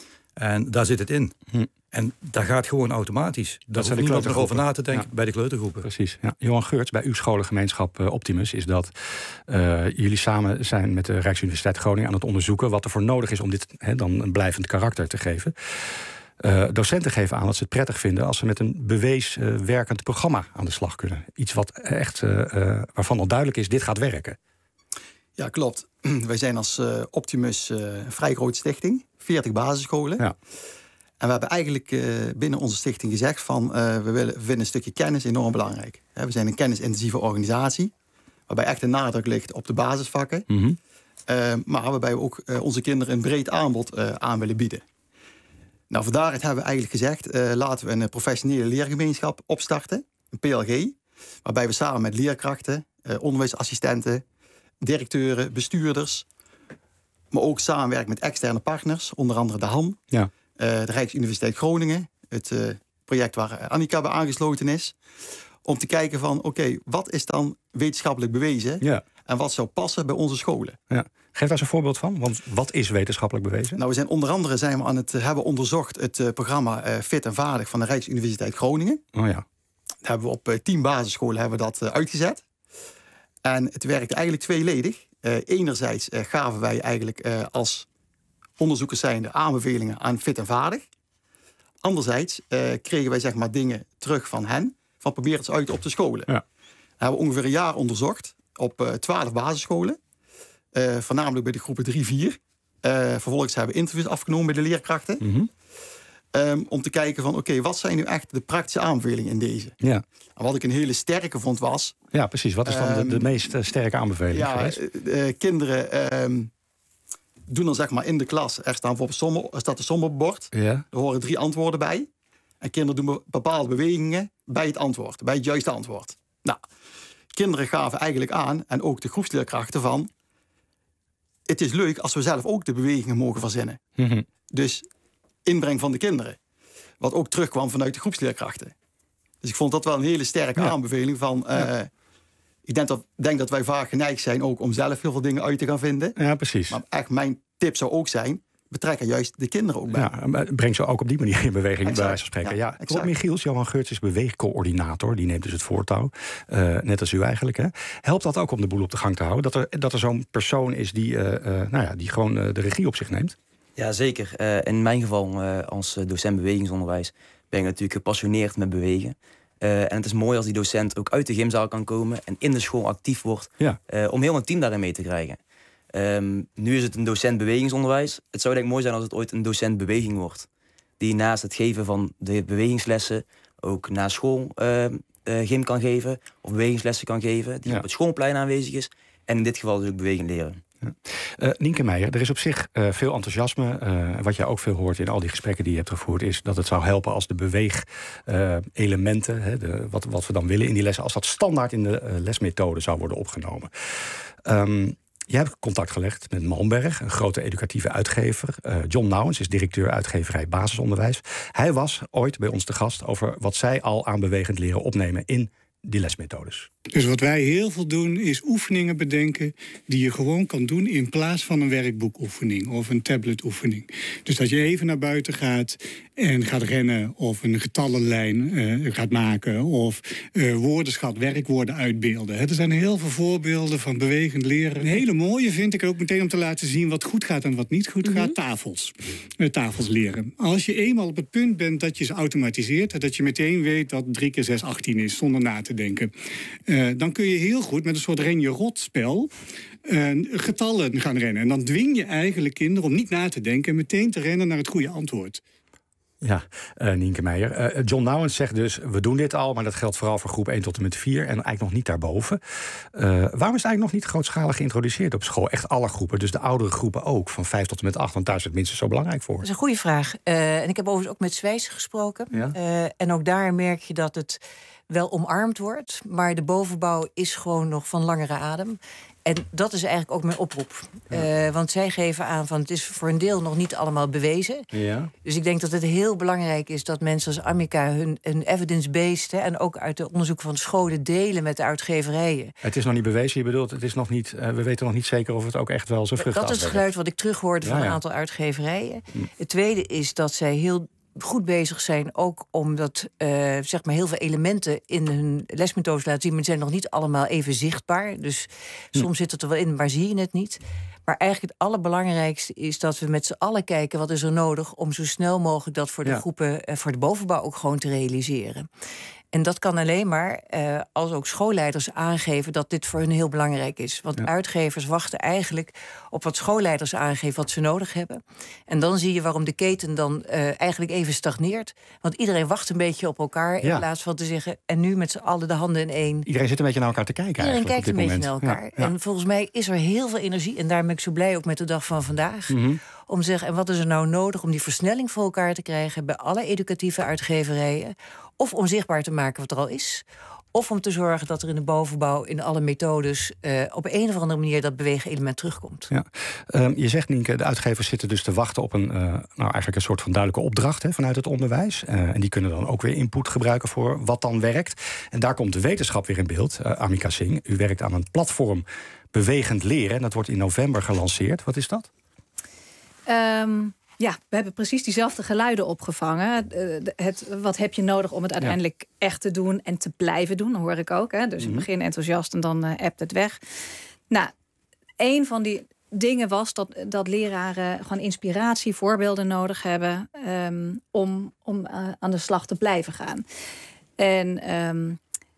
En daar zit het in. Hm. En dat gaat gewoon automatisch. Daar hoeft niemand nog over na te denken ja. bij de kleutergroepen. Precies. Ja. Johan Geurts, bij uw scholengemeenschap uh, Optimus is dat uh, jullie samen zijn met de Rijksuniversiteit Groningen aan het onderzoeken wat er voor nodig is om dit he, dan een blijvend karakter te geven. Uh, docenten geven aan dat ze het prettig vinden als ze met een bewees uh, werkend programma aan de slag kunnen. Iets wat echt, uh, uh, waarvan al duidelijk is, dit gaat werken. Ja, klopt. Wij zijn als uh, Optimus uh, een vrij grote stichting. veertig basisscholen. Ja. En we hebben eigenlijk uh, binnen onze stichting gezegd van uh, we, willen, we vinden een stukje kennis enorm belangrijk. We zijn een kennisintensieve organisatie, waarbij echt de nadruk ligt op de basisvakken. Mm-hmm. Uh, maar waarbij we ook uh, onze kinderen een breed aanbod uh, aan willen bieden. Nou, vandaar het hebben we eigenlijk gezegd, uh, laten we een professionele leergemeenschap opstarten, een P L G, waarbij we samen met leerkrachten, uh, onderwijsassistenten, directeuren, bestuurders, maar ook samenwerken met externe partners, onder andere de H A M, ja. uh, de Rijksuniversiteit Groningen, het uh, project waar Annika bij aangesloten is, om te kijken van, oké, okay, wat is dan wetenschappelijk bewezen ja. en wat zou passen bij onze scholen? Ja. Geef daar eens een voorbeeld van, want wat is wetenschappelijk bewezen? Nou, we zijn onder andere zijn we aan het hebben onderzocht het uh, programma uh, Fit en Vaardig van de Rijksuniversiteit Groningen. Oh ja. hebben we op uh, tien basisscholen hebben we dat uh, uitgezet. En het werkte eigenlijk tweeledig. Uh, enerzijds uh, gaven wij eigenlijk uh, als onderzoekers zijnde aanbevelingen aan Fit en Vaardig. Anderzijds uh, kregen wij zeg maar dingen terug van hen. Van probeer het uit op de scholen. Ja. Dat hebben we ongeveer een jaar onderzocht op twaalf uh, basisscholen. Uh, voornamelijk bij de groepen drie, vier. Uh, vervolgens hebben we interviews afgenomen bij de leerkrachten. Mm-hmm. Um, om te kijken van, oké, okay, wat zijn nu echt de praktische aanbevelingen in deze? Ja. En wat ik een hele sterke vond was... Ja, precies. Wat is dan um, de, de meest uh, sterke aanbeveling? Ja, uh, uh, kinderen um, doen dan zeg maar in de klas... Er, staan voor sommen, er staat een som op het bord. Ja. Er horen drie antwoorden bij. En kinderen doen bepaalde bewegingen bij het antwoord. Bij het juiste antwoord. Nou, kinderen gaven eigenlijk aan, en ook de groepsleerkrachten van... Het is leuk als we zelf ook de bewegingen mogen verzinnen. Mm-hmm. Dus inbreng van de kinderen. Wat ook terugkwam vanuit de groepsleerkrachten. Dus ik vond dat wel een hele sterke ja. aanbeveling van... Uh, ja. Ik denk dat, denk dat wij vaak geneigd zijn ook om zelf heel veel dingen uit te gaan vinden. Ja, precies. Maar echt mijn tip zou ook zijn... betrek er juist de kinderen ook bij. Ja, breng ze ook op die manier in beweging, exact. Bij wijze van spreken. Ja, ja. Rob Michiels, Johan Geurts is beweegcoördinator. Die neemt dus het voortouw. Uh, net als u eigenlijk. Hè. Helpt dat ook om de boel op de gang te houden? Dat er, dat er zo'n persoon is die, uh, uh, nou ja, die gewoon uh, de regie op zich neemt? Ja, zeker. Uh, in mijn geval, uh, als docent bewegingsonderwijs... ben ik natuurlijk gepassioneerd met bewegen. Uh, en het is mooi als die docent ook uit de gymzaal kan komen... en in de school actief wordt... Ja. Uh, om heel een team daarin mee te krijgen. Um, nu is het een docent bewegingsonderwijs. Het zou denk ik mooi zijn als het ooit een docent beweging wordt. Die naast het geven van de bewegingslessen... ook na school uh, uh, gym kan geven... of bewegingslessen kan geven. Die ja. op het schoolplein aanwezig is. En in dit geval dus ook beweging leren. Ja. Uh, Nienke Meijer, er is op zich uh, veel enthousiasme. Uh, wat je ook veel hoort in al die gesprekken die je hebt gevoerd... is dat het zou helpen als de beweegelementen... Uh, wat, wat we dan willen in die lessen... als dat standaard in de uh, lesmethode zou worden opgenomen. Um, Je hebt contact gelegd met Malmberg, een grote educatieve uitgever. Uh, John Nouwens is directeur uitgeverij Basisonderwijs. Hij was ooit bij ons te gast over wat zij al aan bewegend leren opnemen in die lesmethodes. Dus wat wij heel veel doen is oefeningen bedenken... die je gewoon kan doen in plaats van een werkboekoefening... of een tabletoefening. Dus dat je even naar buiten gaat en gaat rennen... of een getallenlijn uh, gaat maken... of uh, woordenschat, werkwoorden uitbeelden. He, er zijn heel veel voorbeelden van bewegend leren. Een hele mooie vind ik ook meteen om te laten zien... wat goed gaat en wat niet goed mm-hmm. gaat, tafels. Uh, tafels leren. Als je eenmaal op het punt bent dat je ze automatiseert... dat je meteen weet dat drie keer zes achttien is, zonder na te denken... Uh, dan kun je heel goed met een soort ren-je-rot-spel uh, getallen gaan rennen. En dan dwing je eigenlijk kinderen om niet na te denken... en meteen te rennen naar het goede antwoord. Ja, uh, Nienke Meijer. Uh, John Nouwens zegt dus, we doen dit al... maar dat geldt vooral voor groep één tot en met vier... en eigenlijk nog niet daarboven. Uh, waarom is het eigenlijk nog niet grootschalig geïntroduceerd op school? Echt alle groepen, dus de oudere groepen ook... van vijf tot en met acht, want daar is het minstens zo belangrijk voor. Dat is een goede vraag. Uh, en ik heb overigens ook met Zwijsen gesproken. Ja? Uh, en ook daar merk je dat het wel omarmd wordt... maar de bovenbouw is gewoon nog van langere adem... En dat is eigenlijk ook mijn oproep. Ja. Uh, want zij geven aan van het is voor een deel nog niet allemaal bewezen. Ja. Dus ik denk dat het heel belangrijk is dat mensen als Amica hun, hun evidence-based... Hè, en ook uit de onderzoek van scholen delen met de uitgeverijen. Het is nog niet bewezen, je bedoelt, het is nog niet, uh, we weten nog niet zeker of het ook echt wel zijn vruchten afwerkt. Dat is het geluid wat ik terughoorde van ja, ja. een aantal uitgeverijen. Hm. Het tweede is dat zij heel goed bezig zijn, ook omdat uh, zeg maar heel veel elementen in hun lesmethodes laten zien, maar die zijn nog niet allemaal even zichtbaar. Dus hm. soms zit het er wel in, maar zie je het niet. Maar eigenlijk het allerbelangrijkste is dat we met z'n allen kijken wat is er nodig om zo snel mogelijk dat voor de ja. groepen, uh, voor de bovenbouw ook gewoon te realiseren. En dat kan alleen maar uh, als ook schoolleiders aangeven dat dit voor hun heel belangrijk is. Want ja. uitgevers wachten eigenlijk op wat schoolleiders aangeven wat ze nodig hebben. En dan zie je waarom de keten dan uh, eigenlijk even stagneert. Want iedereen wacht een beetje op elkaar ja. in plaats van te zeggen en nu met z'n allen de handen in één. Iedereen zit een beetje naar elkaar te kijken. Iedereen kijkt een beetje moment. naar elkaar. Ja. Ja. En volgens mij is er heel veel energie. En daarom ben ik zo blij ook met de dag van vandaag. Mm-hmm. Om te zeggen, en wat is er nou nodig om die versnelling voor elkaar te krijgen bij alle educatieve uitgeverijen? Of om zichtbaar te maken wat er al is. Of om te zorgen dat er in de bovenbouw in alle methodes uh, op een of andere manier dat beweegelement terugkomt. Ja. Um, je zegt, Nienke, de uitgevers zitten dus te wachten op een, uh, nou eigenlijk een soort van duidelijke opdracht hè, vanuit het onderwijs. Uh, en die kunnen dan ook weer input gebruiken voor wat dan werkt. En daar komt de wetenschap weer in beeld. Uh, Amica Singh, u werkt aan een platform Bewegend Leren. En dat wordt in november gelanceerd. Wat is dat? Um... Ja, we hebben precies diezelfde geluiden opgevangen. Het, wat heb je nodig om het uiteindelijk ja. echt te doen en te blijven doen, hoor ik ook. Hè? Dus mm-hmm. in het begin enthousiast en dan uh, appt het weg. Nou, een van die dingen was dat, dat leraren gewoon inspiratie, voorbeelden nodig hebben um, om, om uh, aan de slag te blijven gaan. En um,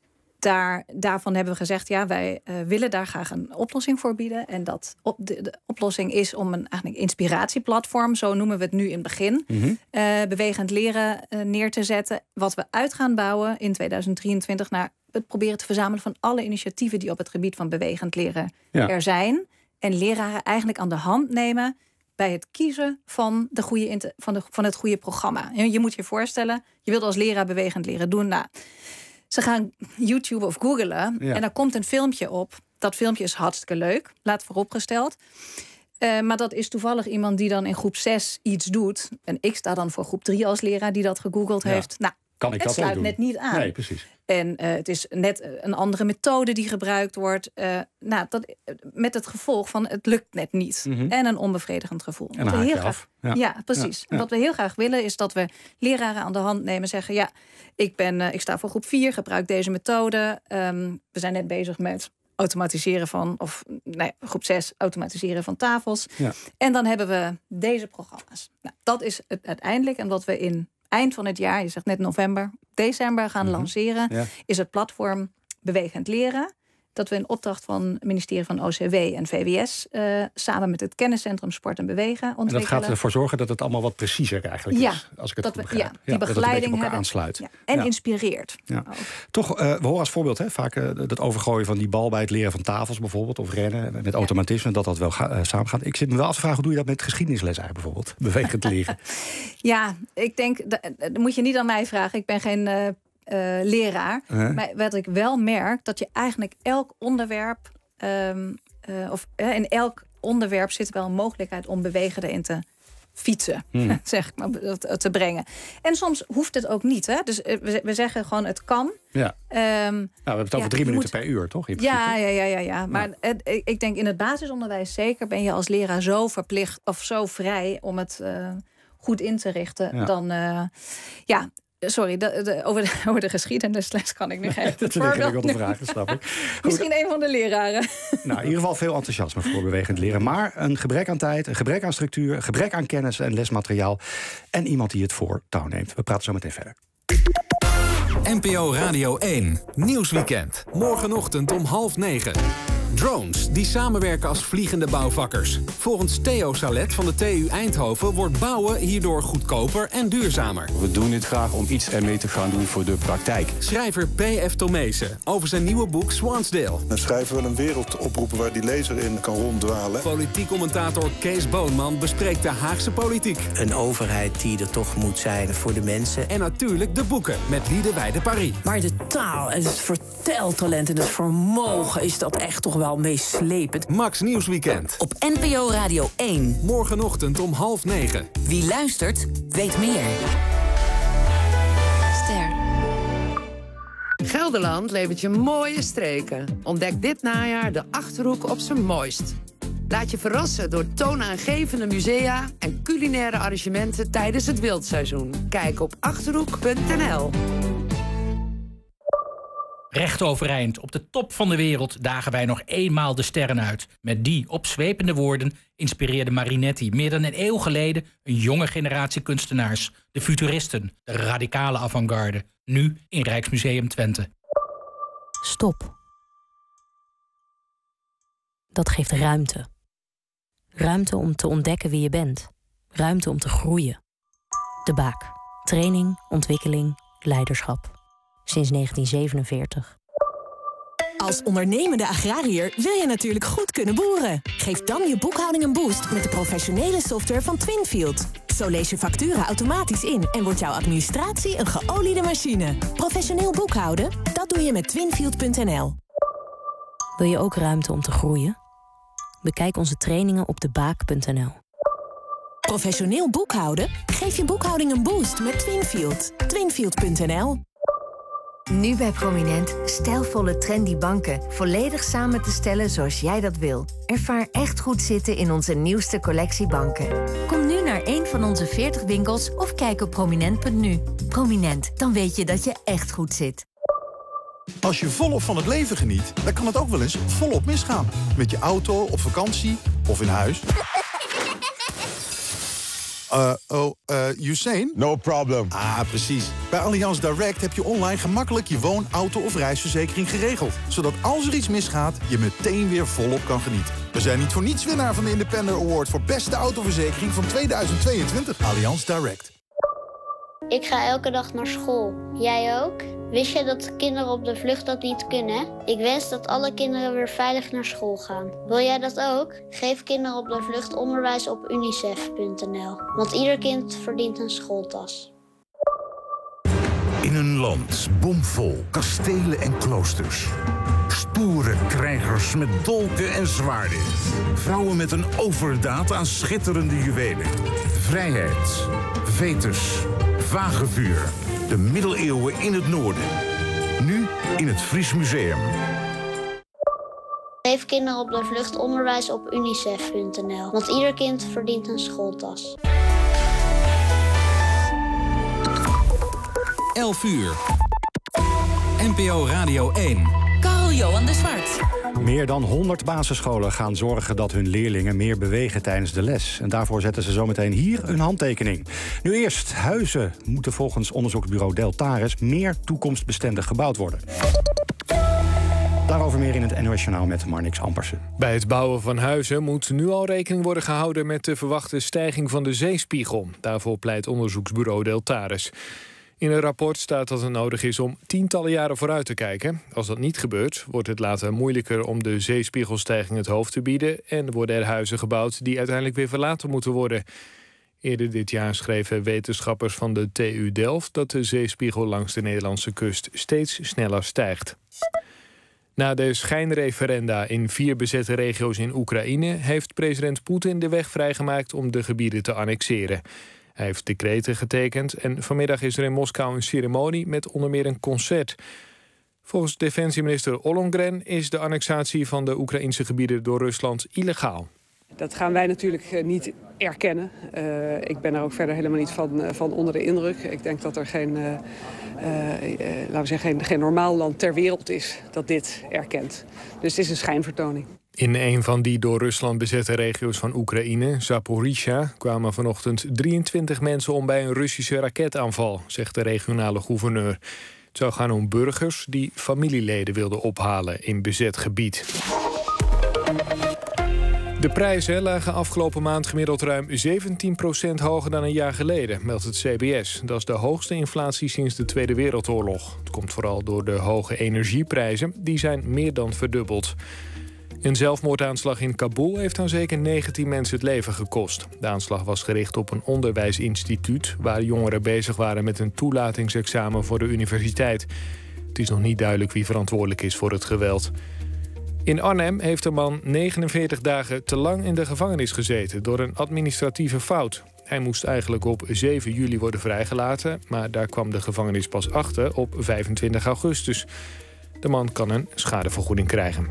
daar, daarvan hebben we gezegd, ja, wij uh, willen daar graag een oplossing voor bieden. En dat op de, de oplossing is om een eigenlijk inspiratieplatform, zo noemen we het nu in het begin, mm-hmm. uh, bewegend leren uh, neer te zetten. Wat we uit gaan bouwen in tweeduizend drieëntwintig naar het proberen te verzamelen van alle initiatieven die op het gebied van bewegend leren ja. er zijn. En leraren eigenlijk aan de hand nemen bij het kiezen van, de goede, van, de, van het goede programma. Je moet je voorstellen, je wilt als leraar bewegend leren doen. Nou, ze gaan YouTube of googlen ja. en daar komt een filmpje op. Dat filmpje is hartstikke leuk, laat vooropgesteld. Uh, maar dat is toevallig iemand die dan in groep zes iets doet. En ik sta dan voor groep drie als leraar die dat gegoogeld ja. heeft. Nou, kan ik het dat sluit ook doen? net niet aan. Nee, precies. En uh, het is net een andere methode die gebruikt wordt. Uh, nou, dat, met het gevolg van het lukt net niet. Mm-hmm. En een onbevredigend gevoel. En dan haak je af. Ja, ja precies. Ja, ja. En wat we heel graag willen is dat we leraren aan de hand nemen. Zeggen, ja, ik, ben, uh, ik sta voor groep vier, gebruik deze methode. Um, we zijn net bezig met automatiseren van, of nee, groep zes, automatiseren van tafels. Ja. En dan hebben we deze programma's. Nou, dat is het uiteindelijk. En wat we in eind van het jaar, je zegt net november, december gaan mm-hmm. lanceren, ja. is het platform Bewegend Leren. Dat we in opdracht van het ministerie van O C W en V W S uh, samen met het kenniscentrum Sport en Bewegen ontwikkelen. En dat gaat ervoor zorgen dat het allemaal wat preciezer eigenlijk ja, is, als ik het dat goed we, begrijp. Ja, die ja, begeleiding hebben. Aansluit. Ja, en ja. inspireert. Ja. Toch, uh, we horen als voorbeeld hè, vaak uh, dat overgooien van die bal bij het leren van tafels bijvoorbeeld, of rennen met automatisme, ja. dat dat wel ga, uh, samengaat. Ik zit me wel af te vragen, hoe doe je dat met geschiedenisles eigenlijk bijvoorbeeld? Bewegend leren. Ja, ik denk, dat, dat moet je niet aan mij vragen. Ik ben geen Uh, Uh, leraar. Uh. Maar wat ik wel merk, dat je eigenlijk elk onderwerp, um, uh, of uh, in elk onderwerp zit wel een mogelijkheid om bewegen erin te fietsen, hmm. zeg ik maar, te brengen. En soms hoeft het ook niet. Hè? Dus uh, we, we zeggen gewoon, het kan. Ja. Um, nou, we hebben het over ja, drie minuten moet... per uur, toch? Ja, ja, ja, ja, ja. Maar ja. Het, ik denk in het basisonderwijs zeker ben je als leraar zo verplicht of zo vrij om het uh, goed in te richten. Ja. Dan, uh, ja. Sorry, de, de, over, de, over de geschiedenisles kan ik nu geen dat voorbeeld noemen. Vragen, snap ik. Misschien een van de leraren. Nou, in ieder geval veel enthousiasme voor bewegend leren. Maar een gebrek aan tijd, een gebrek aan structuur, een gebrek aan kennis en lesmateriaal. En iemand die het voor touw neemt. We praten zo meteen verder. N P O Radio één, Nieuwsweekend. Morgenochtend om half negen. Drones die samenwerken als vliegende bouwvakkers. Volgens Theo Salet van de T U Eindhoven wordt bouwen hierdoor goedkoper en duurzamer. We doen dit graag om iets ermee te gaan doen voor de praktijk. Schrijver P F Tomezen over zijn nieuwe boek Swansdale. Dan schrijven we een wereld oproepen waar die lezer in kan ronddwalen. Politiek commentator Kees Boonman bespreekt de Haagse politiek. Een overheid die er toch moet zijn voor de mensen. En natuurlijk de boeken met Liedewij de Paris. Maar de taal en het verteltalent en het vermogen is dat echt toch wel wel meeslepend. Max Nieuwsweekend. Op N P O Radio één. Morgenochtend om half negen. Wie luistert, weet meer. Ster. Gelderland levert je mooie streken. Ontdek dit najaar de Achterhoek op zijn mooist. Laat je verrassen door toonaangevende musea en culinaire arrangementen tijdens het wildseizoen. Kijk op achterhoek punt n l. Recht overeind, op de top van de wereld dagen wij nog eenmaal de sterren uit. Met die opzwepende woorden inspireerde Marinetti meer dan een eeuw geleden een jonge generatie kunstenaars. De futuristen, de radicale avant-garde. Nu in Rijksmuseum Twente. Stop. Dat geeft ruimte. Ruimte om te ontdekken wie je bent. Ruimte om te groeien. De Baak. Training, ontwikkeling, leiderschap. Sinds negentien zevenenveertig. Als ondernemende agrariër wil je natuurlijk goed kunnen boeren. Geef dan je boekhouding een boost met de professionele software van Twinfield. Zo lees je facturen automatisch in en wordt jouw administratie een geoliede machine. Professioneel boekhouden? Dat doe je met twinfield punt n l. Wil je ook ruimte om te groeien? Bekijk onze trainingen op de baak punt n l. Professioneel boekhouden? Geef je boekhouding een boost met Twinfield. twinfield punt n l. Nu bij Prominent stijlvolle trendy banken volledig samen te stellen zoals jij dat wil. Ervaar echt goed zitten in onze nieuwste collectie banken. Kom nu naar naar een van onze veertig winkels of kijk op prominent punt n u. Prominent, dan weet je dat je echt goed zit. Als je volop van het leven geniet, dan kan het ook wel eens volop misgaan. Met je auto, op vakantie of in huis. Uh, oh, uh, Usain? No problem. Ah, precies. Bij Allianz Direct heb je online gemakkelijk je woon-, auto- of reisverzekering geregeld. Zodat als er iets misgaat, je meteen weer volop kan genieten. We zijn niet voor niets winnaar van de Independer Award voor beste autoverzekering van tweeduizend tweeëntwintig. Allianz Direct. Ik ga elke dag naar school. Jij ook? Wist je dat kinderen op de vlucht dat niet kunnen? Ik wens dat alle kinderen weer veilig naar school gaan. Wil jij dat ook? Geef kinderen op de vlucht onderwijs op unicef punt n l. Want ieder kind verdient een schooltas. In een land bomvol kastelen en kloosters. Stoere krijgers met dolken en zwaarden. Vrouwen met een overdaad aan schitterende juwelen. Vrijheid. Vetus. Vagevuur. De middeleeuwen in het noorden. Nu in het Fries Museum. Geef kinderen op de vlucht onderwijs op unicef punt n l. Want ieder kind verdient een schooltas. elf uur. N P O Radio één. Carl-Johan de Zwart. Meer dan honderd basisscholen gaan zorgen dat hun leerlingen meer bewegen tijdens de les. En daarvoor zetten ze zometeen hier een handtekening. Nu eerst, huizen moeten volgens onderzoeksbureau Deltares meer toekomstbestendig gebouwd worden. Daarover meer in het N O S Journaal met Marnix Ampersen. Bij het bouwen van huizen moet nu al rekening worden gehouden met de verwachte stijging van de zeespiegel. Daarvoor pleit onderzoeksbureau Deltares. In een rapport staat dat het nodig is om tientallen jaren vooruit te kijken. Als dat niet gebeurt, wordt het later moeilijker om de zeespiegelstijging het hoofd te bieden en worden er huizen gebouwd die uiteindelijk weer verlaten moeten worden. Eerder dit jaar schreven wetenschappers van de T U Delft dat de zeespiegel langs de Nederlandse kust steeds sneller stijgt. Na de schijnreferenda in vier bezette regio's in Oekraïne heeft president Poetin de weg vrijgemaakt om de gebieden te annexeren. Hij heeft decreten getekend en vanmiddag is er in Moskou een ceremonie met onder meer een concert. Volgens defensieminister Ollongren is de annexatie van de Oekraïnse gebieden door Rusland illegaal. Dat gaan wij natuurlijk niet erkennen. Uh, ik ben er ook verder helemaal niet van, uh, van onder de indruk. Ik denk dat er geen, uh, uh, uh, laten we zeggen, geen, geen normaal land ter wereld is dat dit erkent. Dus het is een schijnvertoning. In een van die door Rusland bezette regio's van Oekraïne, Zaporizhzhia, kwamen vanochtend drieëntwintig mensen om bij een Russische raketaanval, zegt de regionale gouverneur. Het zou gaan om burgers die familieleden wilden ophalen in bezet gebied. De prijzen lagen afgelopen maand gemiddeld ruim zeventien procent hoger dan een jaar geleden, meldt het C B S. Dat is de hoogste inflatie sinds de Tweede Wereldoorlog. Het komt vooral door de hoge energieprijzen, die zijn meer dan verdubbeld. Een zelfmoordaanslag in Kabul heeft aan zeker negentien mensen het leven gekost. De aanslag was gericht op een onderwijsinstituut waar jongeren bezig waren met een toelatingsexamen voor de universiteit. Het is nog niet duidelijk wie verantwoordelijk is voor het geweld. In Arnhem heeft een man negenenveertig dagen te lang in de gevangenis gezeten door een administratieve fout. Hij moest eigenlijk op zeven juli worden vrijgelaten, maar daar kwam de gevangenis pas achter op vijfentwintig augustus. De man kan een schadevergoeding krijgen.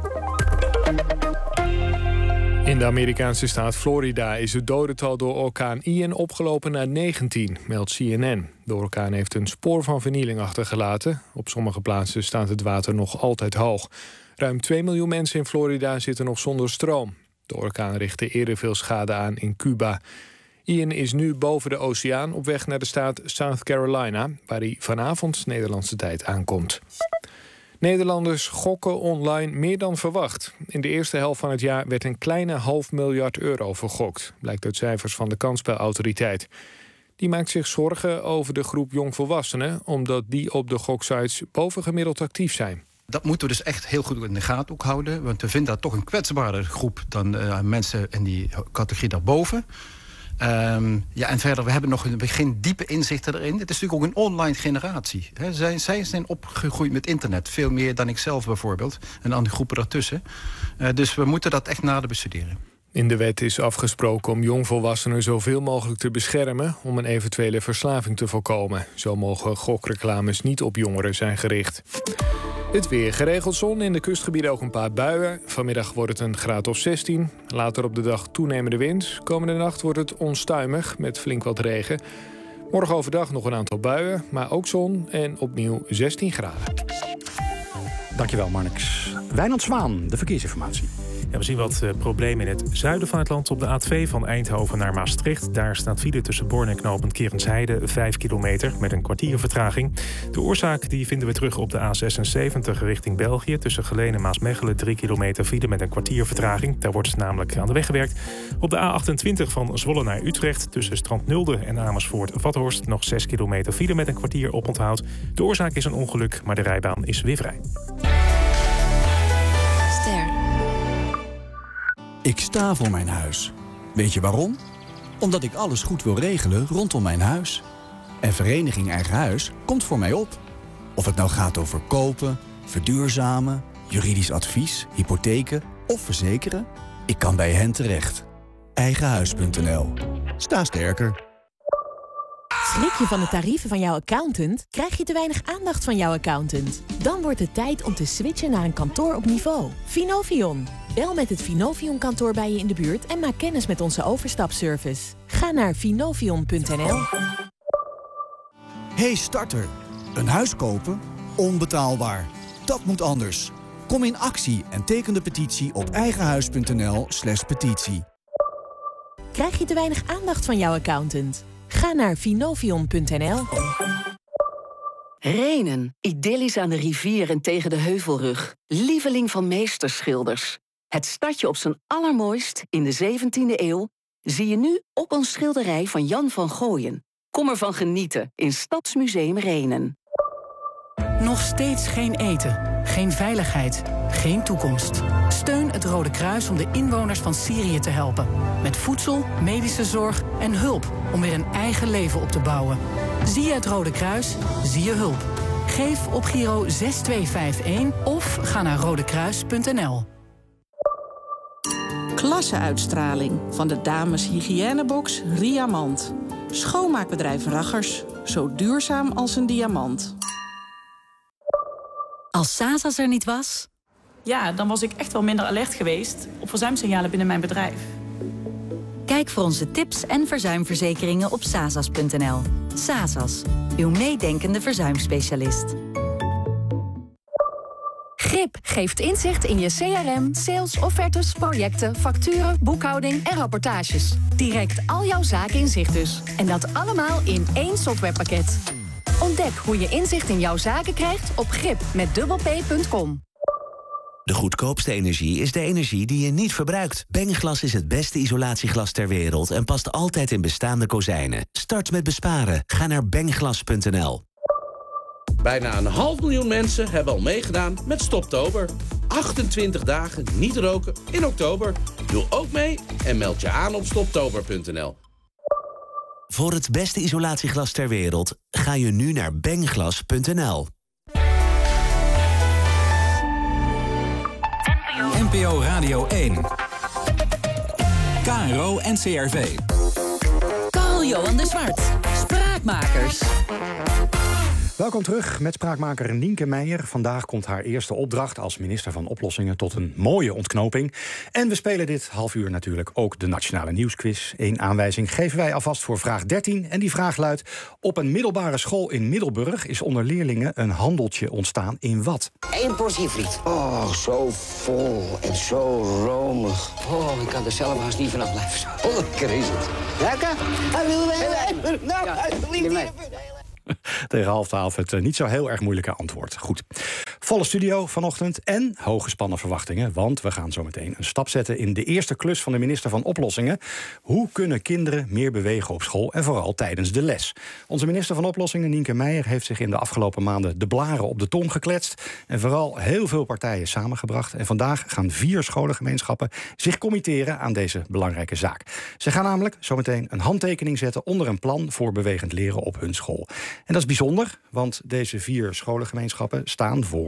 In de Amerikaanse staat Florida is het dodental door orkaan Ian opgelopen naar negentien, meldt C N N. De orkaan heeft een spoor van vernieling achtergelaten. Op sommige plaatsen staat het water nog altijd hoog. Ruim twee miljoen mensen in Florida zitten nog zonder stroom. De orkaan richtte eerder veel schade aan in Cuba. Ian is nu boven de oceaan op weg naar de staat South Carolina, waar hij vanavond Nederlandse tijd aankomt. Nederlanders gokken online meer dan verwacht. In de eerste helft van het jaar werd een kleine half miljard euro vergokt, blijkt uit cijfers van de Kansspelautoriteit. Die maakt zich zorgen over de groep jongvolwassenen, omdat die op de goksites bovengemiddeld actief zijn. Dat moeten we dus echt heel goed in de gaten ook houden. Want we vinden dat toch een kwetsbare groep dan uh, mensen in die categorie daarboven. Um, ja, en verder, we hebben nog geen diepe inzichten erin. Het is natuurlijk ook een online generatie. He, zij, zij zijn opgegroeid met internet. Veel meer dan ik zelf bijvoorbeeld. En andere groepen daartussen. Uh, dus we moeten dat echt nader bestuderen. In de wet is afgesproken om jongvolwassenen zoveel mogelijk te beschermen om een eventuele verslaving te voorkomen. Zo mogen gokreclames niet op jongeren zijn gericht. Het weer. Geregeld zon, in de kustgebieden ook een paar buien. Vanmiddag wordt het een graad of zestien. Later op de dag toenemende wind. Komende nacht wordt het onstuimig met flink wat regen. Morgen overdag nog een aantal buien, maar ook zon en opnieuw zestien graden. Dankjewel, Marnix. Wijnand Zwaan, de verkeersinformatie. Ja, we zien wat uh, problemen in het zuiden van het land op de A twee van Eindhoven naar Maastricht. Daar staat file tussen Born en knooppunt Kerensheide, vijf kilometer met een kwartier vertraging. De oorzaak die vinden we terug op de A zesenzeventig richting België. Tussen Geleen en Maasmechelen drie kilometer file met een kwartier vertraging. Daar wordt namelijk aan de weg gewerkt. Op de A achtentwintig van Zwolle naar Utrecht tussen Strandnulde en Amersfoort-Vathorst nog zes kilometer file met een kwartier oponthoud. De oorzaak is een ongeluk, maar de rijbaan is weer vrij. Ik sta voor mijn huis. Weet je waarom? Omdat ik alles goed wil regelen rondom mijn huis. En Vereniging Eigen Huis komt voor mij op. Of het nou gaat over kopen, verduurzamen, juridisch advies, hypotheken of verzekeren. Ik kan bij hen terecht. Eigenhuis punt n l. Sta sterker. Schrik je van de tarieven van jouw accountant? Krijg je te weinig aandacht van jouw accountant? Dan wordt het tijd om te switchen naar een kantoor op niveau. Finovion. Bel met het Finovion-kantoor bij je in de buurt en maak kennis met onze overstapservice. Ga naar finovion punt n l. Hey starter, een huis kopen? Onbetaalbaar. Dat moet anders. Kom in actie en teken de petitie op eigenhuis punt n l slash petitie. Krijg je te weinig aandacht van jouw accountant? Ga naar finovion punt n l. Rhenen, idyllisch aan de rivier en tegen de heuvelrug. Lieveling van meesterschilders. Het stadje op zijn allermooist in de zeventiende eeuw zie je nu op een schilderij van Jan van Gooien. Kom ervan genieten in Stadsmuseum Rhenen. Nog steeds geen eten, geen veiligheid, geen toekomst. Steun het Rode Kruis om de inwoners van Syrië te helpen. Met voedsel, medische zorg en hulp om weer een eigen leven op te bouwen. Zie je het Rode Kruis, zie je hulp. Geef op Giro zes twee vijf een of ga naar rodekruis punt n l. Klasseuitstraling van de dames hygiënebox Riamant. Schoonmaakbedrijf Raggers, zo duurzaam als een diamant. Als Sasas er niet was? Ja, dan was ik echt wel minder alert geweest op verzuimsignalen binnen mijn bedrijf. Kijk voor onze tips en verzuimverzekeringen op sasas punt n l. Sasas, uw meedenkende verzuimspecialist. Grip geeft inzicht in je C R M, sales, offertes, projecten, facturen, boekhouding en rapportages. Direct al jouw zaken in zicht dus. En dat allemaal in één softwarepakket. Ontdek hoe je inzicht in jouw zaken krijgt op grip met dubbel p punt com. De goedkoopste energie is de energie die je niet verbruikt. Bengglas is het beste isolatieglas ter wereld en past altijd in bestaande kozijnen. Start met besparen. Ga naar bengglas punt n l. Bijna een half miljoen mensen hebben al meegedaan met Stoptober. achtentwintig dagen niet roken in oktober. Doe ook mee en meld je aan op stoptober punt n l. Voor het beste isolatieglas ter wereld ga je nu naar bengglas punt n l. N P O Radio één. K R O N C R V. Carl-Johan de Zwart. Spraakmakers. Welkom terug met spraakmaker Nienke Meijer. Vandaag komt haar eerste opdracht als minister van Oplossingen tot een mooie ontknoping. En we spelen dit half uur natuurlijk ook de Nationale Nieuwsquiz. Eén aanwijzing geven wij alvast voor vraag dertien. En die vraag luidt: op een middelbare school in Middelburg is onder leerlingen een handeltje ontstaan in wat? Eén portie friet. Oh, zo vol en zo romig. Oh, ik kan er zelf haast niet vanaf blijven. Zo lekker is het. Lekker? Hij wil wel. Nou, alsjeblieft. Tegen half twaalf het niet zo heel erg moeilijke antwoord. Goed. Volle studio vanochtend en hooggespannen verwachtingen. Want we gaan zo meteen een stap zetten in de eerste klus van de minister van Oplossingen. Hoe kunnen kinderen meer bewegen op school en vooral tijdens de les? Onze minister van Oplossingen, Nienke Meijer, heeft zich in de afgelopen maanden de blaren op de tong gekletst. En vooral heel veel partijen samengebracht. En vandaag gaan vier scholengemeenschappen zich committeren aan deze belangrijke zaak. Ze gaan namelijk zo meteen een handtekening zetten onder een plan voor bewegend leren op hun school. En dat is bijzonder, want deze vier scholengemeenschappen staan voor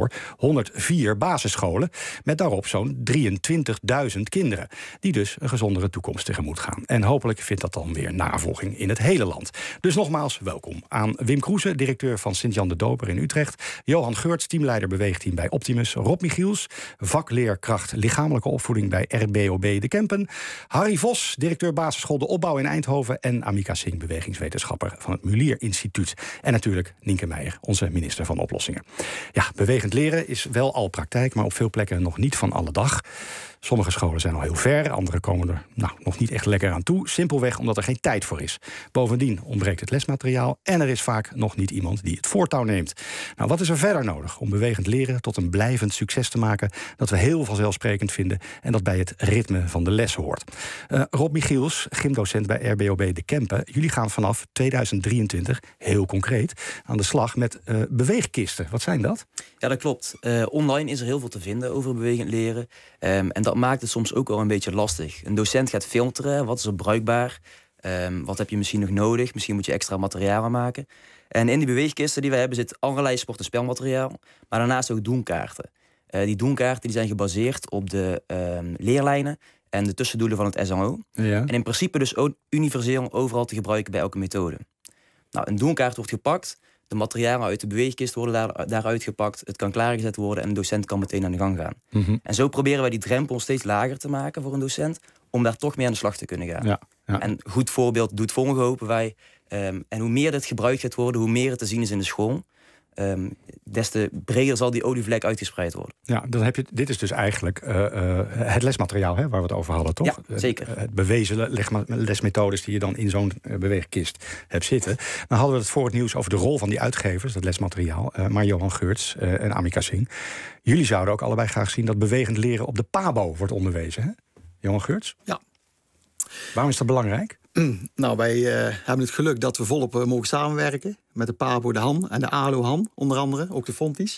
voor honderdvier basisscholen, met daarop zo'n drieëntwintigduizend kinderen, die dus een gezondere toekomst tegemoet gaan. En hopelijk vindt dat dan weer navolging in het hele land. Dus nogmaals welkom aan Wim Kroeze, directeur van Sint-Jan de Doper in Utrecht, Johan Geurts, teamleider beweegteam bij Optimus, Rob Michiels, vakleerkracht lichamelijke opvoeding bij R B O B De Kempen, Harry Vos, directeur basisschool De Opbouw in Eindhoven en Amika Singh, bewegingswetenschapper van het Mulier Instituut. En natuurlijk Nienke Meijer, onze minister van Oplossingen. Ja, bewegend leren is wel al praktijk, maar op veel plekken nog niet van alle dag. Sommige scholen zijn al heel ver, andere komen er nou, nog niet echt lekker aan toe. Simpelweg omdat er geen tijd voor is. Bovendien ontbreekt het lesmateriaal en er is vaak nog niet iemand die het voortouw neemt. Nou, wat is er verder nodig om bewegend leren tot een blijvend succes te maken dat we heel vanzelfsprekend vinden en dat bij het ritme van de les hoort? Uh, Rob Michiels, gymdocent bij R B O B De Kempen. Jullie gaan vanaf tweeduizend drieëntwintig heel concreet aan de slag met uh, beweegkisten. Wat zijn dat? Ja, dat klopt. Uh, online is er heel veel te vinden over bewegend leren. Um, en dat maakt het soms ook wel een beetje lastig. Een docent gaat filteren, wat is er bruikbaar? Um, wat heb je misschien nog nodig? Misschien moet je extra materialen maken. En in die beweegkisten die we hebben zit allerlei sport- en spelmateriaal. Maar daarnaast ook doenkaarten. Uh, die doenkaarten die zijn gebaseerd op de um, leerlijnen en de tussendoelen van het S N O. Ja. En in principe dus ook universeel overal te gebruiken bij elke methode. Nou, een doenkaart wordt gepakt. De materialen uit de beweegkist worden daar, daaruit gepakt. Het kan klaargezet worden en een docent kan meteen aan de gang gaan. Mm-hmm. En zo proberen wij die drempel steeds lager te maken voor een docent, om daar toch mee aan de slag te kunnen gaan. Ja, ja. En goed voorbeeld doet volgen, hopen wij. Um, en hoe meer dit gebruikt gaat worden, hoe meer het te zien is in de school, Um, des te breder zal die olievlek uitgespreid worden. Ja, dan heb je, dit is dus eigenlijk uh, uh, het lesmateriaal, hè, waar we het over hadden, toch? Ja, zeker. Het, het bewezen lesmethodes die je dan in zo'n uh, beweegkist hebt zitten. Dan hadden we het voor het nieuws over de rol van die uitgevers, dat lesmateriaal. Uh, maar Johan Geurts uh, en Amika Singh, jullie zouden ook allebei graag zien dat bewegend leren op de PABO wordt onderwezen, hè? Johan Geurts? Ja. Waarom is dat belangrijk? Nou, wij uh, hebben het geluk dat we volop uh, mogen samenwerken met de PABO, de H A N en de A L O H A N, onder andere, ook de Fonties.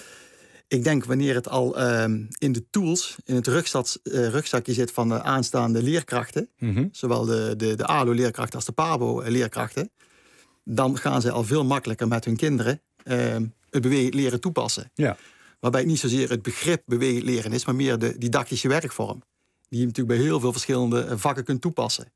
Ik denk wanneer het al uh, in de tools, in het rugzak, uh, rugzakje zit van de aanstaande leerkrachten, mm-hmm. zowel de, de, de A L O-leerkrachten als de PABO-leerkrachten, dan gaan ze al veel makkelijker met hun kinderen uh, het bewegend leren toepassen. Ja. Waarbij het niet zozeer het begrip bewegend leren is, maar meer de didactische werkvorm, die je natuurlijk bij heel veel verschillende vakken kunt toepassen.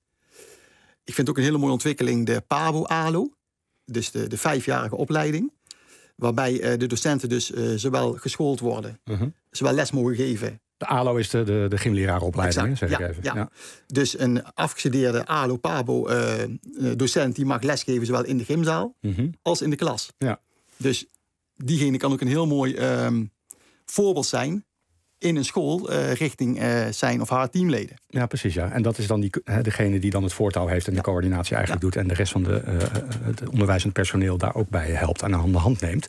Ik vind ook een hele mooie ontwikkeling de PABO-A L O, dus de, de vijfjarige opleiding, waarbij uh, de docenten dus uh, zowel geschoold worden, uh-huh. zowel les mogen geven. De A L O is de, de, de gymleraaropleiding, zeg ja, ik even. Ja. Ja. Dus een afgestudeerde A L O-PABO-docent uh, die mag lesgeven zowel in de gymzaal uh-huh. als in de klas. Ja. Dus diegene kan ook een heel mooi um, voorbeeld zijn in een school uh, richting uh, zijn of haar teamleden. Ja, precies. Ja. En dat is dan die, he, degene die dan het voortouw heeft en de coördinatie eigenlijk ja. doet en de rest van de, uh, het onderwijzend personeel daar ook bij helpt en aan de hand neemt.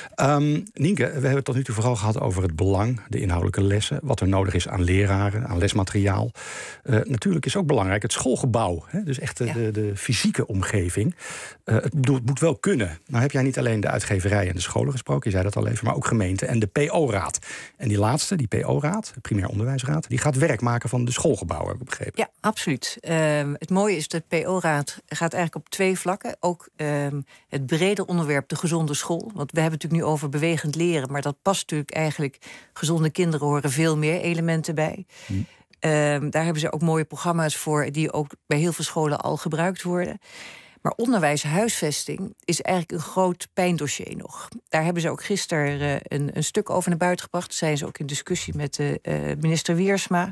Um, Nienke, we hebben het tot nu toe vooral gehad over het belang, de inhoudelijke lessen, wat er nodig is aan leraren, aan lesmateriaal. Uh, natuurlijk is ook belangrijk het schoolgebouw, hè? Dus echt de, ja. de, de fysieke omgeving. Uh, het, bedoel, het moet wel kunnen. Nou heb jij niet alleen de uitgeverij en de scholen gesproken, je zei dat al even, maar ook gemeenten en de P O-raad. En die laatste, die P O-raad, de primair onderwijsraad, die gaat werk maken van de schoolgebouwen, heb ik begrepen. Ja, absoluut. Um, het mooie is, de P O-raad gaat eigenlijk op twee vlakken. Ook um, het brede onderwerp, de gezonde school. Want we hebben het natuurlijk nu over bewegend leren, maar dat past natuurlijk eigenlijk, gezonde kinderen horen veel meer elementen bij. Hm. Um, daar hebben ze ook mooie programma's voor, die ook bij heel veel scholen al gebruikt worden. Maar onderwijs, huisvesting is eigenlijk een groot pijndossier nog. Daar hebben ze ook gisteren uh, een, een stuk over naar buiten gebracht. Zijn ze ook in discussie met de uh, minister Wiersma.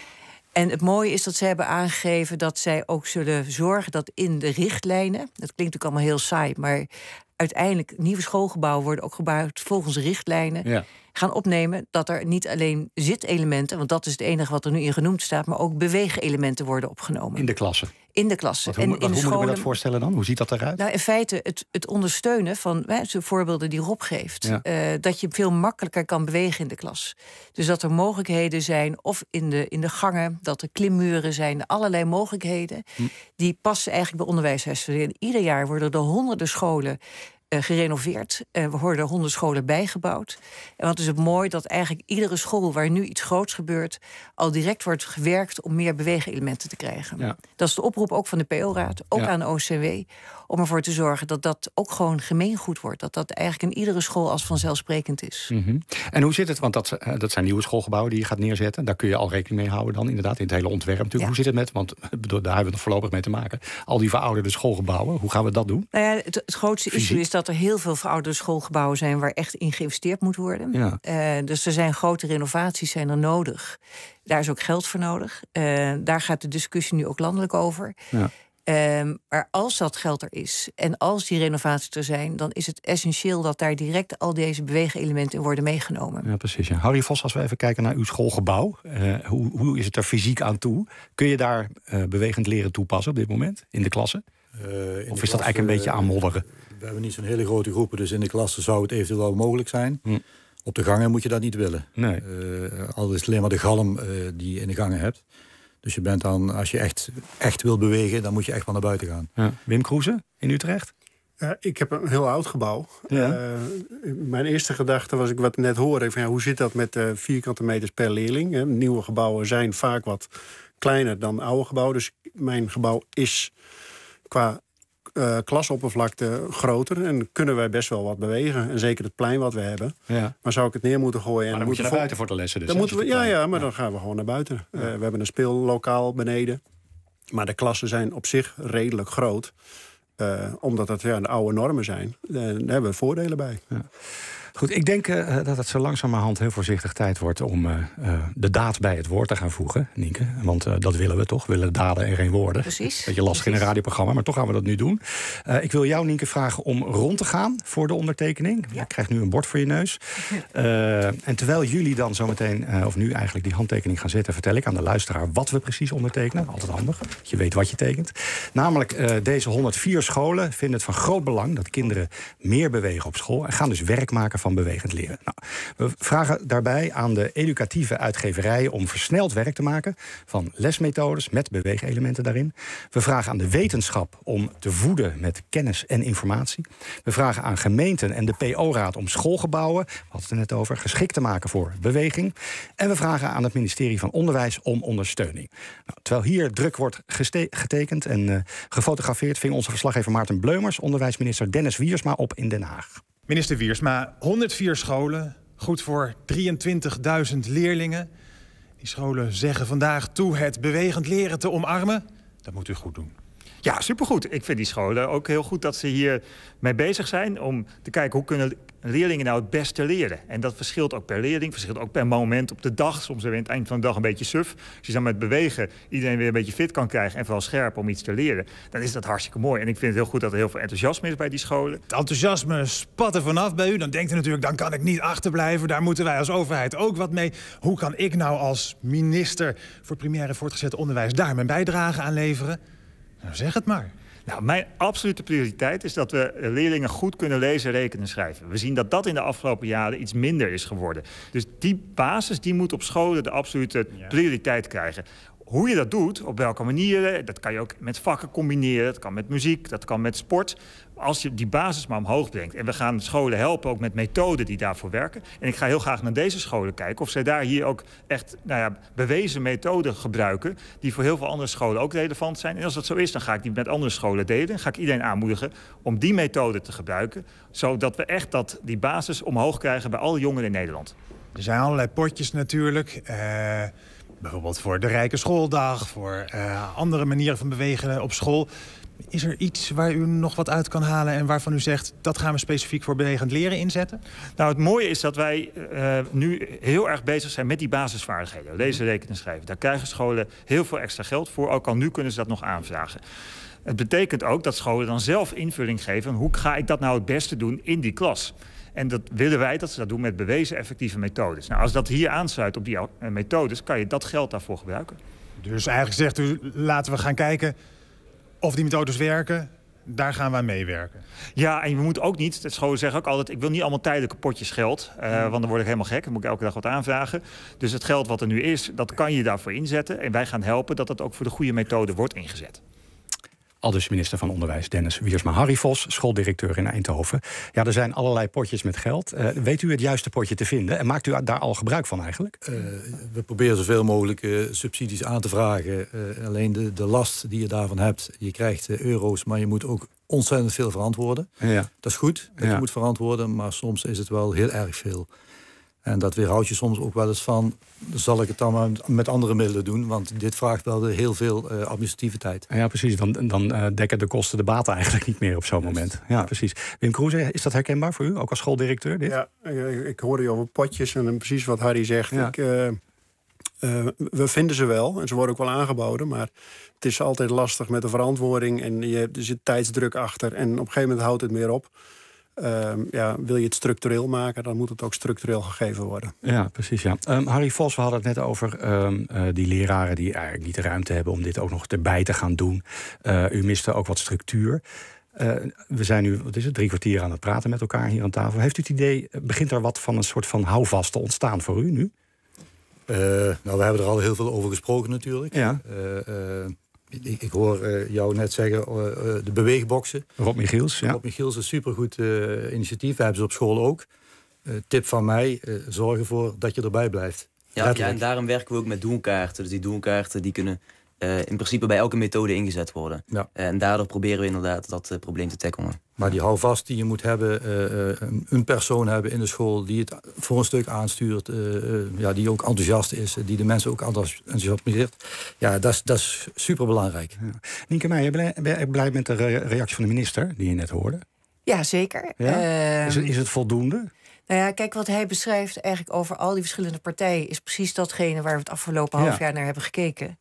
En het mooie is dat ze hebben aangegeven dat zij ook zullen zorgen dat in de richtlijnen, dat klinkt ook allemaal heel saai, maar uiteindelijk nieuwe schoolgebouwen worden ook gebouwd volgens richtlijnen. Ja. Gaan opnemen dat er niet alleen zitelementen, want dat is het enige wat er nu in genoemd staat, maar ook beweegelementen worden opgenomen. In de klassen? In de klassen. Wat, hoe en in hoe de moeten we dat voorstellen dan? Hoe ziet dat eruit? Nou, in feite het, het ondersteunen van hè, de voorbeelden die Rob geeft. Ja. Uh, dat je veel makkelijker kan bewegen in de klas. Dus dat er mogelijkheden zijn, of in de, in de gangen, dat er klimmuren zijn, allerlei mogelijkheden. Hm. Die passen eigenlijk bij onderwijshuisvesting. Ieder jaar worden er honderden scholen uh, gerenoveerd. Uh, we hoorden hondenscholen bijgebouwd. En wat is het mooi dat eigenlijk iedere school waar nu iets groots gebeurt, al direct wordt gewerkt om meer beweegelementen te krijgen. Ja. Dat is de oproep ook van de P O-raad, ook ja. aan de O C W, om ervoor te zorgen dat dat ook gewoon gemeengoed wordt. Dat dat eigenlijk in iedere school als vanzelfsprekend is. Mm-hmm. En hoe zit het? Want dat, uh, dat zijn nieuwe schoolgebouwen die je gaat neerzetten. Daar kun je al rekening mee houden dan inderdaad in het hele ontwerp natuurlijk. Ja. Hoe zit het met, want bedoel, daar hebben we nog voorlopig mee te maken, al die verouderde schoolgebouwen. Hoe gaan we dat doen? Nou ja, het, het grootste Fysiek. issue is dat er heel veel verouderde schoolgebouwen zijn waar echt in geïnvesteerd moet worden. Ja. Uh, dus er zijn grote renovaties zijn er nodig. Daar is ook geld voor nodig. Uh, daar gaat de discussie nu ook landelijk over. Ja. Um, maar als dat geld er is en als die renovaties er zijn, dan is het essentieel dat daar direct al deze beweegelementen in worden meegenomen. Ja, precies. Ja. Harry Vos, als we even kijken naar uw schoolgebouw, uh, hoe, hoe is het er fysiek aan toe? Kun je daar uh, bewegend leren toepassen op dit moment in de klasse? Uh, in of is dat eigenlijk een beetje aanmodderen? We hebben niet zo'n hele grote groepen, dus in de klasse zou het eventueel wel mogelijk zijn. Hm. Op de gangen moet je dat niet willen. Nee. Uh, al is het alleen maar de galm uh, die je in de gangen hebt. Dus je bent dan, als je echt, echt wil bewegen, dan moet je echt wel naar buiten gaan. Ja. Wim Kroeze in Utrecht? Uh, ik heb een heel oud gebouw. Ja. Uh, mijn eerste gedachte was, ik wat net hoorde, van, ja, hoe zit dat met uh, vierkante meters per leerling? Hè? Nieuwe gebouwen zijn vaak wat kleiner dan oude gebouwen. Dus mijn gebouw is qua uh, klasoppervlakte groter. En kunnen wij best wel wat bewegen. En zeker het plein wat we hebben. Ja. Maar zou ik het neer moeten gooien? En maar dan moet je naar buiten voor de lessen. Dus dan moeten we, ja, ja, maar ja. dan gaan we gewoon naar buiten. Ja. Uh, we hebben een speellokaal beneden. Maar de klassen zijn op zich redelijk groot. Uh, omdat het ja, de oude normen zijn. Uh, daar hebben we voordelen bij. Ja. Goed, ik denk uh, dat het zo langzamerhand heel voorzichtig tijd wordt om uh, uh, de daad bij het woord te gaan voegen, Nienke. Want uh, dat willen we toch, we willen daden en geen woorden. Precies. Beetje lastig Precies. in een radioprogramma, maar toch gaan we dat nu doen. Uh, ik wil jou, Nienke, vragen om rond te gaan voor de ondertekening. Ja. Je krijgt nu een bord voor je neus. Uh, en terwijl jullie dan zometeen, uh, of nu eigenlijk die handtekening gaan zetten, vertel ik aan de luisteraar wat we precies ondertekenen. Altijd handig, dat je weet wat je tekent. Namelijk, uh, deze honderdvier scholen vinden het van groot belang dat kinderen meer bewegen op school en gaan dus werk maken van bewegend leren. Nou, we vragen daarbij aan de educatieve uitgeverijen om versneld werk te maken van lesmethodes met beweegelementen daarin. We vragen aan de wetenschap om te voeden met kennis en informatie. We vragen aan gemeenten en de P O-raad om schoolgebouwen, we hadden het er net over, geschikt te maken voor beweging. En we vragen aan het ministerie van Onderwijs om ondersteuning. Nou, terwijl hier druk wordt geste- getekend en uh, gefotografeerd, ving onze verslaggever Maarten Bleumers onderwijsminister Dennis Wiersma op in Den Haag. Minister Wiersma, honderdvier scholen, goed voor drieëntwintigduizend leerlingen. Die scholen zeggen vandaag toe het bewegend leren te omarmen. Dat moet u goed doen. Ja, supergoed. Ik vind die scholen ook heel goed dat ze hier mee bezig zijn om te kijken hoe kunnen leerlingen nou het beste leren. En dat verschilt ook per leerling, verschilt ook per moment op de dag. Soms zijn we aan het eind van de dag een beetje suf. Als je dan met bewegen iedereen weer een beetje fit kan krijgen en vooral scherp om iets te leren, dan is dat hartstikke mooi. En ik vind het heel goed dat er heel veel enthousiasme is bij die scholen. Het enthousiasme spat er vanaf bij u. Dan denkt u natuurlijk, dan kan ik niet achterblijven. Daar moeten wij als overheid ook wat mee. Hoe kan ik nou als minister voor primair en voortgezet onderwijs daar mijn bijdrage aan leveren? Nou, zeg het maar. Nou, mijn absolute prioriteit is dat we leerlingen goed kunnen lezen, rekenen en schrijven. We zien dat dat in de afgelopen jaren iets minder is geworden. Dus die basis die moet op scholen de absolute prioriteit krijgen. Hoe je dat doet, op welke manieren, dat kan je ook met vakken combineren. Dat kan met muziek, dat kan met sport. Als je die basis maar omhoog brengt. En we gaan scholen helpen ook met methoden die daarvoor werken. En ik ga heel graag naar deze scholen kijken of zij daar hier ook echt nou ja, bewezen methoden gebruiken die voor heel veel andere scholen ook relevant zijn. En als dat zo is, dan ga ik die met andere scholen delen. En ga ik iedereen aanmoedigen om die methode te gebruiken. Zodat we echt dat, die basis omhoog krijgen bij alle jongeren in Nederland. Er zijn allerlei potjes natuurlijk. Uh... Bijvoorbeeld voor de Rijke Schooldag, voor uh, andere manieren van bewegen op school. Is er iets waar u nog wat uit kan halen en waarvan u zegt, dat gaan we specifiek voor bewegend leren inzetten? Nou, het mooie is dat wij uh, nu heel erg bezig zijn met die basisvaardigheden. Lezen, rekenen, schrijven. Daar krijgen scholen heel veel extra geld voor. Ook al nu kunnen ze dat nog aanvragen. Het betekent ook dat scholen dan zelf invulling geven. Hoe ga ik dat nou het beste doen in die klas? En dat willen wij dat ze dat doen met bewezen effectieve methodes. Nou, als dat hier aansluit op die methodes, kan je dat geld daarvoor gebruiken. Dus eigenlijk zegt u, laten we gaan kijken of die methodes werken. Daar gaan we aan meewerken. Ja, en we moeten ook niet, de scholen zeggen ook altijd, ik wil niet allemaal tijdelijke potjes geld. Uh, want dan word ik helemaal gek, dan moet ik elke dag wat aanvragen. Dus het geld wat er nu is, dat kan je daarvoor inzetten. En wij gaan helpen dat dat ook voor de goede methode wordt ingezet. Aldus minister van Onderwijs Dennis Wiersma. Harry Vos, schooldirecteur in Eindhoven. Ja, er zijn allerlei potjes met geld. Uh, weet u het juiste potje te vinden? En maakt u daar al gebruik van eigenlijk? Uh, we proberen zoveel mogelijk uh, subsidies aan te vragen. Uh, alleen de, de last die je daarvan hebt. Je krijgt uh, euro's, maar je moet ook ontzettend veel verantwoorden. Ja. Dat is goed, dat ja. je moet verantwoorden. Maar soms is het wel heel erg veel. En dat weerhoudt je soms ook wel eens van... zal ik het dan maar met andere middelen doen? Want dit vraagt wel heel veel uh, administratieve tijd. Ja, precies. Dan, dan uh, dekken de kosten de baten eigenlijk niet meer op zo'n moment. Ja, precies. Wim Kroeze, is dat herkenbaar voor u? Ook als schooldirecteur, dit? Ja, ik, ik hoorde je over potjes en precies wat Harry zegt. Ja. Ik, uh, uh, we vinden ze wel en ze worden ook wel aangeboden. Maar het is altijd lastig met de verantwoording. En je, er zit tijdsdruk achter. En op een gegeven moment houdt het meer op. Uh, ja, wil je het structureel maken, dan moet het ook structureel gegeven worden. Ja, precies. Ja. Um, Harry Vos, we hadden het net over um, uh, die leraren die eigenlijk niet de ruimte hebben om dit ook nog erbij te gaan doen. Uh, u miste ook wat structuur. Uh, we zijn nu, wat is het, drie kwartier aan het praten met elkaar hier aan tafel. Heeft u het idee, begint er wat van een soort van houvast te ontstaan voor u nu? Uh, nou, we hebben er al heel veel over gesproken natuurlijk. Ja. Uh, uh, Ik, ik hoor uh, jou net zeggen, uh, uh, de beweegboxen. Rob Michiels, ja. Rob Michiels is een supergoed uh, initiatief. We hebben ze op school ook. Uh, tip van mij, uh, zorg ervoor dat je erbij blijft. Ja, ja, en daarom werken we ook met doelkaarten. Dus die doelkaarten die kunnen uh, in principe bij elke methode ingezet worden. Ja. Uh, en daardoor proberen we inderdaad dat uh, probleem te tackelen. Maar die houvast die je moet hebben, uh, een persoon hebben in de school die het voor een stuk aanstuurt, uh, uh, ja, die ook enthousiast is, die de mensen ook enthousiasmeert. Ja, dat is, dat is superbelangrijk. Ja. Nienke Meijer, ben je blij, blij met de reactie van de minister die je net hoorde? Ja, zeker. Ja? Uh, is, het, is het voldoende? Nou ja, kijk, wat hij beschrijft eigenlijk over al die verschillende partijen is precies datgene waar we het afgelopen half jaar ja. naar hebben gekeken.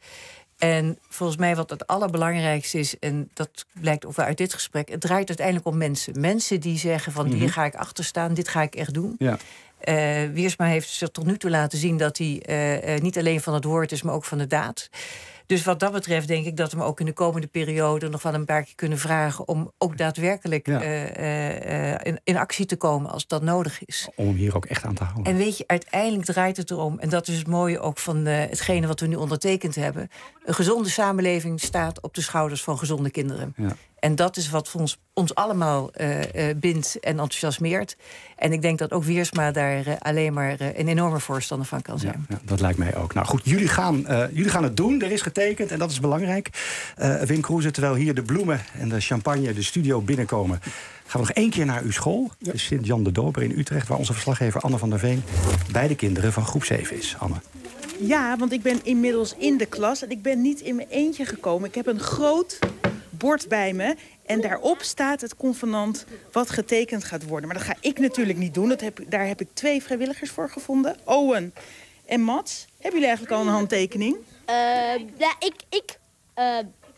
En volgens mij wat het allerbelangrijkste is, en dat blijkt ook wel uit dit gesprek, het draait uiteindelijk om mensen. Mensen die zeggen van mm-hmm. hier ga ik achter staan, dit ga ik echt doen. Ja. Uh, Wiersma heeft zich tot nu toe laten zien dat hij uh, uh, niet alleen van het woord is, maar ook van de daad. Dus wat dat betreft denk ik dat we hem ook in de komende periode nog wel een paar keer kunnen vragen om ook daadwerkelijk ja. uh, uh, in, in actie te komen als dat nodig is. Om hem hier ook echt aan te houden. En weet je, uiteindelijk draait het erom, en dat is het mooie ook van uh, hetgene wat we nu ondertekend hebben. Een gezonde samenleving staat op de schouders van gezonde kinderen. Ja. En dat is wat ons, ons allemaal uh, uh, bindt en enthousiasmeert. En ik denk dat ook Wiersma daar uh, alleen maar uh, een enorme voorstander van kan zijn. Ja, ja, dat lijkt mij ook. Nou goed, jullie gaan, uh, jullie gaan het doen. Er is getekend en dat is belangrijk. Uh, Wim Kroeze, terwijl hier de bloemen en de champagne de studio binnenkomen, gaan we nog één keer naar uw school. Ja. Sint-Jan de Doper in Utrecht, waar onze verslaggever Anne van der Veen bij de kinderen van groep zeven is. Anne. Ja, want ik ben inmiddels in de klas en ik ben niet in mijn eentje gekomen. Ik heb een groot bord bij me en daarop staat het convenant wat getekend gaat worden. Maar dat ga ik natuurlijk niet doen. Dat heb, daar heb ik twee vrijwilligers voor gevonden. Owen en Mats. Hebben jullie eigenlijk al een handtekening? Uh, ja, ik, ik uh,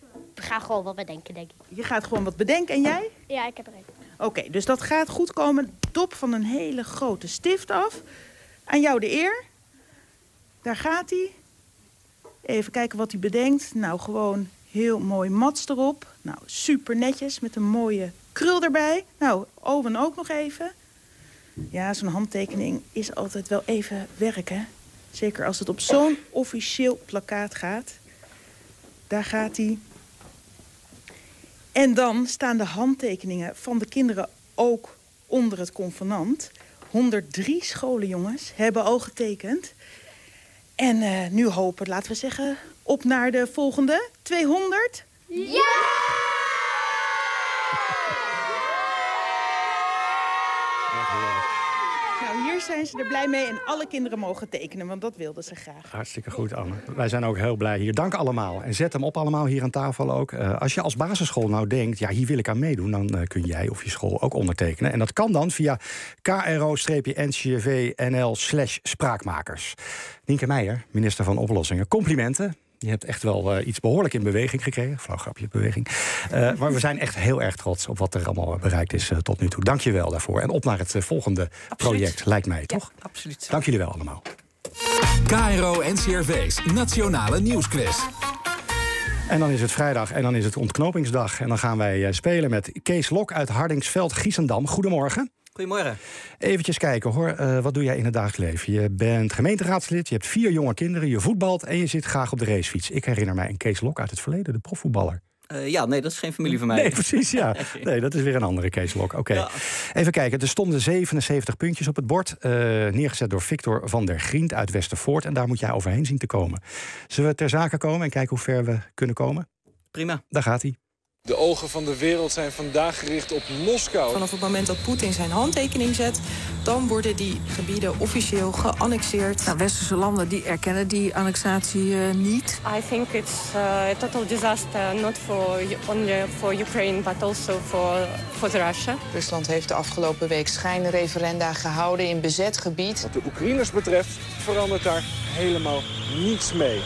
ga gewoon wat bedenken, denk ik. Je gaat gewoon wat bedenken en jij? Ja, ik heb er een. Oké, okay, dus dat gaat goed komen. Top van een hele grote stift af. Aan jou de eer. Daar gaat hij. Even kijken wat hij bedenkt. Nou, gewoon heel mooi Mats erop. Nou, super netjes met een mooie krul erbij. Nou, Owen ook nog even. Ja, zo'n handtekening is altijd wel even werken. Zeker als het op zo'n officieel plakkaat gaat. Daar gaat hij. En dan staan de handtekeningen van de kinderen ook onder het convenant. honderddrie scholen, jongens, hebben al getekend. En uh, nu hopen, laten we zeggen, op naar de volgende. tweehonderd? Ja! Nou, hier zijn ze er blij mee en alle kinderen mogen tekenen, want dat wilden ze graag. Hartstikke goed, Anne. Wij zijn ook heel blij hier. Dank allemaal. En zet hem op allemaal hier aan tafel ook. Uh, als je als basisschool nou denkt, ja, hier wil ik aan meedoen, dan uh, kun jij of je school ook ondertekenen. En dat kan dan via kro-ncv.nl slash spraakmakers. Nienke Meijer, minister van Oplossingen. Complimenten. Je hebt echt wel uh, iets behoorlijk in beweging gekregen. Flauw grapje, beweging. Uh, maar we zijn echt heel erg trots op wat er allemaal bereikt is uh, tot nu toe. Dank je wel daarvoor. En op naar het uh, volgende absoluut. project, lijkt mij, toch? Ja, absoluut. Dank jullie wel allemaal. K R O N C R V's Nationale Nieuwsquiz. En dan is het vrijdag en dan is het ontknopingsdag. En dan gaan wij uh, spelen met Kees Lok uit Hardingsveld-Giessendam. Goedemorgen. Goedemorgen. Eventjes kijken hoor, uh, wat doe jij in het dagelijks leven? Je bent gemeenteraadslid, je hebt vier jonge kinderen, je voetbalt en je zit graag op de racefiets. Ik herinner mij een Kees Lok uit het verleden, de profvoetballer. Uh, ja, nee, dat is geen familie van mij. Nee, precies, ja. Nee, dat is weer een andere Kees Lok. Oké. Okay. Ja. Even kijken, er stonden zevenenzeventig puntjes op het bord. Uh, neergezet door Victor van der Grient uit Westervoort. En daar moet jij overheen zien te komen. Zullen we ter zake komen en kijken hoe ver we kunnen komen? Prima. Daar gaat hij. De ogen van de wereld zijn vandaag gericht op Moskou. Vanaf het moment dat Poetin zijn handtekening zet, dan worden die gebieden officieel geannexeerd. Nou, westerse landen die erkennen die annexatie uh, niet. I think it's uh, a total disaster, not for only for Ukraine, but also for for Russia. Rusland heeft de afgelopen week schijnreferenda gehouden in bezet gebied. Wat de Oekraïners betreft verandert daar helemaal niets mee.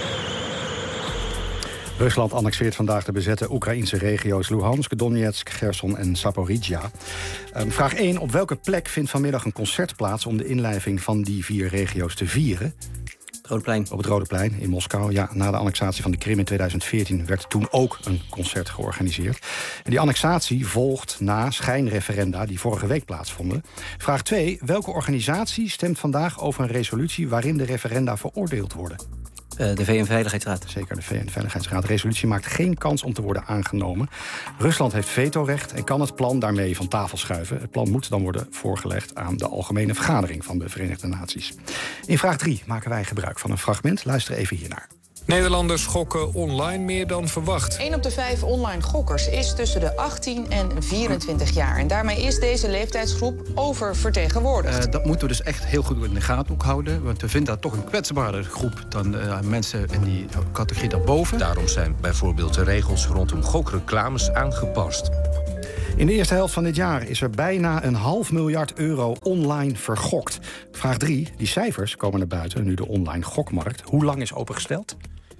Rusland annexeert vandaag de bezette Oekraïnse regio's Luhansk, Donetsk, Gerson en Zaporizhia. Um, vraag één. Op welke plek vindt vanmiddag een concert plaats om de inlijving van die vier regio's te vieren? Het Rode Plein. Op het Rode Plein in Moskou. Ja, na de annexatie van de Krim in tweeduizend veertien werd toen ook een concert georganiseerd. En die annexatie volgt na schijnreferenda die vorige week plaatsvonden. Vraag twee. Welke organisatie stemt vandaag over een resolutie waarin de referenda veroordeeld worden? Uh, de V N-veiligheidsraad. Zeker, de V N-veiligheidsraad. De resolutie maakt geen kans om te worden aangenomen. Rusland heeft vetorecht en kan het plan daarmee van tafel schuiven. Het plan moet dan worden voorgelegd aan de Algemene Vergadering van de Verenigde Naties. In vraag drie maken wij gebruik van een fragment. Luister even hiernaar. Nederlanders gokken online meer dan verwacht. één op de vijf online gokkers is tussen de achttien en vierentwintig jaar. En daarmee is deze leeftijdsgroep oververtegenwoordigd. Uh, dat moeten we dus echt heel goed in de gaten ook houden. Want we vinden dat toch een kwetsbare groep dan uh, mensen in die categorie daarboven. Daarom zijn bijvoorbeeld de regels rondom gokreclames aangepast. In de eerste helft van dit jaar is er bijna een half miljard euro online vergokt. Vraag drie. Die cijfers komen naar buiten nu de online gokmarkt. Hoe lang is opengesteld?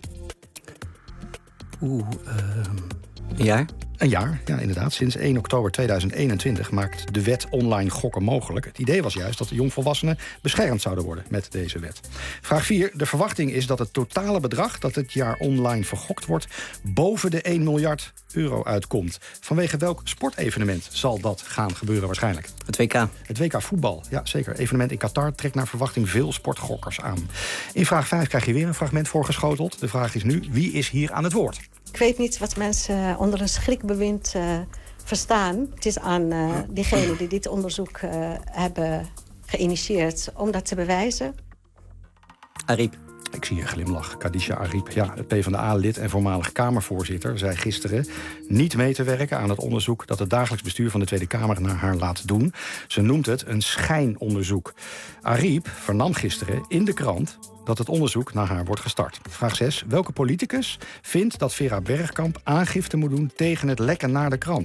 Oeh, uh, een jaar? Een jaar, ja inderdaad. Sinds één oktober tweeduizend eenentwintig maakt de wet online gokken mogelijk. Het idee was juist dat de jongvolwassenen beschermd zouden worden met deze wet. Vraag vier. De verwachting is dat het totale bedrag dat dit jaar online vergokt wordt boven de één miljard euro uitkomt. Vanwege welk sportevenement zal dat gaan gebeuren waarschijnlijk? Het W K. Het W K voetbal, ja zeker. Evenement in Qatar trekt naar verwachting veel sportgokkers aan. In vraag vijf krijg je weer een fragment voorgeschoteld. De vraag is nu, wie is hier aan het woord? Ik weet niet wat mensen onder een schrikbewind uh, verstaan. Het is aan uh, diegenen die dit onderzoek uh, hebben geïnitieerd om dat te bewijzen. Ariep. Ik zie een glimlach. Khadija Ariep, ja, het PvdA-lid en voormalig Kamervoorzitter, zei gisteren niet mee te werken aan het onderzoek dat het dagelijks bestuur van de Tweede Kamer naar haar laat doen. Ze noemt het een schijnonderzoek. Ariep vernam gisteren in de krant dat het onderzoek naar haar wordt gestart. Vraag zes. Welke politicus vindt dat Vera Bergkamp aangifte moet doen tegen het lekken naar de krant?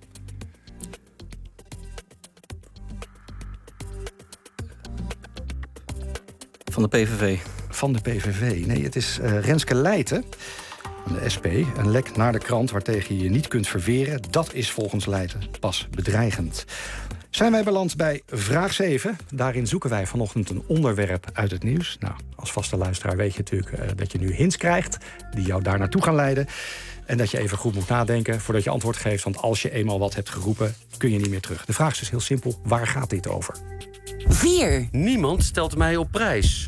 Van de P V V. Van de P V V. Nee, het is uh, Renske Leijten van de S P. Een lek naar de krant waartegen je je niet kunt verweren. Dat is volgens Leijten pas bedreigend. Zijn wij beland bij vraag zeven. Daarin zoeken wij vanochtend een onderwerp uit het nieuws. Nou, als vaste luisteraar weet je natuurlijk uh, dat je nu hints krijgt die jou daar naartoe gaan leiden. En dat je even goed moet nadenken voordat je antwoord geeft. Want als je eenmaal wat hebt geroepen, kun je niet meer terug. De vraag is dus heel simpel. Waar gaat dit over? vier. Niemand stelt mij op prijs.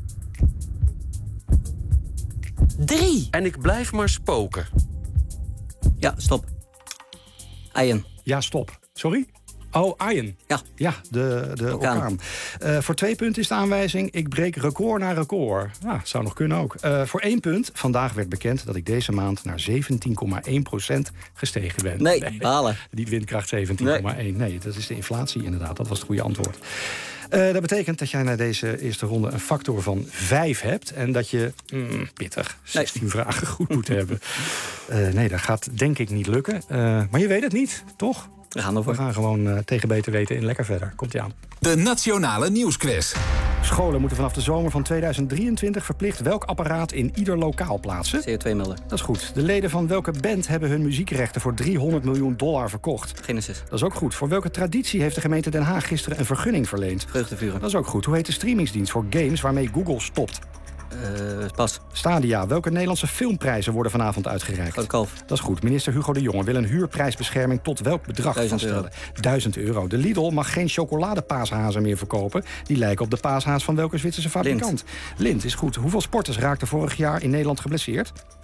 drie. En ik blijf maar spoken. Ja, stop. Ian. Ja, stop. Sorry? Oh, Ian. Ja. Ja, de, de orkaan. orkaan. Uh, voor twee punten is de aanwijzing. Ik breek record na record. Ja, zou nog kunnen ook. Uh, voor één punt. Vandaag werd bekend dat ik deze maand naar zeventien komma één procent gestegen ben. Nee, nee. Halen. Niet windkracht zeventien komma één. Nee. nee, dat is de inflatie inderdaad. Dat was het goede antwoord. Uh, dat betekent dat jij na deze eerste ronde een factor van vijf hebt. En dat je, mm, pittig, zestien nee. vragen goed moet hebben. Uh, nee, dat gaat denk ik niet lukken. Uh, maar je weet het niet, toch? We gaan, We gaan gewoon uh, tegen beter weten in lekker verder. Komt-ie aan. De Nationale Nieuwsquiz. Scholen moeten vanaf de zomer van tweeduizend drieëntwintig verplicht welk apparaat in ieder lokaal plaatsen? C O twee melder. Dat is goed. De leden van welke band hebben hun muziekrechten voor driehonderd miljoen dollar verkocht? Genesis. Dat is ook goed. Voor welke traditie heeft de gemeente Den Haag gisteren een vergunning verleend? Vreugdevuren. Dat is ook goed. Hoe heet de streamingsdienst voor games waarmee Google stopt? Uh, pas. Stadia. Welke Nederlandse filmprijzen worden vanavond uitgereikt? Groot Kalf. Dat is goed. Minister Hugo de Jonge wil een huurprijsbescherming tot welk bedrag Duizend vaststellen? euro. Duizend euro. De Lidl mag geen chocoladepaashazen meer verkopen. Die lijken op de paashaas van welke Zwitserse fabrikant? Lindt. Lindt is goed. Hoeveel sporters raakten vorig jaar in Nederland geblesseerd?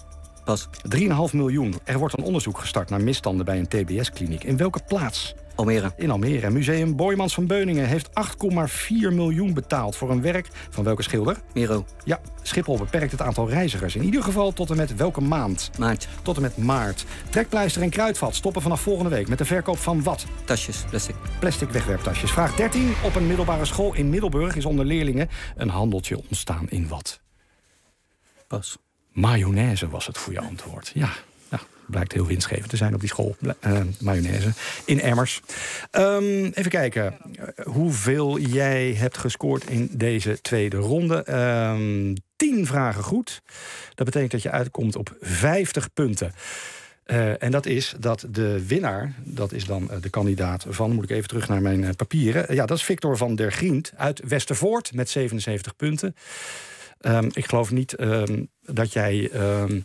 Pas. drie komma vijf miljoen. Er wordt een onderzoek gestart naar misstanden bij een T B S-kliniek. In welke plaats? Almere. In Almere. Museum Boijmans van Beuningen heeft acht komma vier miljoen betaald voor een werk van welke schilder? Miro. Ja, Schiphol beperkt het aantal reizigers. In ieder geval tot en met welke maand? Maart. Tot en met maart. Trekpleister en kruidvat stoppen vanaf volgende week met de verkoop van wat? Tasjes, plastic. Plastic wegwerptasjes. Vraag dertien. Op een middelbare school in Middelburg is onder leerlingen een handeltje ontstaan in wat? Pas. Mayonaise was het goede antwoord. Ja, nou, blijkt heel winstgevend te zijn op die school. Uh, mayonaise in emmers. Um, even kijken uh, hoeveel jij hebt gescoord in deze tweede ronde. Um, tien vragen goed. Dat betekent dat je uitkomt op vijftig punten. Uh, en dat is dat de winnaar, dat is dan uh, de kandidaat van... moet ik even terug naar mijn uh, papieren. Uh, ja, dat is Victor van der Grient uit Westervoort met zevenenzeventig punten. Um, ik geloof niet um, dat jij um,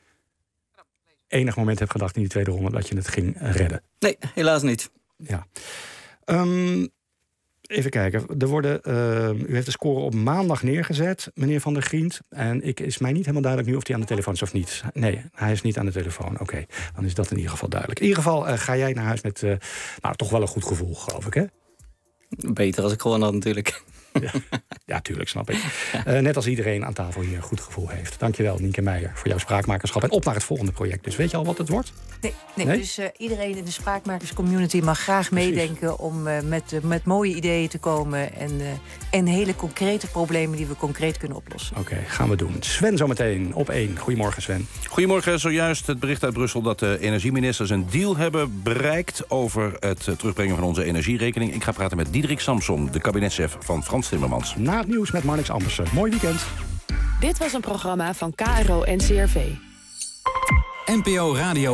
enig moment hebt gedacht in die tweede ronde dat je het ging redden. Nee, helaas niet. Ja. Um, even kijken. Er worden, uh, u heeft de score op maandag neergezet, meneer Van der Grient. En ik is mij niet helemaal duidelijk nu of hij aan de telefoon is of niet. Nee, hij is niet aan de telefoon. Oké, okay, dan is dat in ieder geval duidelijk. In ieder geval uh, ga jij naar huis met uh, nou, toch wel een goed gevoel, geloof ik, hè? Beter als ik gewoon had, natuurlijk. Ja, ja, tuurlijk, snap ik. Uh, net als iedereen aan tafel hier een goed gevoel heeft. Dankjewel, Nienke Meijer, voor jouw spraakmakerschap. En op naar het volgende project. Dus weet je al wat het wordt? Nee, nee, nee? dus uh, iedereen in de spraakmakerscommunity mag graag Precies. meedenken... om uh, met, uh, met mooie ideeën te komen... En, uh, en hele concrete problemen die we concreet kunnen oplossen. Oké, okay, gaan we doen. Sven zometeen op één. Goedemorgen, Sven. Goedemorgen. Zojuist het bericht uit Brussel dat de energieministers een deal hebben bereikt... over het uh, terugbrengen van onze energierekening. Ik ga praten met Diederik Samsom, de kabinetchef van Frans Timmermans. Na het nieuws met Marnix Ampersen. Mooi weekend. Dit was een programma van K R O N C R V. N P O Radio